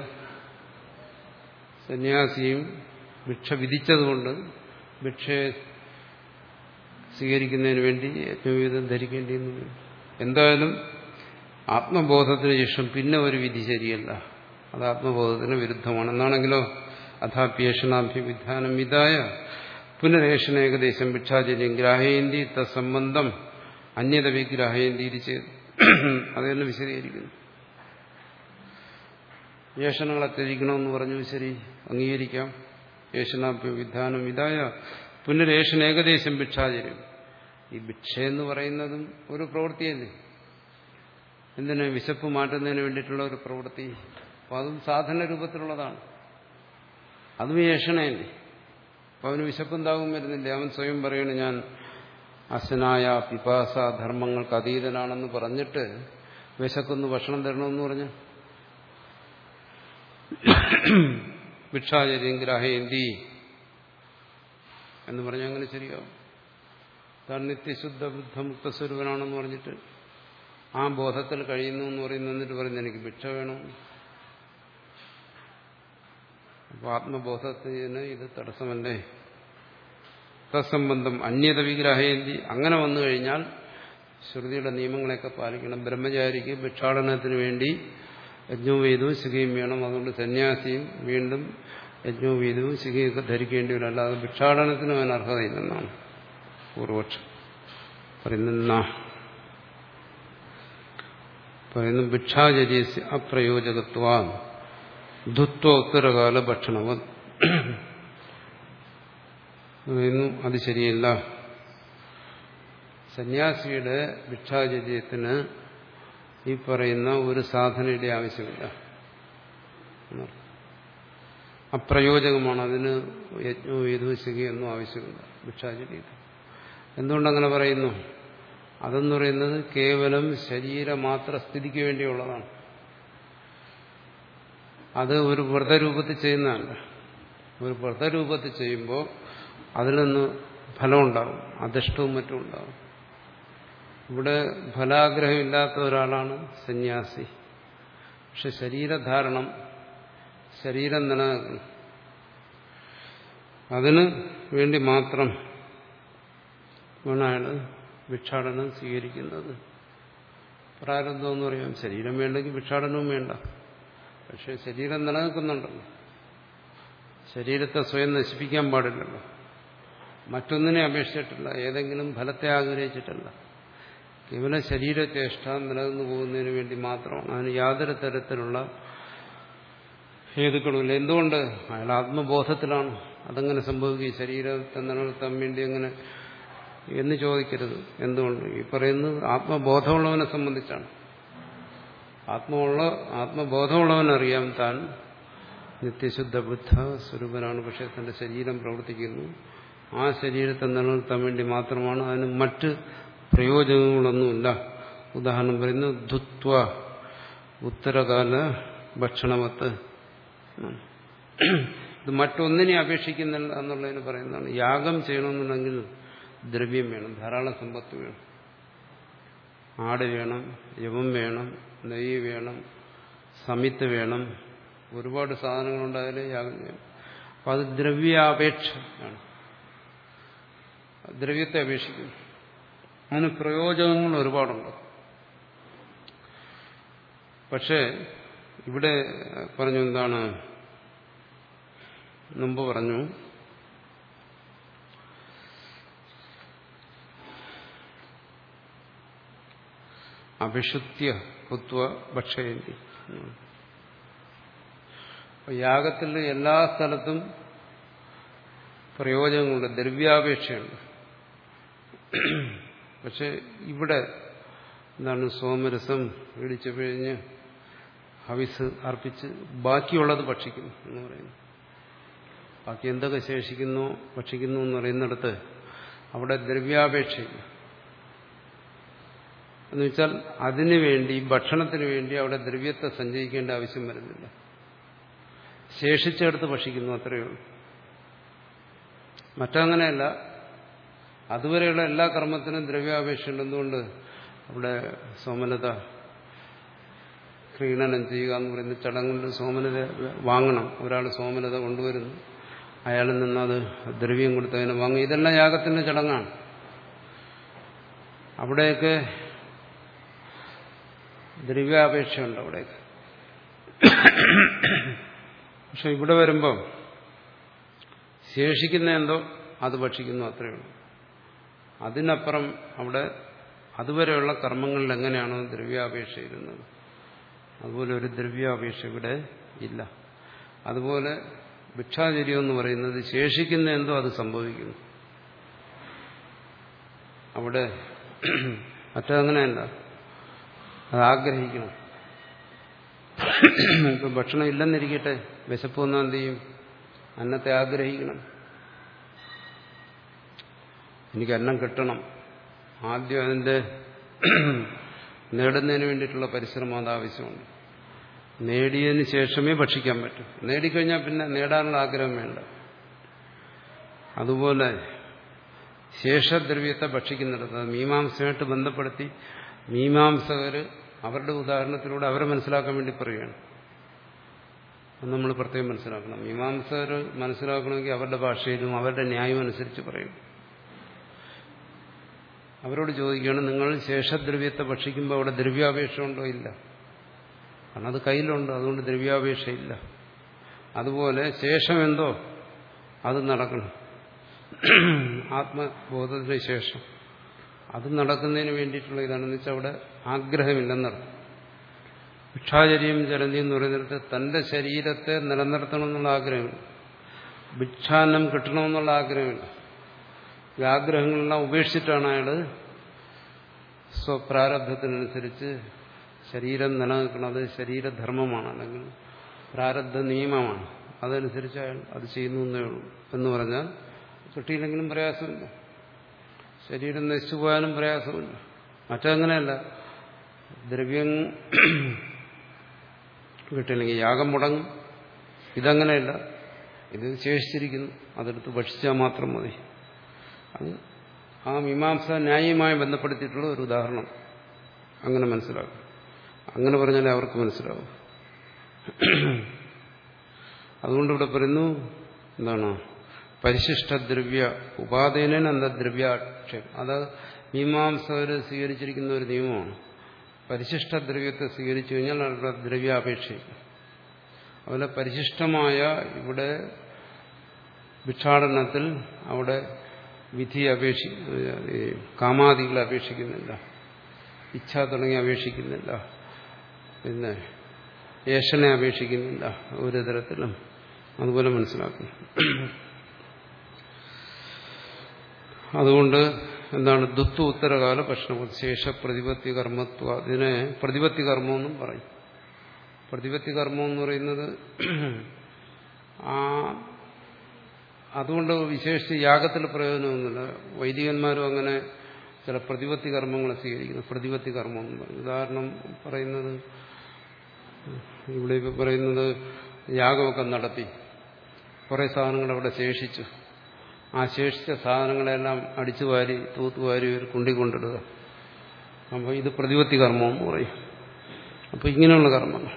സന്യാസിയും ഭിക്ഷ വിധിച്ചതുകൊണ്ട് ഭിക്ഷയെ സ്വീകരിക്കുന്നതിന് വേണ്ടി യജ്ഞോപവീതം ധരിക്കേണ്ടിയെന്ന്. എന്തായാലും ആത്മബോധത്തിന് ശേഷം പിന്നെ ഒരു വിധി ശരിയല്ല, അത് ആത്മബോധത്തിന് വിരുദ്ധമാണ്. എന്നാണെങ്കിലോ അഥാപ്യേഷണാഭ്യവിധാനം വിധായ പുനരേഷണ ഏകദേശം ഭിക്ഷാചര്യം ഗ്രാഹയന്തി തത്സംബന്ധം അന്യത വിഗ്രഹം തിരിച്ച് അത് തന്നെ വിശദീകരിക്കുന്നു. ഏഷണങ്ങളെ ത്യജിക്കണമെന്ന് പറഞ്ഞു, ശരി, അംഗീകരിക്കാം. ഏഷണാഭ്യ വിധാനം ഇതായ പുനരേഷണ ഏകദേശം ഭിക്ഷാചര്യം. ഈ ഭിക്ഷയെന്ന് പറയുന്നതും ഒരു പ്രവൃത്തിയല്ലേ, എന്തിന്? വിശപ്പ് മാറ്റുന്നതിന് വേണ്ടിയിട്ടുള്ള ഒരു പ്രവൃത്തി. അപ്പം അതും സാധന രൂപത്തിലുള്ളതാണ്, അതും ഏഷണയല്ലേ. അപ്പം അവന് വിശപ്പുണ്ടാകും വരുന്നില്ല. അവൻ സ്വയം പറയണ ഞാൻ അസനായ പിപാസ ധർമ്മങ്ങൾക്ക് അതീതനാണെന്ന് പറഞ്ഞിട്ട് വിശക്കൊന്ന് ഭക്ഷണം തരണമെന്ന് പറഞ്ഞു. ഭിക്ഷാചര്യം ഗ്രാഹയന്തി എന്ന് പറഞ്ഞാൽ അങ്ങനെ ശരിയാവും. താൻ നിത്യശുദ്ധ ബുദ്ധ മുക്തസ്വരൂപനാണെന്ന് പറഞ്ഞിട്ട് ആ ബോധത്തിൽ കഴിയുന്നു എന്ന് പറയുന്നു. എന്നിട്ട് പറയുന്നത് എനിക്ക് ഭിക്ഷ വേണം. അപ്പൊ ആത്മബോധത്തിന് ഇത് തടസ്സമല്ലേ? തത്സംബന്ധം അന്യത വിഗ്രഹയന്തി. അങ്ങനെ വന്നു കഴിഞ്ഞാൽ ശ്രുതിയുടെ നിയമങ്ങളെയൊക്കെ പാലിക്കണം. ബ്രഹ്മചാരിക്ക് ഭിക്ഷാടനത്തിന് വേണ്ടി യജ്ഞോപീതവും ശിഖയും വേണം. അതുകൊണ്ട് സന്യാസിയും വീണ്ടും യജ്ഞോപീതവും ശിഖയൊക്കെ ധരിക്കേണ്ടി വരും. അല്ലാതെ ഭിക്ഷാടനത്തിന് അവൻ അർഹതയില്ലെന്നാണ് പൂർവപക്ഷം പറയുന്ന. പറയുന്നു ഭിക്ഷാചര്യ അപ്രയോജകത്വ ധുത്വോത്തരകാല ഭക്ഷണവൻ. പറയുന്നു അത് ശരിയല്ല. സന്യാസിയുടെ ഭിക്ഷാചര്യത്തിന് ഈ പറയുന്ന ഒരു സാധനയുടെ ആവശ്യമില്ല, അപ്രയോജകമാണ്. അതിന് യജ്ഞവും ഏതും ശിഖയൊന്നും ആവശ്യമില്ല ഭിക്ഷാചര്യത്തിൽ. എന്തുകൊണ്ടങ്ങനെ പറയുന്നു? അതെന്ന് പറയുന്നത് കേവലം ശരീരമാത്ര സ്ഥിതിക്ക് വേണ്ടിയുള്ളതാണ്. അത് ഒരു വ്രതരൂപത്തിൽ ചെയ്യുന്നതല്ല. ഒരു വ്രതരൂപത്തിൽ ചെയ്യുമ്പോൾ അതിൽ നിന്ന് ഫലമുണ്ടാകും, അധിഷ്ഠവും മറ്റും ഉണ്ടാകും. ഇവിടെ ഫലാഗ്രഹമില്ലാത്ത ഒരാളാണ് സന്യാസി. പക്ഷെ ശരീരധാരണം, ശരീരം നിലനിൽക്കണം, അതിന് വേണ്ടി മാത്രം ആണ് അയാൾ ഭിക്ഷാടനം സ്വീകരിക്കുന്നത്. പ്രാരബ്ധം എന്ന് പറയാം. ശരീരം വേണ്ടെങ്കിൽ ഭിക്ഷാടനവും വേണ്ട. പക്ഷെ ശരീരം നിലനിൽക്കുന്നുണ്ടല്ലോ, ശരീരത്തെ സ്വയം നശിപ്പിക്കാൻ പാടില്ലല്ലോ. മറ്റൊന്നിനെ അപേക്ഷിച്ചിട്ടില്ല, ഏതെങ്കിലും ഫലത്തെ ആഗ്രഹിച്ചിട്ടല്ല. കേവലം ശരീരചേഷ്ട നിലനിന്നു പോകുന്നതിന് വേണ്ടി മാത്രമാണ്. അതിന് യാതൊരു തരത്തിലുള്ള ഹേതുക്കളുമില്ല. എന്തുകൊണ്ട്? അയാൾ ആത്മബോധത്തിലാണ്. അതങ്ങനെ സംഭവിക്കും. ശരീരത്തെ നിലനിർത്താൻ വേണ്ടി അങ്ങനെ എന്ന് ചോദിക്കരുത്. എന്തുകൊണ്ട്? ഈ പറയുന്നത് ആത്മബോധമുള്ളവനെ സംബന്ധിച്ചാണ്. ആത്മമുള്ള ആത്മബോധമുള്ളവനറിയാം താൻ നിത്യശുദ്ധ ബുദ്ധ സ്വരൂപനാണ്. പക്ഷെ തന്റെ ശരീരം പ്രവർത്തിക്കുന്നു. ആ ശരീരത്തെ നിലനിർത്താൻ വേണ്ടി മാത്രമാണ്. അതിന് മറ്റ് പ്രയോജനങ്ങളൊന്നുമില്ല. ഉദാഹരണം പറയുന്നു ധുത്വ ഉത്തരകാല ഭക്ഷണമത്ത്. ഇത് മറ്റൊന്നിനെ അപേക്ഷിക്കുന്നില്ല എന്നുള്ളതിന് പറയുന്നതാണ്. യാഗം ചെയ്യണമെന്നുണ്ടെങ്കിൽ ദ്രവ്യം വേണം, ധാരാളം സമ്പത്ത് വേണം. ആട് വേണം, യവം വേണം, നെയ്യ് വേണം, സമിത്ത് വേണം, ഒരുപാട് സാധനങ്ങളുണ്ടായാലേ യാഗം ചെയ്യണം. അപ്പം അത് ദ്രവ്യാപേക്ഷയാണ്, ദ്രവ്യത്തെ അപേക്ഷിക്കുന്നു. അതിന് പ്രയോജനങ്ങൾ ഒരുപാടുണ്ട്. പക്ഷേ ഇവിടെ പറഞ്ഞു എന്താണ്, മുമ്പ് പറഞ്ഞു അഭിഷുദ്ധ്യ കുത്വ ഭക്ഷയന്തി. യാഗത്തിൽ എല്ലാ സ്ഥലത്തും പ്രയോജനങ്ങളുണ്ട്, ദ്രവ്യാപേക്ഷയുണ്ട്. പക്ഷെ ഇവിടെ എന്താണ്, സോമരസം ഇടിച്ചു പിഴിഞ്ഞ് ഹവിസ് അർപ്പിച്ച് ബാക്കിയുള്ളത് ഭക്ഷിക്കുന്നു എന്ന് പറയുന്നു. ബാക്കി എന്തൊക്കെ ശേഷിക്കുന്നു ഭക്ഷിക്കുന്നു എന്ന് പറയുന്നിടത്ത് അവിടെ ദ്രവ്യാപേക്ഷയില്ല. എന്നുവെച്ചാൽ അതിനു വേണ്ടി, ഭക്ഷണത്തിന് വേണ്ടി അവിടെ ദ്രവ്യത്തെ സഞ്ചയിക്കേണ്ട ആവശ്യം വരുന്നില്ല. ശേഷിച്ചെടുത്ത് ഭക്ഷിക്കുന്നു, അത്രയേ ഉള്ളൂ. മറ്റങ്ങനെയല്ല. അതുവരെയുള്ള എല്ലാ കർമ്മത്തിനും ദ്രവ്യാപേക്ഷയുണ്ട്. എന്തുകൊണ്ട്? അവിടെ സോമനത ക്രീഡനം ചെയ്യുക എന്ന് പറയുന്ന ചടങ്ങുകൊണ്ട് സോമനത വാങ്ങണം. ഒരാൾ സോമനത കൊണ്ടുവരുന്നു, അയാളിൽ നിന്നത് ദ്രവ്യം കൊടുത്ത് അതിനെ വാങ്ങും. ഇതെല്ലാം യാഗത്തിന്റെ ചടങ്ങാണ്. അവിടെയൊക്കെ ദ്രവ്യാപേക്ഷയുണ്ട് അവിടെയൊക്കെ. പക്ഷെ ഇവിടെ വരുമ്പോൾ ശേഷിക്കുന്ന എന്തോ അത് ഭക്ഷിക്കുന്നു, അത്രയേ ഉള്ളൂ. അതിനപ്പുറം അവിടെ അതുവരെയുള്ള കർമ്മങ്ങളിൽ എങ്ങനെയാണോ ദ്രവ്യാപേക്ഷ ഇരുന്നത് അതുപോലെ ഒരു ദ്രവ്യാപേക്ഷ ഇവിടെ ഇല്ല. അതുപോലെ ഭിക്ഷാചര്യം എന്ന് പറയുന്നത് ശേഷിക്കുന്ന എന്തോ അത് സംഭവിക്കുന്നു. അവിടെ മറ്റങ്ങനെയല്ല, അത് ആഗ്രഹിക്കണം. ഇപ്പം ഭക്ഷണം ഇല്ലെന്നിരിക്കട്ടെ, വിശപ്പ് വന്നാൽ എന്ത് ചെയ്യും? അന്നത്തെ ആഗ്രഹിക്കണം. എനിക്ക് അന്നം കിട്ടണം. ആദ്യം അതിൻ്റെ നേടുന്നതിന് വേണ്ടിയിട്ടുള്ള പരിശ്രമം അത് ആവശ്യമുണ്ട്. നേടിയതിന് ശേഷമേ ഭക്ഷിക്കാൻ പറ്റൂ. നേടിക്കഴിഞ്ഞാൽ പിന്നെ നേടാനുള്ള ആഗ്രഹം വേണ്ട. അതുപോലെ ശേഷദ്രവ്യത്തെ ഭക്ഷിക്കുന്നിടത്ത് മീമാംസയായിട്ട് ബന്ധപ്പെടുത്തി മീമാംസകർ അവരുടെ ഉദാഹരണത്തിലൂടെ അവരെ മനസ്സിലാക്കാൻ വേണ്ടി പറയുകയാണ്. അത് നമ്മൾ പ്രത്യേകം മനസ്സിലാക്കണം. മീമാംസകർ മനസ്സിലാക്കണമെങ്കിൽ അവരുടെ ഭാഷയിലും അവരുടെ ന്യായം അനുസരിച്ച് പറയും. അവരോട് ചോദിക്കുകയാണ്, നിങ്ങൾ ശേഷദ്രവ്യത്തെ ഭക്ഷിക്കുമ്പോൾ അവിടെ ദ്രവ്യാപേക്ഷ ഉണ്ടോ? ഇല്ല. കാരണം അത് കയ്യിലുണ്ട്, അതുകൊണ്ട് ദ്രവ്യാപേക്ഷയില്ല. അതുപോലെ ശേഷം എന്തോ അത് നടക്കണം. ആത്മബോധത്തിന് ശേഷം അത് നടക്കുന്നതിന് വേണ്ടിയിട്ടുള്ള ഇതാണെന്ന് വെച്ചാൽ അവിടെ ആഗ്രഹമില്ലെന്നർത്ഥം. ഭിക്ഷാചര്യം ചരന്തി എന്ന് പറയുന്നിടത്ത് തന്റെ ശരീരത്തെ നിലനിർത്തണമെന്നുള്ള ആഗ്രഹമില്ല, ഭിക്ഷാന്നം കിട്ടണമെന്നുള്ള ആഗ്രഹമില്ല. ഈ ആഗ്രഹങ്ങളെല്ലാം ഉപേക്ഷിച്ചിട്ടാണ് അയാൾ സ്വപ്രാരബ്ധത്തിനനുസരിച്ച് ശരീരം നിലനിൽക്കുന്നത്. ശരീരധർമ്മമാണ്, അല്ലെങ്കിൽ പ്രാരബ്ധ നിയമമാണ്. അതനുസരിച്ച് അയാൾ അത് ചെയ്യുന്നു എന്നേ ഉള്ളൂ. എന്ന് പറഞ്ഞാൽ കിട്ടിയില്ലെങ്കിലും പ്രയാസമില്ല, ശരീരം നശിച്ചു പോയാലും പ്രയാസമില്ല. മറ്റങ്ങനെയല്ല, ദ്രവ്യം കിട്ടിയില്ലെങ്കിൽ യാഗം മുടങ്ങും. ഇതങ്ങനെയല്ല, ഇത് ശേഷിച്ചിരിക്കുന്നു, അതെടുത്ത് ഭക്ഷിച്ചാൽ മാത്രം മതി. അത് ആ മീമാംസ ന്യായമായി ബന്ധപ്പെടുത്തിയിട്ടുള്ള ഒരു ഉദാഹരണം. അങ്ങനെ മനസ്സിലാക്കും. അങ്ങനെ പറഞ്ഞാലേ അവർക്ക് മനസ്സിലാവും. അതുകൊണ്ട് ഇവിടെ പറയുന്നു, എന്താണ് പരിശിഷ്ടദ്രവ്യ ഉപാദേന അന്തദ്രവ്യാക്ഷേപം. അത് മീമാംസകർ സ്വീകരിച്ചിരിക്കുന്ന ഒരു നിയമമാണ്. പരിശിഷ്ടദ്രവ്യത്തെ സ്വീകരിച്ചു കഴിഞ്ഞാൽ അവരുടെ ദ്രവ്യാപേക്ഷയില്ല. അതുപോലെ പരിശിഷ്ടമായ ഇവിടെ ഭിക്ഷാടനത്തിൽ അവിടെ വിധി അപേക്ഷി കാമാദികളെ അപേക്ഷിക്കുന്നില്ല, ഇച്ഛ തുടങ്ങി അപേക്ഷിക്കുന്നില്ല, പിന്നെ ഏഷനെ അപേക്ഷിക്കുന്നില്ല ഒരു തരത്തിലും. അതുപോലെ മനസ്സിലാക്കും. അതുകൊണ്ട് എന്താണ് ദുത്തു ഉത്തരകാല ഭക്ഷണം ശേഷ പ്രതിപത്തി കർമ്മത്വ. അതിനെ പ്രതിപത്തി കർമ്മമെന്നും പറയും. പ്രതിപത്തി കർമ്മം എന്ന് പറയുന്നത് ആ അതുകൊണ്ട് വിശേഷിച്ച് യാഗത്തിൽ പ്രയോജനമൊന്നുമില്ല. വൈദികന്മാരും അങ്ങനെ ചില പ്രതിപത്തി കർമ്മങ്ങളെ സ്വീകരിക്കുന്നു. പ്രതിപത്തി കർമ്മം എന്ന് പറയും. ഉദാഹരണം പറയുന്നത്, ഇവിടെ ഇപ്പോൾ പറയുന്നത് യാഗമൊക്കെ നടത്തി കുറേ സാധനങ്ങൾ അവിടെ ശേഷിച്ചു. ആ ശേഷിച്ച സാധനങ്ങളെല്ലാം അടിച്ചു വാരി തൂത്തുവാരി ഒരു കുണ്ടി കൊണ്ടിടുക. അപ്പോൾ ഇത് പ്രതിപത്തി കർമ്മം എന്ന് പറയും. അപ്പോൾ ഇങ്ങനെയുള്ള കർമ്മങ്ങൾ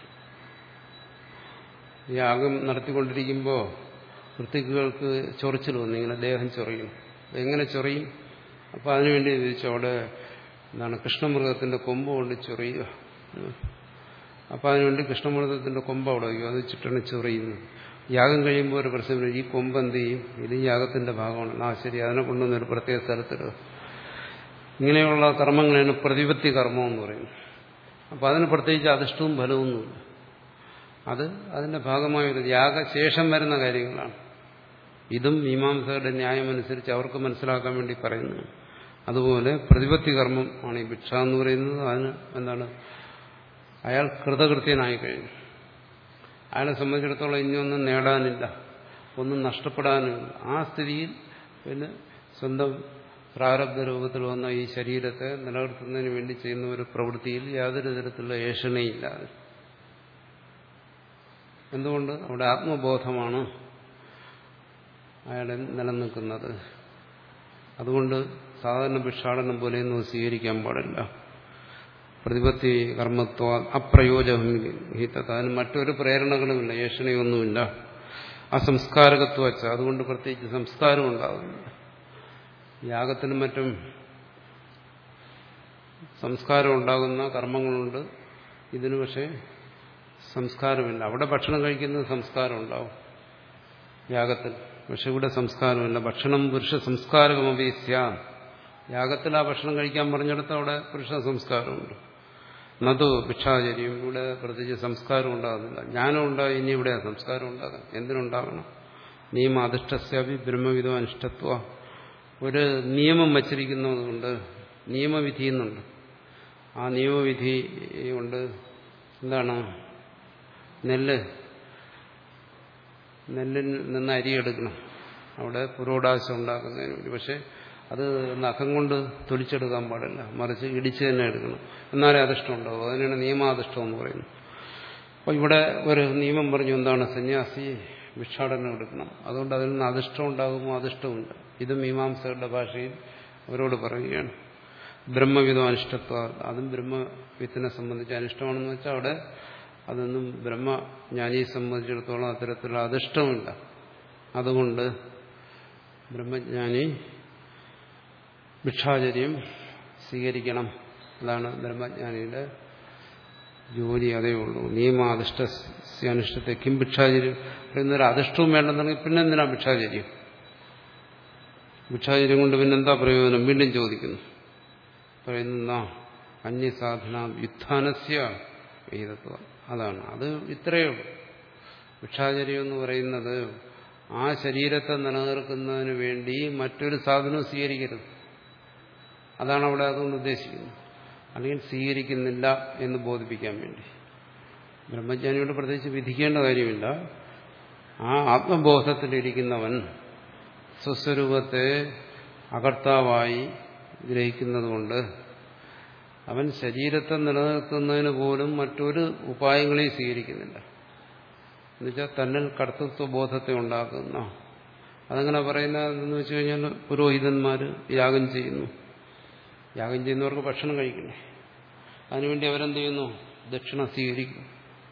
യാഗം നടത്തിക്കൊണ്ടിരിക്കുമ്പോൾ വൃത്തികൾക്ക് ചൊറിച്ചിൽ വന്നു, ഇങ്ങനെ ദേഹം ചൊറിയും. എങ്ങനെ ചൊറിയും? അപ്പോൾ അതിനുവേണ്ടി ചോദിച്ചു, അവിടെ എന്താണ് കൃഷ്ണമൃഗത്തിന്റെ കൊമ്പ് കൊണ്ട് ചൊറിയുക. അപ്പോൾ അതിനുവേണ്ടി കൃഷ്ണമൃഗത്തിന്റെ കൊമ്പ് അവിടെ വയ്ക്കും, അത് വെച്ചിട്ടാണ് ചൊറിയുന്നത്. യാഗം കഴിയുമ്പോൾ ഒരു പ്രശ്നം, ഈ കൊമ്പ് എന്ത് ചെയ്യും? ഇത് യാഗത്തിന്റെ ഭാഗമാണ്. ആ ശരി, അതിനെ കൊണ്ടുവന്ന് ഒരു പ്രത്യേക സ്ഥലത്തിടുക. ഇങ്ങനെയുള്ള കർമ്മങ്ങളാണ് പ്രതിപത്തി കർമ്മം എന്ന് പറയുന്നത്. അപ്പം അതിന് പ്രത്യേകിച്ച് അധിഷ്ഠവും ഫലമൊന്നുമില്ല. അത് അതിന്റെ ഭാഗമായൊരു യാഗശേഷം വരുന്ന കാര്യങ്ങളാണ്. ഇതും മീമാംസകരുടെ ന്യായമനുസരിച്ച് അവർക്ക് മനസ്സിലാക്കാൻ വേണ്ടി പറയുന്നു. അതുപോലെ പ്രതിപത്തി കർമ്മം ആണ് ഈ ഭിക്ഷ എന്ന് പറയുന്നത്. അതിന് എന്താണ്, അയാൾ കൃതകൃത്യനായി കഴിഞ്ഞു. അയാളെ സംബന്ധിച്ചിടത്തോളം ഇനിയൊന്നും നേടാനില്ല, ഒന്നും നഷ്ടപ്പെടാനുമില്ല. ആ സ്ഥിതിയിൽ പിന്നെ സ്വന്തം പ്രാരബ്ധ രൂപത്തിൽ വന്ന ഈ ശരീരത്തെ നിലനിർത്തുന്നതിന് വേണ്ടി ചെയ്യുന്ന ഒരു പ്രവൃത്തിയിൽ യാതൊരു തരത്തിലുള്ള ഏഷണയില്ലാതെ. എന്തുകൊണ്ട്? അവിടെ ആത്മബോധമാണ് അയാളെ നിലനിൽക്കുന്നത്. അതുകൊണ്ട് സാധാരണ ഭിക്ഷാടനം പോലെയൊന്നും സ്വീകരിക്കാൻ പാടില്ല. പ്രതിപത്തി കർമ്മത്വ അപ്രയോജനഹിത. അതിന് മറ്റൊരു പ്രേരണകളുമില്ല, ഏഷണയൊന്നുമില്ല. അസംസ്കാരകത്വ വച്ച, അതുകൊണ്ട് പ്രത്യേകിച്ച് സംസ്കാരം ഉണ്ടാകുന്നില്ല. യാഗത്തിനും മറ്റും സംസ്കാരം ഉണ്ടാകുന്ന കർമ്മങ്ങളുണ്ട്. ഇതിന് പക്ഷേ സംസ്കാരമില്ല. അവിടെ ഭക്ഷണം കഴിക്കുന്നത് സംസ്കാരം ഉണ്ടാവും യാഗത്തിൽ, പക്ഷെ ഇവിടെ സംസ്കാരമില്ല. ഭക്ഷണം പുരുഷ സംസ്കാരകമപേസ്യ യാഗത്തിൽ ആ ഭക്ഷണം കഴിക്കാൻ പറഞ്ഞിടത്ത് അവിടെ പുരുഷ സംസ്കാരമുണ്ട്. നതു ഭിക്ഷാചര്യം, ഇവിടെ പ്രത്യേകിച്ച് സംസ്കാരം ഉണ്ടാകുന്നില്ല. ജ്ഞാനം ഉണ്ടായി, ഇനി ഇവിടെ സംസ്കാരം ഉണ്ടാകാം. എന്തിനുണ്ടാകണം? നിയമാധിഷ്ഠസ്യാപി ബ്രഹ്മവിധോ അനിഷ്ടത്വ, ഒരു നിയമം വച്ചിരിക്കുന്നതുകൊണ്ട് നിയമവിധി എന്നുണ്ട്. ആ നിയമവിധി കൊണ്ട് എന്താണ്? നെല്ല് നെല്ലിൽ നിന്ന് അരി എടുക്കണം, അവിടെ പുരോടാശം ഉണ്ടാക്കുന്നതിന് വേണ്ടി. പക്ഷെ അത് നഖം കൊണ്ട് തൊലിച്ചെടുക്കാൻ പാടില്ല, മറിച്ച് ഇടിച്ച് തന്നെ എടുക്കണം, എന്നാലേ അധിഷ്ഠം ഉണ്ടാവും. അതിനാണ് നിയമാധിഷ്ഠം എന്ന് പറയുന്നത്. അപ്പോൾ ഇവിടെ ഒരു നിയമം പറഞ്ഞു, എന്താണ്? സന്യാസി ഭിക്ഷാടനം എടുക്കണം, അതുകൊണ്ട് അതിൽ നിന്ന് അധിഷ്ഠം ഉണ്ടാകുമോ? അധിഷ്ഠമുണ്ട്. ഇത് മീമാംസകളുടെ ഭാഷയിൽ അവരോട് പറയുകയാണ്. ബ്രഹ്മവിധം അനിഷ്ടത്വ, അതും ബ്രഹ്മവിത്തിനെ സംബന്ധിച്ച് അനിഷ്ടമാണെന്ന് വെച്ചാൽ അവിടെ അതൊന്നും ബ്രഹ്മജ്ഞാനിയെ സംബന്ധിച്ചിടത്തോളം അത്തരത്തിലുള്ള അധിഷ്ഠമില്ല. അതുകൊണ്ട് ബ്രഹ്മജ്ഞാനി ഭിക്ഷാചര്യം സ്വീകരിക്കണം. അതാണ് ബ്രഹ്മജ്ഞാനിയുടെ ജോലി, അതേ ഉള്ളൂ. നിയമാധിഷ്ഠ അനിഷ്ടത്തെ കിം ഭിക്ഷാചര്യം പറയുന്നൊരു അധിഷ്ഠവും വേണ്ടെന്നുണ്ടെങ്കിൽ പിന്നെ എന്തിനാ ഭിക്ഷാചര്യം? ഭിക്ഷാചര്യം കൊണ്ട് പിന്നെന്താ പ്രയോജനം? വീണ്ടും ചോദിക്കുന്നു. പറയുന്ന അന്യസാധന വ്യുത്ഥാനസ്യ വേദത്വം, അതാണ്. അത് ഇത്രയേ ഉള്ളൂ. ഭിക്ഷാചര്യം എന്ന് പറയുന്നത് ആ ശരീരത്തെ നിലനിർത്തുന്നതിന് വേണ്ടി മറ്റൊരു സാധനവും സ്വീകരിക്കരുത്, അതാണ് അവിടെ അതുകൊണ്ട് ഉദ്ദേശിക്കുന്നത്. അല്ലെങ്കിൽ സ്വീകരിക്കുന്നില്ല എന്ന് ബോധിപ്പിക്കാൻ വേണ്ടി. ബ്രഹ്മജ്ഞാനിയോട് പ്രത്യേകിച്ച് വിധിക്കേണ്ട കാര്യമില്ല. ആ ആത്മബോധത്തിലിരിക്കുന്നവൻ സ്വസ്വരൂപത്തെ അകർത്താവായി ഗ്രഹിക്കുന്നതുകൊണ്ട് അവൻ ശരീരത്തെ നിലനിർത്തുന്നതിന് പോലും മറ്റൊരു ഉപായങ്ങളെയും സ്വീകരിക്കുന്നില്ല. എന്നുവെച്ചാൽ തന്നിൽ കർത്തൃത്വ ബോധത്തെ ഉണ്ടാക്കുന്ന, അതങ്ങനെ പറയുന്നതെന്ന് വെച്ച് കഴിഞ്ഞാൽ പുരോഹിതന്മാർ യാഗം ചെയ്യുന്നു. യാഗം ചെയ്യുന്നവർക്ക് ഭക്ഷണം കഴിക്കണേ, അതിനുവേണ്ടി അവരെന്ത് ചെയ്യുന്നു? ദക്ഷിണ സ്വീകരിക്കുന്നു.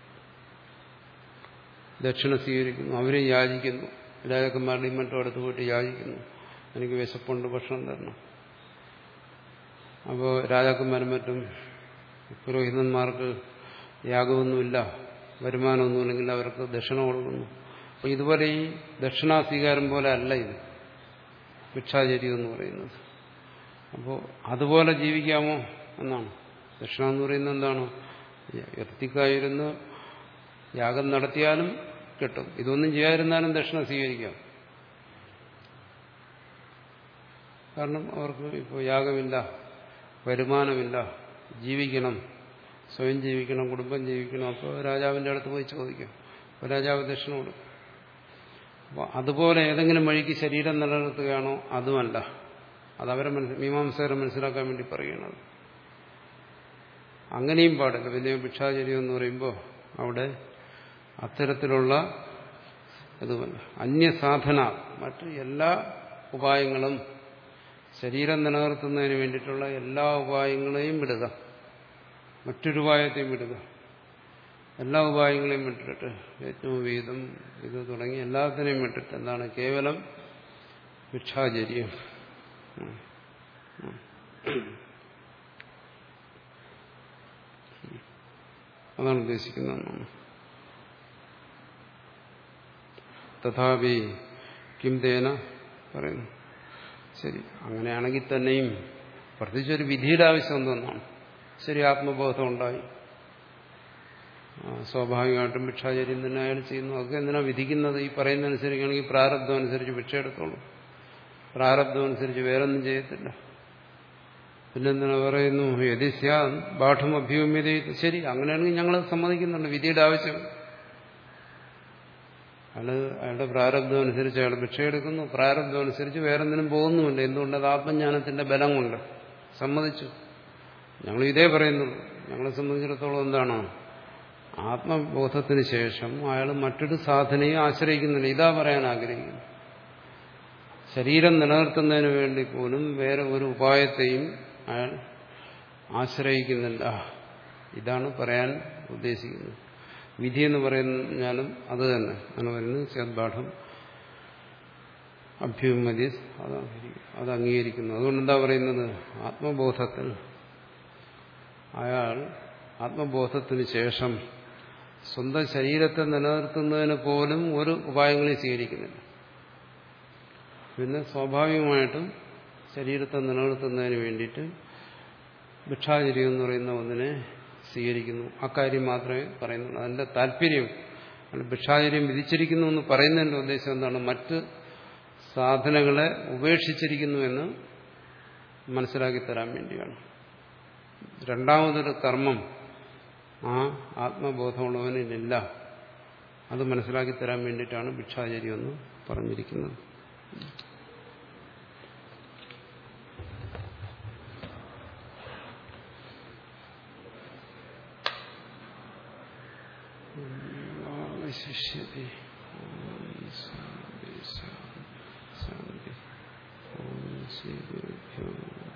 ദക്ഷിണ സ്വീകരിക്കുന്നു അവരെ യാചിക്കുന്നു. രാജാക്കന്മാരുടെയും മറ്റും അടുത്ത് പോയിട്ട് യാചിക്കുന്നു, എനിക്ക് വിശപ്പുണ്ട്, ഭക്ഷണം തരണം. അപ്പോൾ രാജാക്കന്മാരും മറ്റും പുരോഹിതന്മാർക്ക് യാഗമൊന്നുമില്ല, വരുമാനമൊന്നുമില്ലെങ്കിൽ അവർക്ക് ദക്ഷിണ കൊടുക്കുന്നു. അപ്പോൾ ഇതുപോലെ ഈ ദക്ഷിണാസ്വീകാരം പോലെ അല്ല ഇത് ഭിക്ഷാചര്യം എന്ന് പറയുന്നത്. അപ്പോൾ അതുപോലെ ജീവിക്കാമോ എന്നാണ്. ദക്ഷിണ എന്ന് പറയുന്നത് എന്താണ്? എത്തിക്കായിരുന്നു യാഗം നടത്തിയാലും കിട്ടും, ഇതൊന്നും ചെയ്യാതിരുന്നാലും ദക്ഷിണ സ്വീകരിക്കാം. കാരണം അവർക്ക് ഇപ്പോൾ യാഗമില്ല, വരുമാനമില്ല, ജീവിക്കണം, സ്വയം ജീവിക്കണം, കുടുംബം ജീവിക്കണം. അപ്പോൾ രാജാവിൻ്റെ അടുത്ത് പോയി ചോദിക്കും, അപ്പോൾ രാജാവ് ദക്ഷിണ കൊടുക്കും. അപ്പോൾ അതുപോലെ ഏതെങ്കിലും വഴിക്ക് ശരീരം നിലനിർത്തുകയാണോ? അതുമല്ല. അതവരെ മനസ്സിൽ മീമാംസകരെ മനസ്സിലാക്കാൻ വേണ്ടി പറയുന്നത്. അങ്ങനെയും പാടില്ല. പിന്നെ ഭിക്ഷാചര്യം എന്ന് പറയുമ്പോൾ അവിടെ അത്തരത്തിലുള്ള ഇതുമല്ല. അന്യസാധന, മറ്റ് എല്ലാ ഉപായങ്ങളും, ശരീരം നിലനിർത്തുന്നതിന് വേണ്ടിയിട്ടുള്ള എല്ലാ ഉപായങ്ങളെയും വിടുക, മറ്റൊരു ഉപായത്തെയും വിടുക. എല്ലാ ഉപായങ്ങളെയും വിട്ടിട്ട് യജ്ഞോപീതം ഇത് തുടങ്ങി എല്ലാത്തിനെയും വിട്ടിട്ട് എന്താണ്? കേവലം ഭിക്ഷാചര്യം. അതാണ് ഉദ്ദേശിക്കുന്നതെന്നാണ്. തഥാപി കിം തേന പറയുന്നു. ശരി, അങ്ങനെയാണെങ്കിൽ തന്നെയും പ്രത്യേകിച്ചൊരു വിധിയുടെ ആവശ്യം എന്തെന്നാണ്? ശരി, ആത്മബോധം ഉണ്ടായി, സ്വാഭാവികമായിട്ടും ഭിക്ഷാചര്യം തന്നെ അയാൾ ചെയ്യുന്നു. അതൊക്കെ എന്തിനാ വിധിക്കുന്നത്? ഈ പറയുന്നതനുസരിക്കുകയാണെങ്കിൽ പ്രാരബ്ധം അനുസരിച്ച് ഭിക്ഷ എടുത്തോളൂ, പ്രാരബ്ധം അനുസരിച്ച് വേറൊന്നും ചെയ്യത്തില്ല. പിന്നെന്തിനാ പറയുന്നു? യതിസ്യാ ബാഠം അഭ്യൂമ്യത. ശരി, അങ്ങനെയാണെങ്കിൽ ഞങ്ങൾ സമ്മതിക്കുന്നുണ്ട്, വിധിയുടെ ആവശ്യം. അയാൾ അയാളുടെ പ്രാരബ്ധം അനുസരിച്ച് അയാൾ ഭിക്ഷ എടുക്കുന്നു, പ്രാരബ്ധം അനുസരിച്ച് വേറെന്തിനും പോകുന്നുമില്ല. എന്തുകൊണ്ട്? അത് ആത്മജ്ഞാനത്തിന്റെ ബലം കൊണ്ട്. സമ്മതിച്ചു. ഞങ്ങൾ ഇതേ പറയുന്നുള്ളൂ. ഞങ്ങളെ സംബന്ധിച്ചിടത്തോളം എന്താണ്? ആത്മബോധത്തിന് ശേഷം അയാൾ മറ്റൊരു സാധനയും ആശ്രയിക്കുന്നില്ല. ഇതാ പറയാൻ ആഗ്രഹിക്കുന്നു. ശരീരം നിലനിർത്തുന്നതിന് വേണ്ടി പോലും വേറെ ഒരു ഉപായത്തെയും അയാൾ ആശ്രയിക്കുന്നില്ല. ഇതാണ് പറയാൻ ഉദ്ദേശിക്കുന്നത്. വിധി എന്ന് പറഞ്ഞാലും അത് തന്നെ ആണ് പറയുന്നത്. സദ്പാഠം അഭ്യുമതി, അത് അംഗീകരിക്കുന്നു. അതുകൊണ്ട് എന്താ പറയുന്നത്? ആത്മബോധത്തിൽ അയാൾ ആത്മബോധത്തിന് ശേഷം സ്വന്തം ശരീരത്തെ നിലനിർത്തുന്നതിന് പോലും ഒരു ഉപായങ്ങളെ സ്വീകരിക്കുന്നില്ല. പിന്നെ സ്വാഭാവികമായിട്ടും ശരീരത്തെ നിലനിർത്തുന്നതിന് വേണ്ടിയിട്ട് ഭിക്ഷാചര്യം എന്ന് പറയുന്ന ഒന്നിനെ സ്വീകരിക്കുന്നു. അക്കാര്യം മാത്രമേ പറയുന്നുള്ളൂ. അതിന്റെ താല്പര്യം ഭിക്ഷാചര്യം വിധിച്ചിരിക്കുന്നു എന്ന് പറയുന്നതിന്റെ ഉദ്ദേശം എന്താണ്? മറ്റ് സാധനങ്ങളെ ഉപേക്ഷിച്ചിരിക്കുന്നു എന്ന് മനസ്സിലാക്കി തരാൻ വേണ്ടിയാണ്. രണ്ടാമതൊരു കർമ്മം ആ ആത്മബോധമുള്ളവനില്ല. അത് മനസ്സിലാക്കി തരാൻ വേണ്ടിയിട്ടാണ് ഭിക്ഷാചര്യം എന്ന് പറഞ്ഞിരിക്കുന്നത്. ശിഷ്യതി ശാന്തി ശാന്തി ശാന്തി. ഓം ശ്രീ ഗുരുഭ്യോ